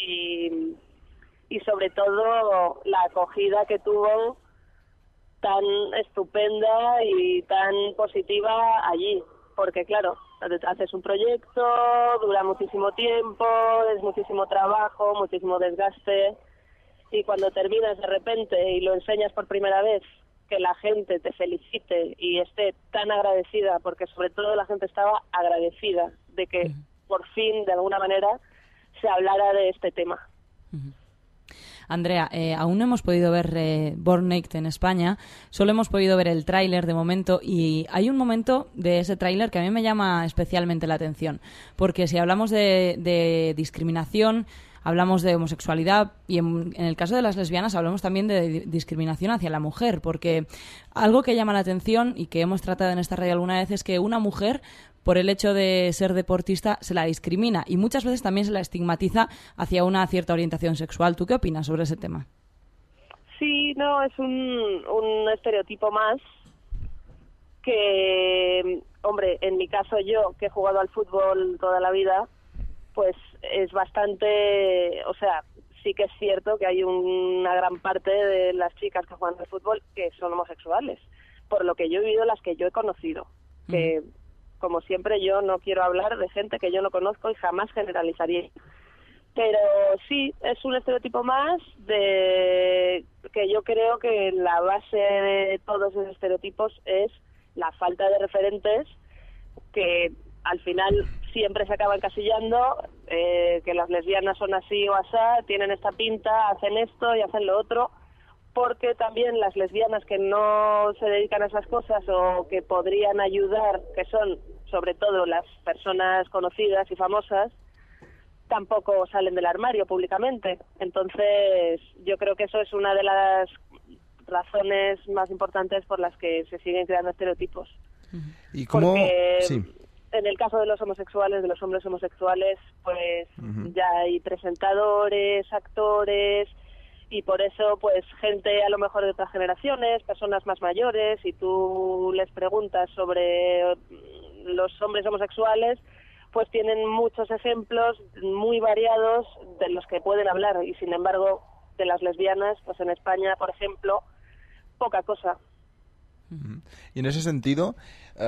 y sobre todo la acogida que tuvo tan estupenda y tan positiva allí, porque claro, haces un proyecto, dura muchísimo tiempo, es muchísimo trabajo, muchísimo desgaste, y cuando terminas de repente y lo enseñas por primera vez, que la gente te felicite y esté tan agradecida, porque sobre todo la gente estaba agradecida de que por fin, de alguna manera, se hablara de este tema. Andrea, aún no hemos podido ver Born Naked en España, solo hemos podido ver el tráiler de momento, y hay un momento de ese tráiler que a mí me llama especialmente la atención, porque si hablamos de discriminación, hablamos de homosexualidad, y en el caso de las lesbianas hablamos también de discriminación hacia la mujer, porque algo que llama la atención y que hemos tratado en esta radio alguna vez es que una mujer, por el hecho de ser deportista, se la discrimina, y muchas veces también se la estigmatiza hacia una cierta orientación sexual. ¿Tú qué opinas sobre ese tema? Sí, no, es un estereotipo más que, hombre, en mi caso yo, que he jugado al fútbol toda la vida, pues es bastante, o sea, sí que es cierto que hay una gran parte de las chicas que juegan al fútbol que son homosexuales, por lo que yo he vivido, las que yo he conocido, que como siempre yo no quiero hablar de gente que yo no conozco y jamás generalizaría. Pero sí, es un estereotipo más de que yo creo que la base de todos esos estereotipos es la falta de referentes que al final siempre se acaban encasillando, que las lesbianas son así o asá, tienen esta pinta, hacen esto y hacen lo otro, porque también las lesbianas que no se dedican a esas cosas o que podrían ayudar, que son sobre todo las personas conocidas y famosas, tampoco salen del armario públicamente. Entonces, yo creo que eso es una de las razones más importantes por las que se siguen creando estereotipos. ¿Y cómo? Porque sí. En el caso de los homosexuales, de los hombres homosexuales, pues ya hay presentadores, actores, y por eso pues gente a lo mejor de otras generaciones, personas más mayores, y tú les preguntas sobre los hombres homosexuales, pues tienen muchos ejemplos muy variados de los que pueden hablar, y sin embargo de las lesbianas, pues en España, por ejemplo, poca cosa. Y en ese sentido,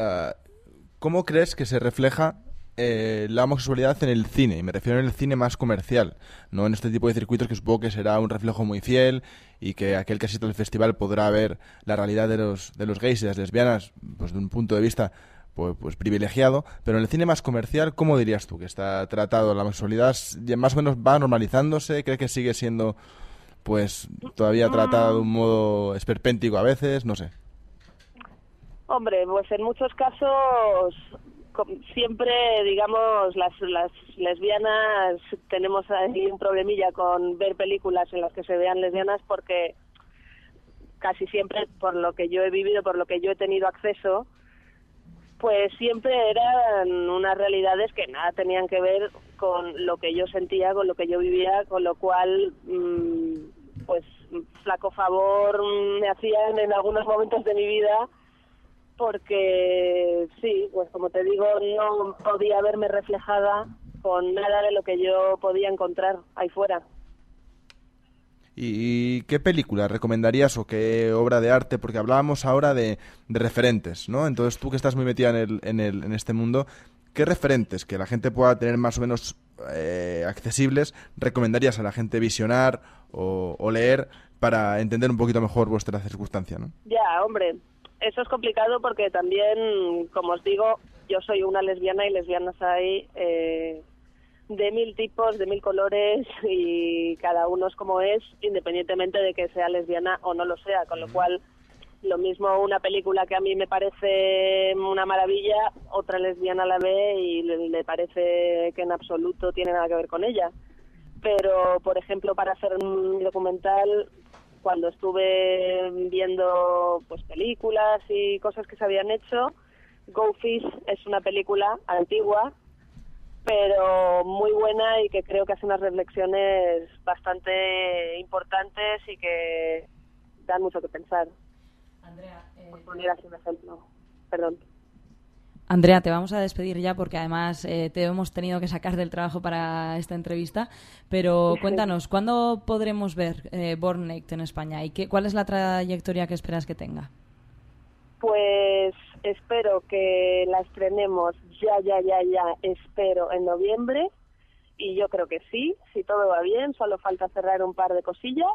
¿cómo crees que se refleja la homosexualidad en el cine? Y me refiero en el cine más comercial, no en este tipo de circuitos que supongo que será un reflejo muy fiel y que aquel que asista al festival podrá ver la realidad de los gays y las lesbianas pues de un punto de vista pues privilegiado, pero en el cine más comercial, ¿cómo dirías tú que está tratado la homosexualidad? ¿Más o menos va normalizándose? ¿Crees que sigue siendo pues todavía tratada de un modo esperpéntico a veces? No sé. Hombre, pues en muchos casos siempre, digamos, las lesbianas tenemos ahí un problemilla con ver películas en las que se vean lesbianas, porque casi siempre, por lo que yo he vivido, por lo que yo he tenido acceso, pues siempre eran unas realidades que nada tenían que ver con lo que yo sentía, con lo que yo vivía, con lo cual pues flaco favor me hacían en algunos momentos de mi vida, porque sí, pues como te digo, no podía verme reflejada con nada de lo que yo podía encontrar ahí fuera. ¿Y qué película recomendarías o qué obra de arte? Porque hablábamos ahora de referentes, ¿no? Entonces tú que estás muy metida en este mundo, ¿qué referentes que la gente pueda tener más o menos accesibles recomendarías a la gente visionar o leer para entender un poquito mejor vuestra circunstancia, ¿no? Ya, hombre, Eso es complicado porque también, como os digo, yo soy una lesbiana y lesbianas hay de 1000 tipos, de 1000 colores y cada uno es como es, independientemente de que sea lesbiana o no lo sea, con lo cual lo mismo una película que a mí me parece una maravilla, otra lesbiana la ve y le parece que en absoluto tiene nada que ver con ella. Pero, por ejemplo, para hacer un documental, cuando estuve viendo pues películas y cosas que se habían hecho, Go Fish es una película antigua, pero muy buena y que creo que hace unas reflexiones bastante importantes y que dan mucho que pensar. Andrea, por poner así un ejemplo. Perdón. Andrea, te vamos a despedir ya porque además te hemos tenido que sacar del trabajo para esta entrevista, pero cuéntanos, ¿cuándo podremos ver Born Naked en España y cuál es la trayectoria que esperas que tenga? Pues espero que la estrenemos espero en noviembre y yo creo que sí, si todo va bien, solo falta cerrar un par de cosillas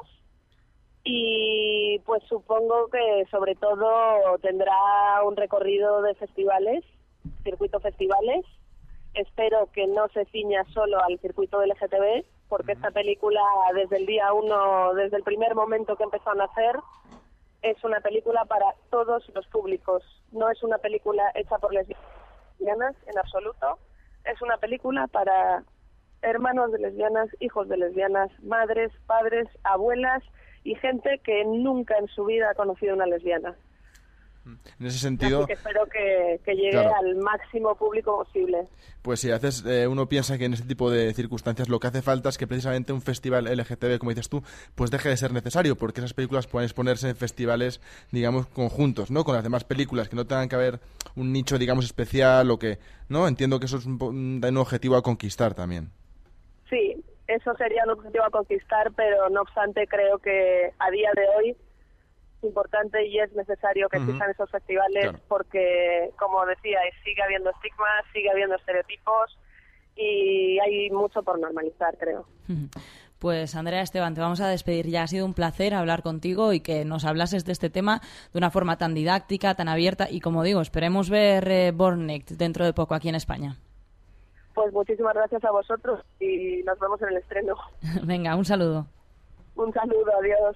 y pues supongo que sobre todo tendrá un recorrido de festivales, circuito festivales. Espero que no se ciña solo al circuito LGTB, porque esta película desde el día 1, desde el primer momento que empezó a nacer, es una película para todos los públicos. No es una película hecha por lesbianas en absoluto. Es una película para hermanos de lesbianas, hijos de lesbianas, madres, padres, abuelas y gente que nunca en su vida ha conocido una lesbiana. En ese sentido... Así que espero que llegue al máximo público posible. Pues si haces, uno piensa que en este tipo de circunstancias lo que hace falta es que precisamente un festival LGTB, como dices tú, pues deje de ser necesario, porque esas películas pueden exponerse en festivales, digamos, conjuntos, ¿no? Con las demás películas, que no tengan que haber un nicho, digamos, especial o que, ¿no? Entiendo que eso es un objetivo a conquistar también. Sí, eso sería un objetivo a conquistar, pero no obstante creo que a día de hoy es importante y es necesario que existan esos festivales porque, como decía, sigue habiendo estigmas, sigue habiendo estereotipos y hay mucho por normalizar, creo. Pues Andrea, Esteban, te vamos a despedir ya. Ha sido un placer hablar contigo y que nos hablases de este tema de una forma tan didáctica, tan abierta y, como digo, esperemos ver Born Naked dentro de poco aquí en España. Pues muchísimas gracias a vosotros y nos vemos en el estreno. Venga, un saludo. Un saludo, adiós.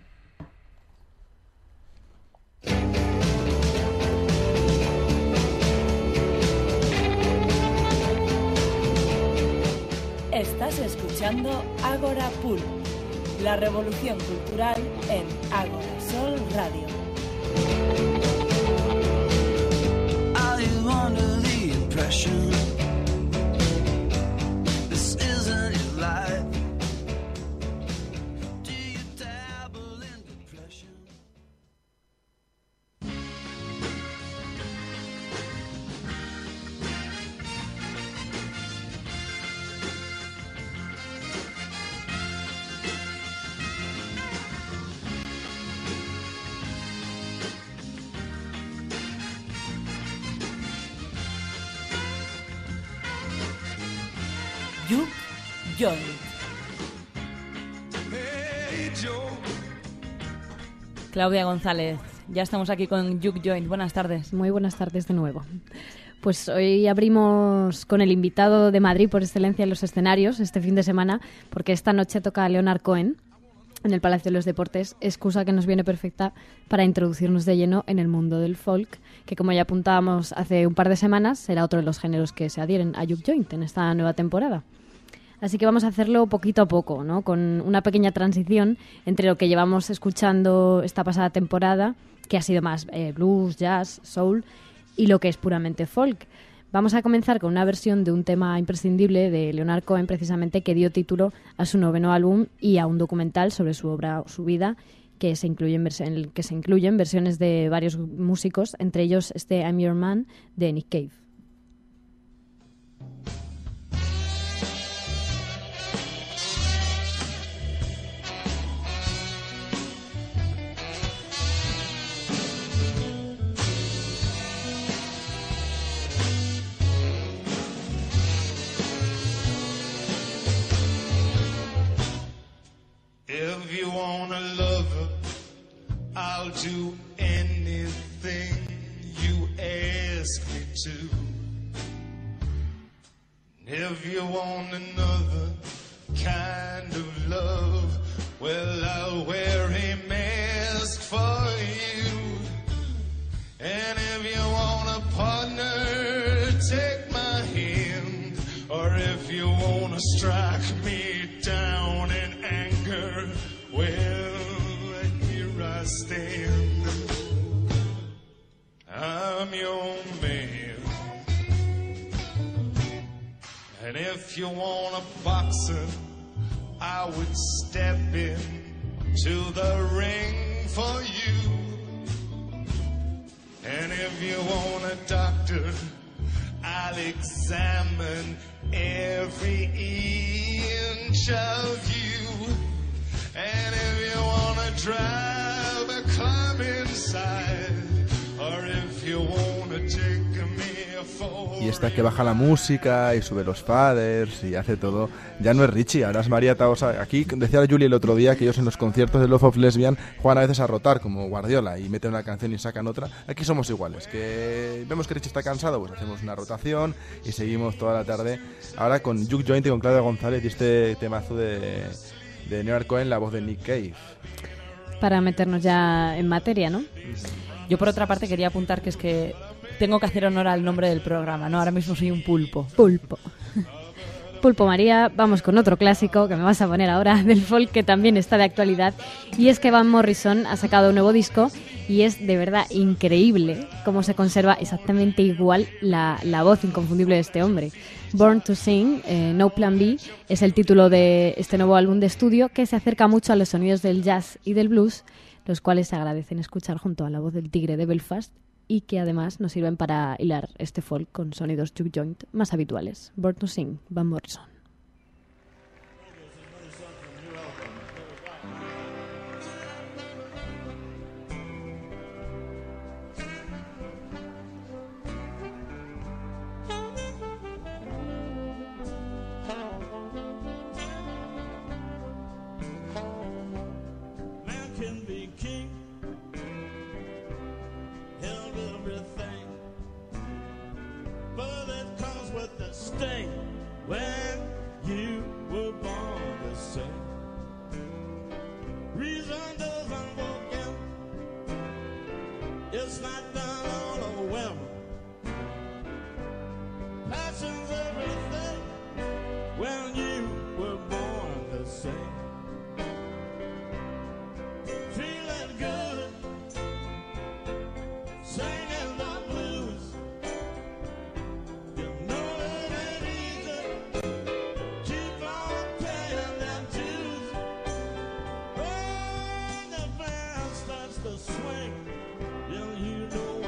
Estás escuchando Agora Pulp, la revolución cultural en Agora Sol Radio. Are you under the impression this isn't your life? Do you dabble in depression? Juke Joint. Claudia González, ya estamos aquí con Juke Joint. Buenas tardes. Muy buenas tardes de nuevo. Pues hoy abrimos con el invitado de Madrid por excelencia en los escenarios este fin de semana, porque esta noche toca Leonard Cohen en el Palacio de los Deportes, excusa que nos viene perfecta para introducirnos de lleno en el mundo del folk, que como ya apuntábamos hace un par de semanas, será otro de los géneros que se adhieren a Juke Joint en esta nueva temporada. Así que vamos a hacerlo poquito a poco, ¿no? Con una pequeña transición entre lo que llevamos escuchando esta pasada temporada, que ha sido más blues, jazz, soul, y lo que es puramente folk. Vamos a comenzar con una versión de un tema imprescindible de Leonard Cohen, precisamente, que dio título a su 9º álbum y a un documental sobre su obra, su vida, en el que se incluyen versiones de varios músicos, entre ellos este I'm Your Man de Nick Cave. If you want a lover, I'll do anything. anything you ask me to. If you want another kind of love, well, I'll wear a mask for you. And if you want a partner, take my hand. Or if you want to strike me down in anger, well, here I stand. I'm your man. And if you want a boxer, I would step in to the ring for you. And if you want a doctor, I'll examine every inch of you. And if you want to drive a climb inside, or if you want to take me for... Y esta que baja la música y sube los faders y hace todo, ya no es Richie, ahora es María Tahosa. Aquí decía Julie el otro día que ellos en los conciertos de Love of Lesbian juegan a veces a rotar como Guardiola y meten una canción y sacan otra. Aquí somos iguales, que vemos que Richie está cansado, pues hacemos una rotación y seguimos toda la tarde. Ahora con Juke Joint y con Claudia González y este temazo de Leonard Cohen, la voz de Nick Cave. Para meternos ya en materia, ¿no? Yo por otra parte quería apuntar que es que tengo que hacer honor al nombre del programa, ¿no? Ahora mismo soy un pulpo. Pulpo. Pulpo María, vamos con otro clásico que me vas a poner ahora del folk que también está de actualidad, y es que Van Morrison ha sacado un nuevo disco y es de verdad increíble cómo se conserva exactamente igual la voz inconfundible de este hombre. Born to Sing, No Plan B, es el título de este nuevo álbum de estudio que se acerca mucho a los sonidos del jazz y del blues, los cuales se agradecen escuchar junto a la voz del tigre de Belfast y que además nos sirven para hilar este folk con sonidos juke joint más habituales. Born to Sing, Van Morrison. When you were born to sing, reason doesn't walk in. It's not done on a whim. Passion's everything. When you were born to sing, feeling good, singing the blues. You know it ain't easy. Keep on paying them dues. When the band starts to swing, then you know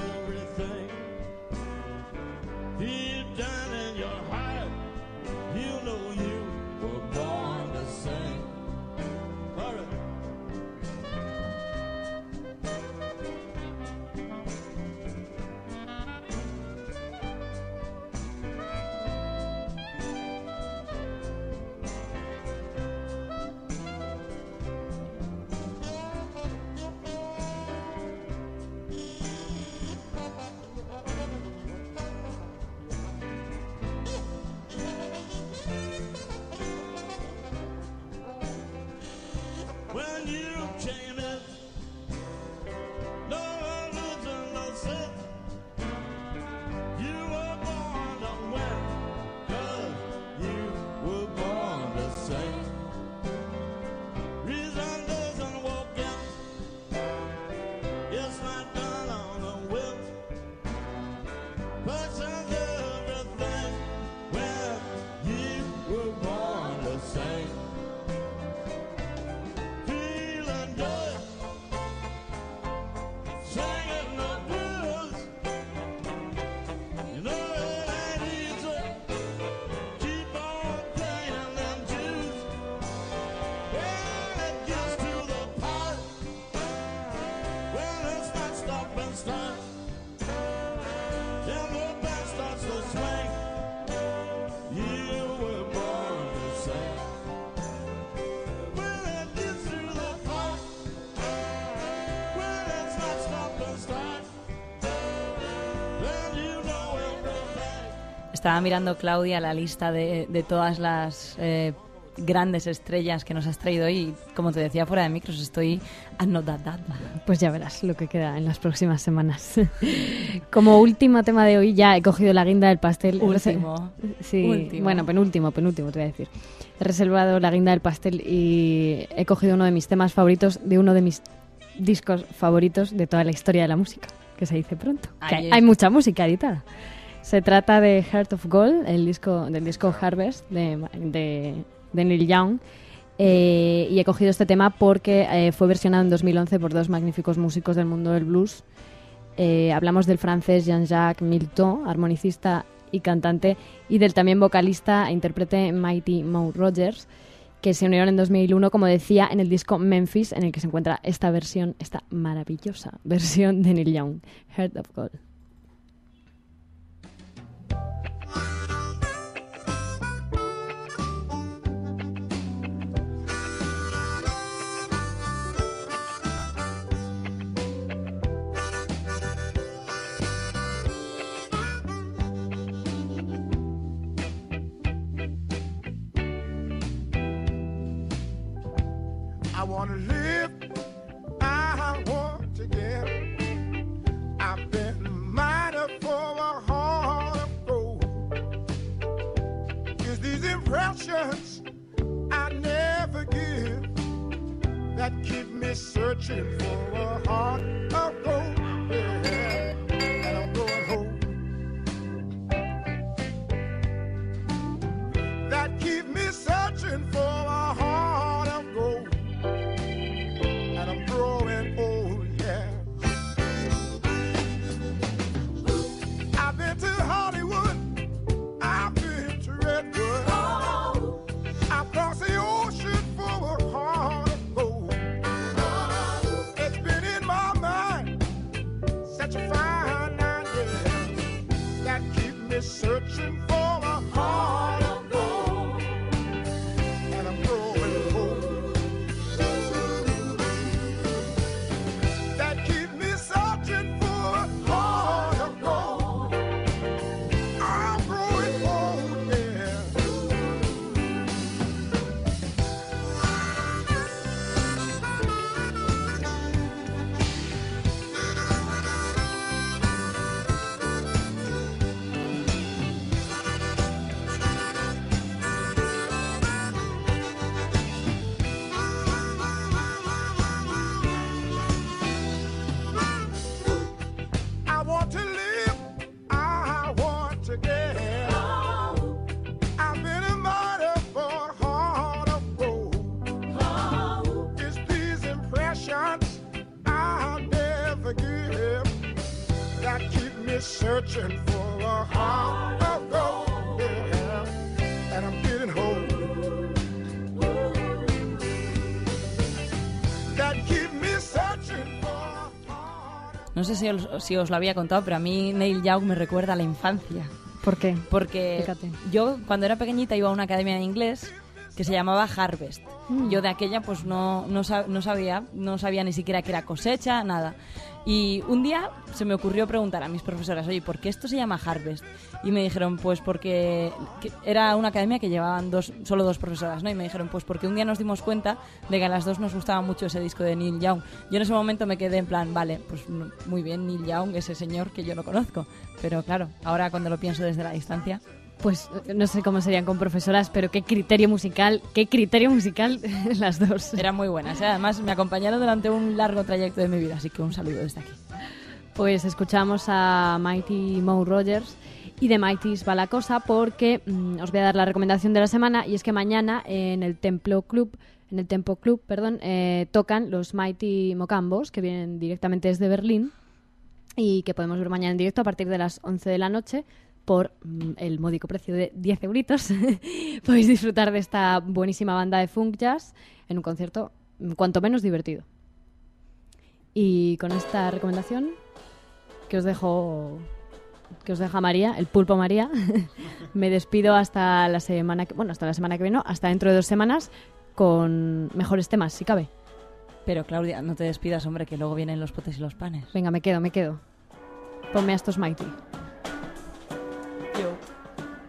Estaba mirando, Claudia, la lista de todas las grandes estrellas que nos has traído hoy y, como te decía fuera de micros, estoy anodada. Pues ya verás lo que queda en las próximas semanas. Como último tema de hoy, ya he cogido la guinda del pastel. Último. Sí, Último. Bueno, penúltimo te voy a decir. He reservado la guinda del pastel y he cogido uno de mis temas favoritos de uno de mis discos favoritos de toda la historia de la música, que se dice pronto. Hay mucha música editada. Se trata de Heart of Gold, del disco Harvest de Neil Young, y he cogido este tema porque fue versionado en 2011 por dos magníficos músicos del mundo del blues. Hablamos del francés Jean-Jacques Milteau, armonicista y cantante, y del también vocalista e intérprete Mighty Moe Rogers, que se unieron en 2001, como decía, en el disco Memphis, en el que se encuentra esta maravillosa versión de Neil Young, Heart of Gold. I want to live, I want to get. I've been mighty for a heart of gold. It's these impressions I never give that keep me searching for a heart of gold. Yeah, and I'm going home. That keep me searching for a heart of gold. I'm growing old, yeah. I've been to Hollywood, I've been to Redwood. I've crossed the ocean for a heart of gold. It's been in my mind, such a fine night, yeah, that keep me searching for a heart of gold. And I'm growing old. That keep me searching for a heart of gold. I'm growing old, yeah. I want to live, I want to get. I've been a martyr for a heart of gold. It's these impressions I'll never give that keep me searching for a heart of gold. Yeah, and I'm getting home. That keep me searching for. No sé si os lo había contado, pero a mí Neil Young me recuerda a la infancia. ¿Por qué? Porque Fíjate. yo cuando era pequeñita iba a una academia de inglés que se llamaba Harvest. Yo de aquella pues no sabía ni siquiera que era cosecha, nada. Y un día se me ocurrió preguntar a mis profesoras, oye, ¿por qué esto se llama Harvest? Y me dijeron, pues porque era una academia que llevaban solo dos profesoras, ¿no? Y me dijeron, pues porque un día nos dimos cuenta de que a las dos nos gustaba mucho ese disco de Neil Young. Yo en ese momento me quedé en plan, vale, pues muy bien, Neil Young, ese señor que yo no conozco. Pero claro, ahora cuando lo pienso desde la distancia... Pues no sé cómo serían con profesoras, pero qué criterio musical las dos. Eran muy buenas, ¿eh? Además me acompañaron durante un largo trayecto de mi vida, así que un saludo desde aquí. Pues escuchamos a Mighty Moe Rogers y de Mighty's va la cosa porque os voy a dar la recomendación de la semana, y es que mañana en el Tempo Club, tocan los Mighty Mocambos, que vienen directamente desde Berlín y que podemos ver mañana en directo a partir de las 11 de la noche. Por el módico precio de 10 euritos podéis disfrutar de esta buenísima banda de funk jazz en un concierto cuanto menos divertido. Y con esta recomendación que os deja María, el pulpo María, me despido hasta la semana que viene, hasta dentro de 2 semanas, con mejores temas, si cabe. Pero Claudia, no te despidas, hombre, que luego vienen los potes y los panes. Venga, me quedo. Ponme a estos Mighty. Yo.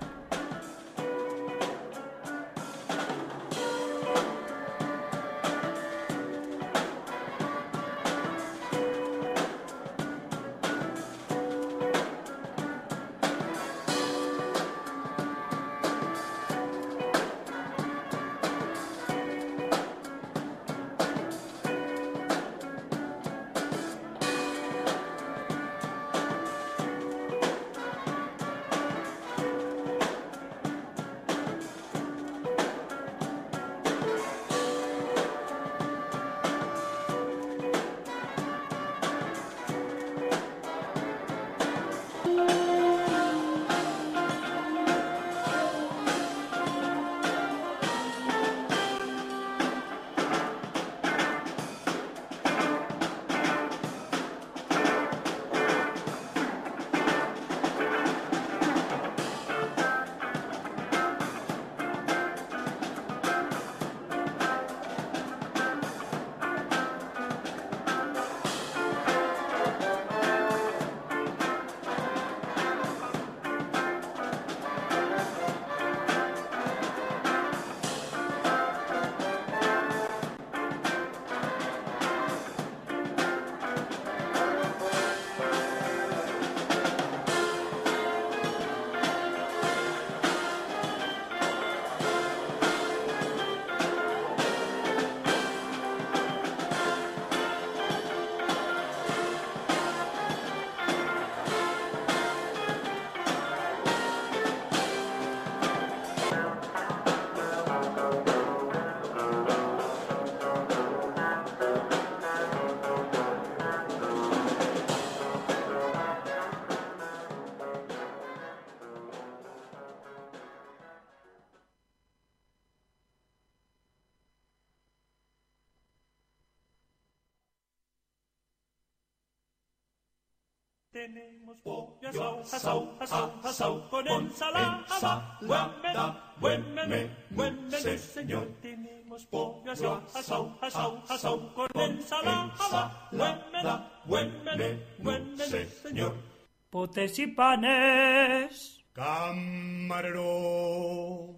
Tenemos pollo asau, asau, asau, con ensalada. Buen menú, señor. Tenemos pollo asau, asau, asau, con ensalada. Buen menú, señor. Potes y panes. Camarero,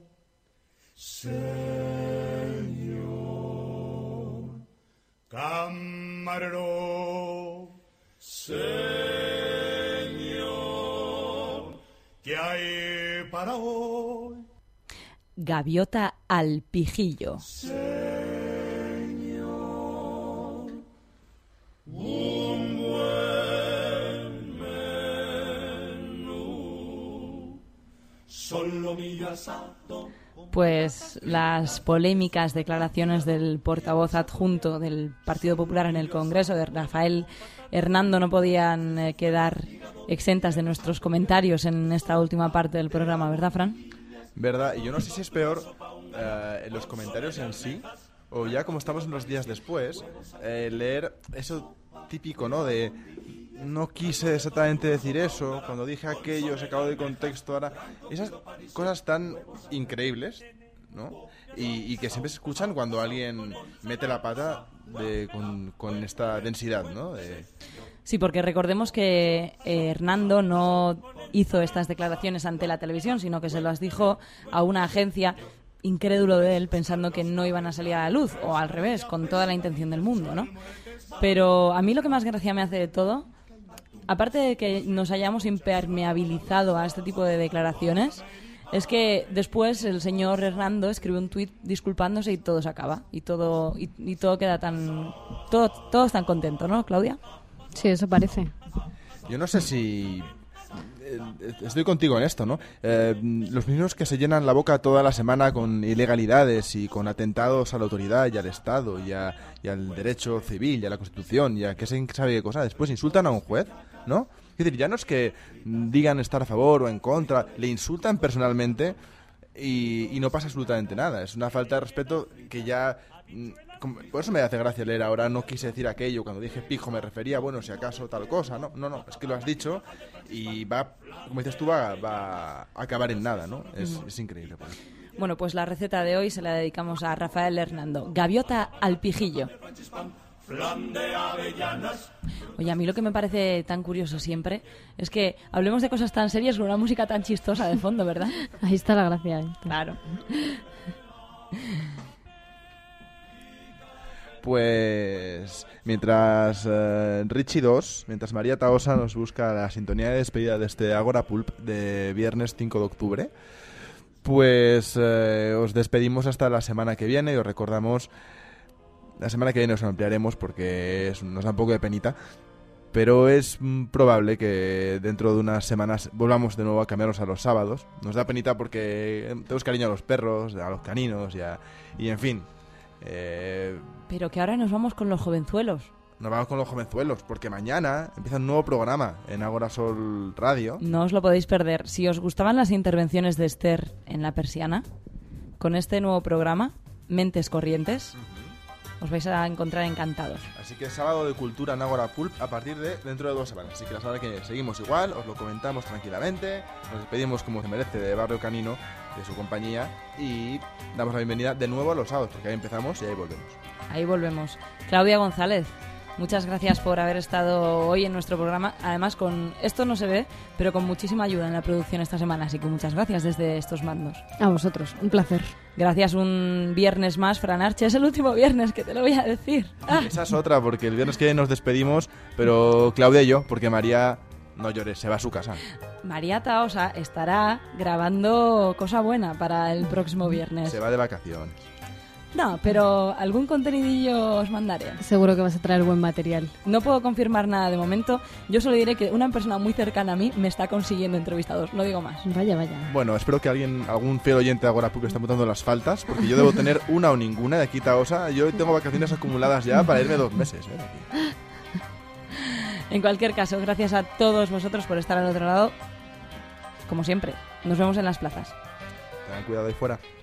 señor. Camarero, señor. ¿Qué hay para hoy? Gaviota al pijillo. Señor, un buen menú. Solo mi asado. Pues las polémicas declaraciones del portavoz adjunto del Partido Popular en el Congreso, de Rafael Hernando, no podían quedar exentas de nuestros comentarios en esta última parte del programa, ¿verdad, Fran? Verdad, y yo no sé si es peor en los comentarios en sí, o ya como estamos en los días después, leer eso típico, ¿no? De no quise exactamente decir eso, cuando dije aquello se acabó de contexto, ahora... Esas cosas tan increíbles, ¿no? Y que siempre se escuchan cuando alguien mete la pata con esta densidad, ¿no? Sí, porque recordemos que Hernando no hizo estas declaraciones ante la televisión, sino que se las dijo a una agencia, incrédulo de él, pensando que no iban a salir a la luz, o al revés, con toda la intención del mundo, ¿no? Pero a mí lo que más gracia me hace de todo, aparte de que nos hayamos impermeabilizado a este tipo de declaraciones, es que después el señor Hernando escribe un tuit disculpándose y todo se acaba, y todo queda tan... Todo están contentos, ¿no, Claudia? Sí, eso parece. Yo no sé si... estoy contigo en esto, ¿no? Los mismos que se llenan la boca toda la semana con ilegalidades y con atentados a la autoridad y al Estado y al derecho civil y a la Constitución y a qué se sabe qué cosa, después insultan a un juez, ¿no? Es decir, ya no es que digan estar a favor o en contra, le insultan personalmente y no pasa absolutamente nada. Es una falta de respeto que ya... Por eso me hace gracia leer ahora, no quise decir aquello, cuando dije pijo me refería, bueno, si acaso tal cosa, no, es que lo has dicho y va, como dices tú, va a acabar en nada, ¿no? Es increíble. Pues. Bueno, pues la receta de hoy se la dedicamos a Rafael Hernando, gaviota al pijillo. Oye, a mí lo que me parece tan curioso siempre es que hablemos de cosas tan serias con una música tan chistosa de fondo, ¿verdad? Ahí está la gracia. Claro. Pues mientras Richie 2, mientras María Taosa nos busca la sintonía de despedida de este Agora Pulp de viernes 5 de octubre, pues os despedimos hasta la semana que viene y os recordamos, la semana que viene os ampliaremos porque nos da un poco de penita, pero es probable que dentro de unas semanas volvamos de nuevo a cambiarnos a los sábados. Nos da penita porque tenemos cariño a los perros, a los caninos y en fin... Pero que ahora nos vamos con los jovenzuelos. Nos vamos con los jovenzuelos, porque mañana empieza un nuevo programa en Agora Sol Radio. No os lo podéis perder. Si os gustaban las intervenciones de Esther en La Persiana, con este nuevo programa, Mentes Corrientes, os vais a encontrar encantados. Así que sábado de cultura en Agora Pulp a partir de dentro de 2 semanas. Así que la semana que viene seguimos igual, os lo comentamos tranquilamente, nos despedimos como se merece de Barrio Canino, de su compañía, y damos la bienvenida de nuevo a los sábados, porque ahí empezamos y ahí volvemos. Ahí volvemos. Claudia González, muchas gracias por haber estado hoy en nuestro programa. Además, con esto no se ve, pero con muchísima ayuda en la producción esta semana, así que muchas gracias desde estos mandos. A vosotros, un placer. Gracias un viernes más, Fran Arche. Es el último viernes que te lo voy a decir. Esa es otra, porque el viernes que viene nos despedimos, pero Claudia y yo, porque María... No llores, se va a su casa. María Taosa estará grabando cosa buena para el próximo viernes. Se va de vacaciones. No, pero algún contenidillo os mandaré. Seguro que vas a traer buen material. No puedo confirmar nada de momento. Yo solo diré que una persona muy cercana a mí me está consiguiendo entrevistados. No digo más. Vaya. Bueno, espero que algún fiel oyente de Agora Pulp esté apuntando las faltas, porque yo debo tener una o ninguna de aquí Taosa. Yo tengo vacaciones acumuladas ya para irme 2 meses. En cualquier caso, gracias a todos vosotros por estar al otro lado. Como siempre, nos vemos en las plazas. Tengan cuidado ahí fuera.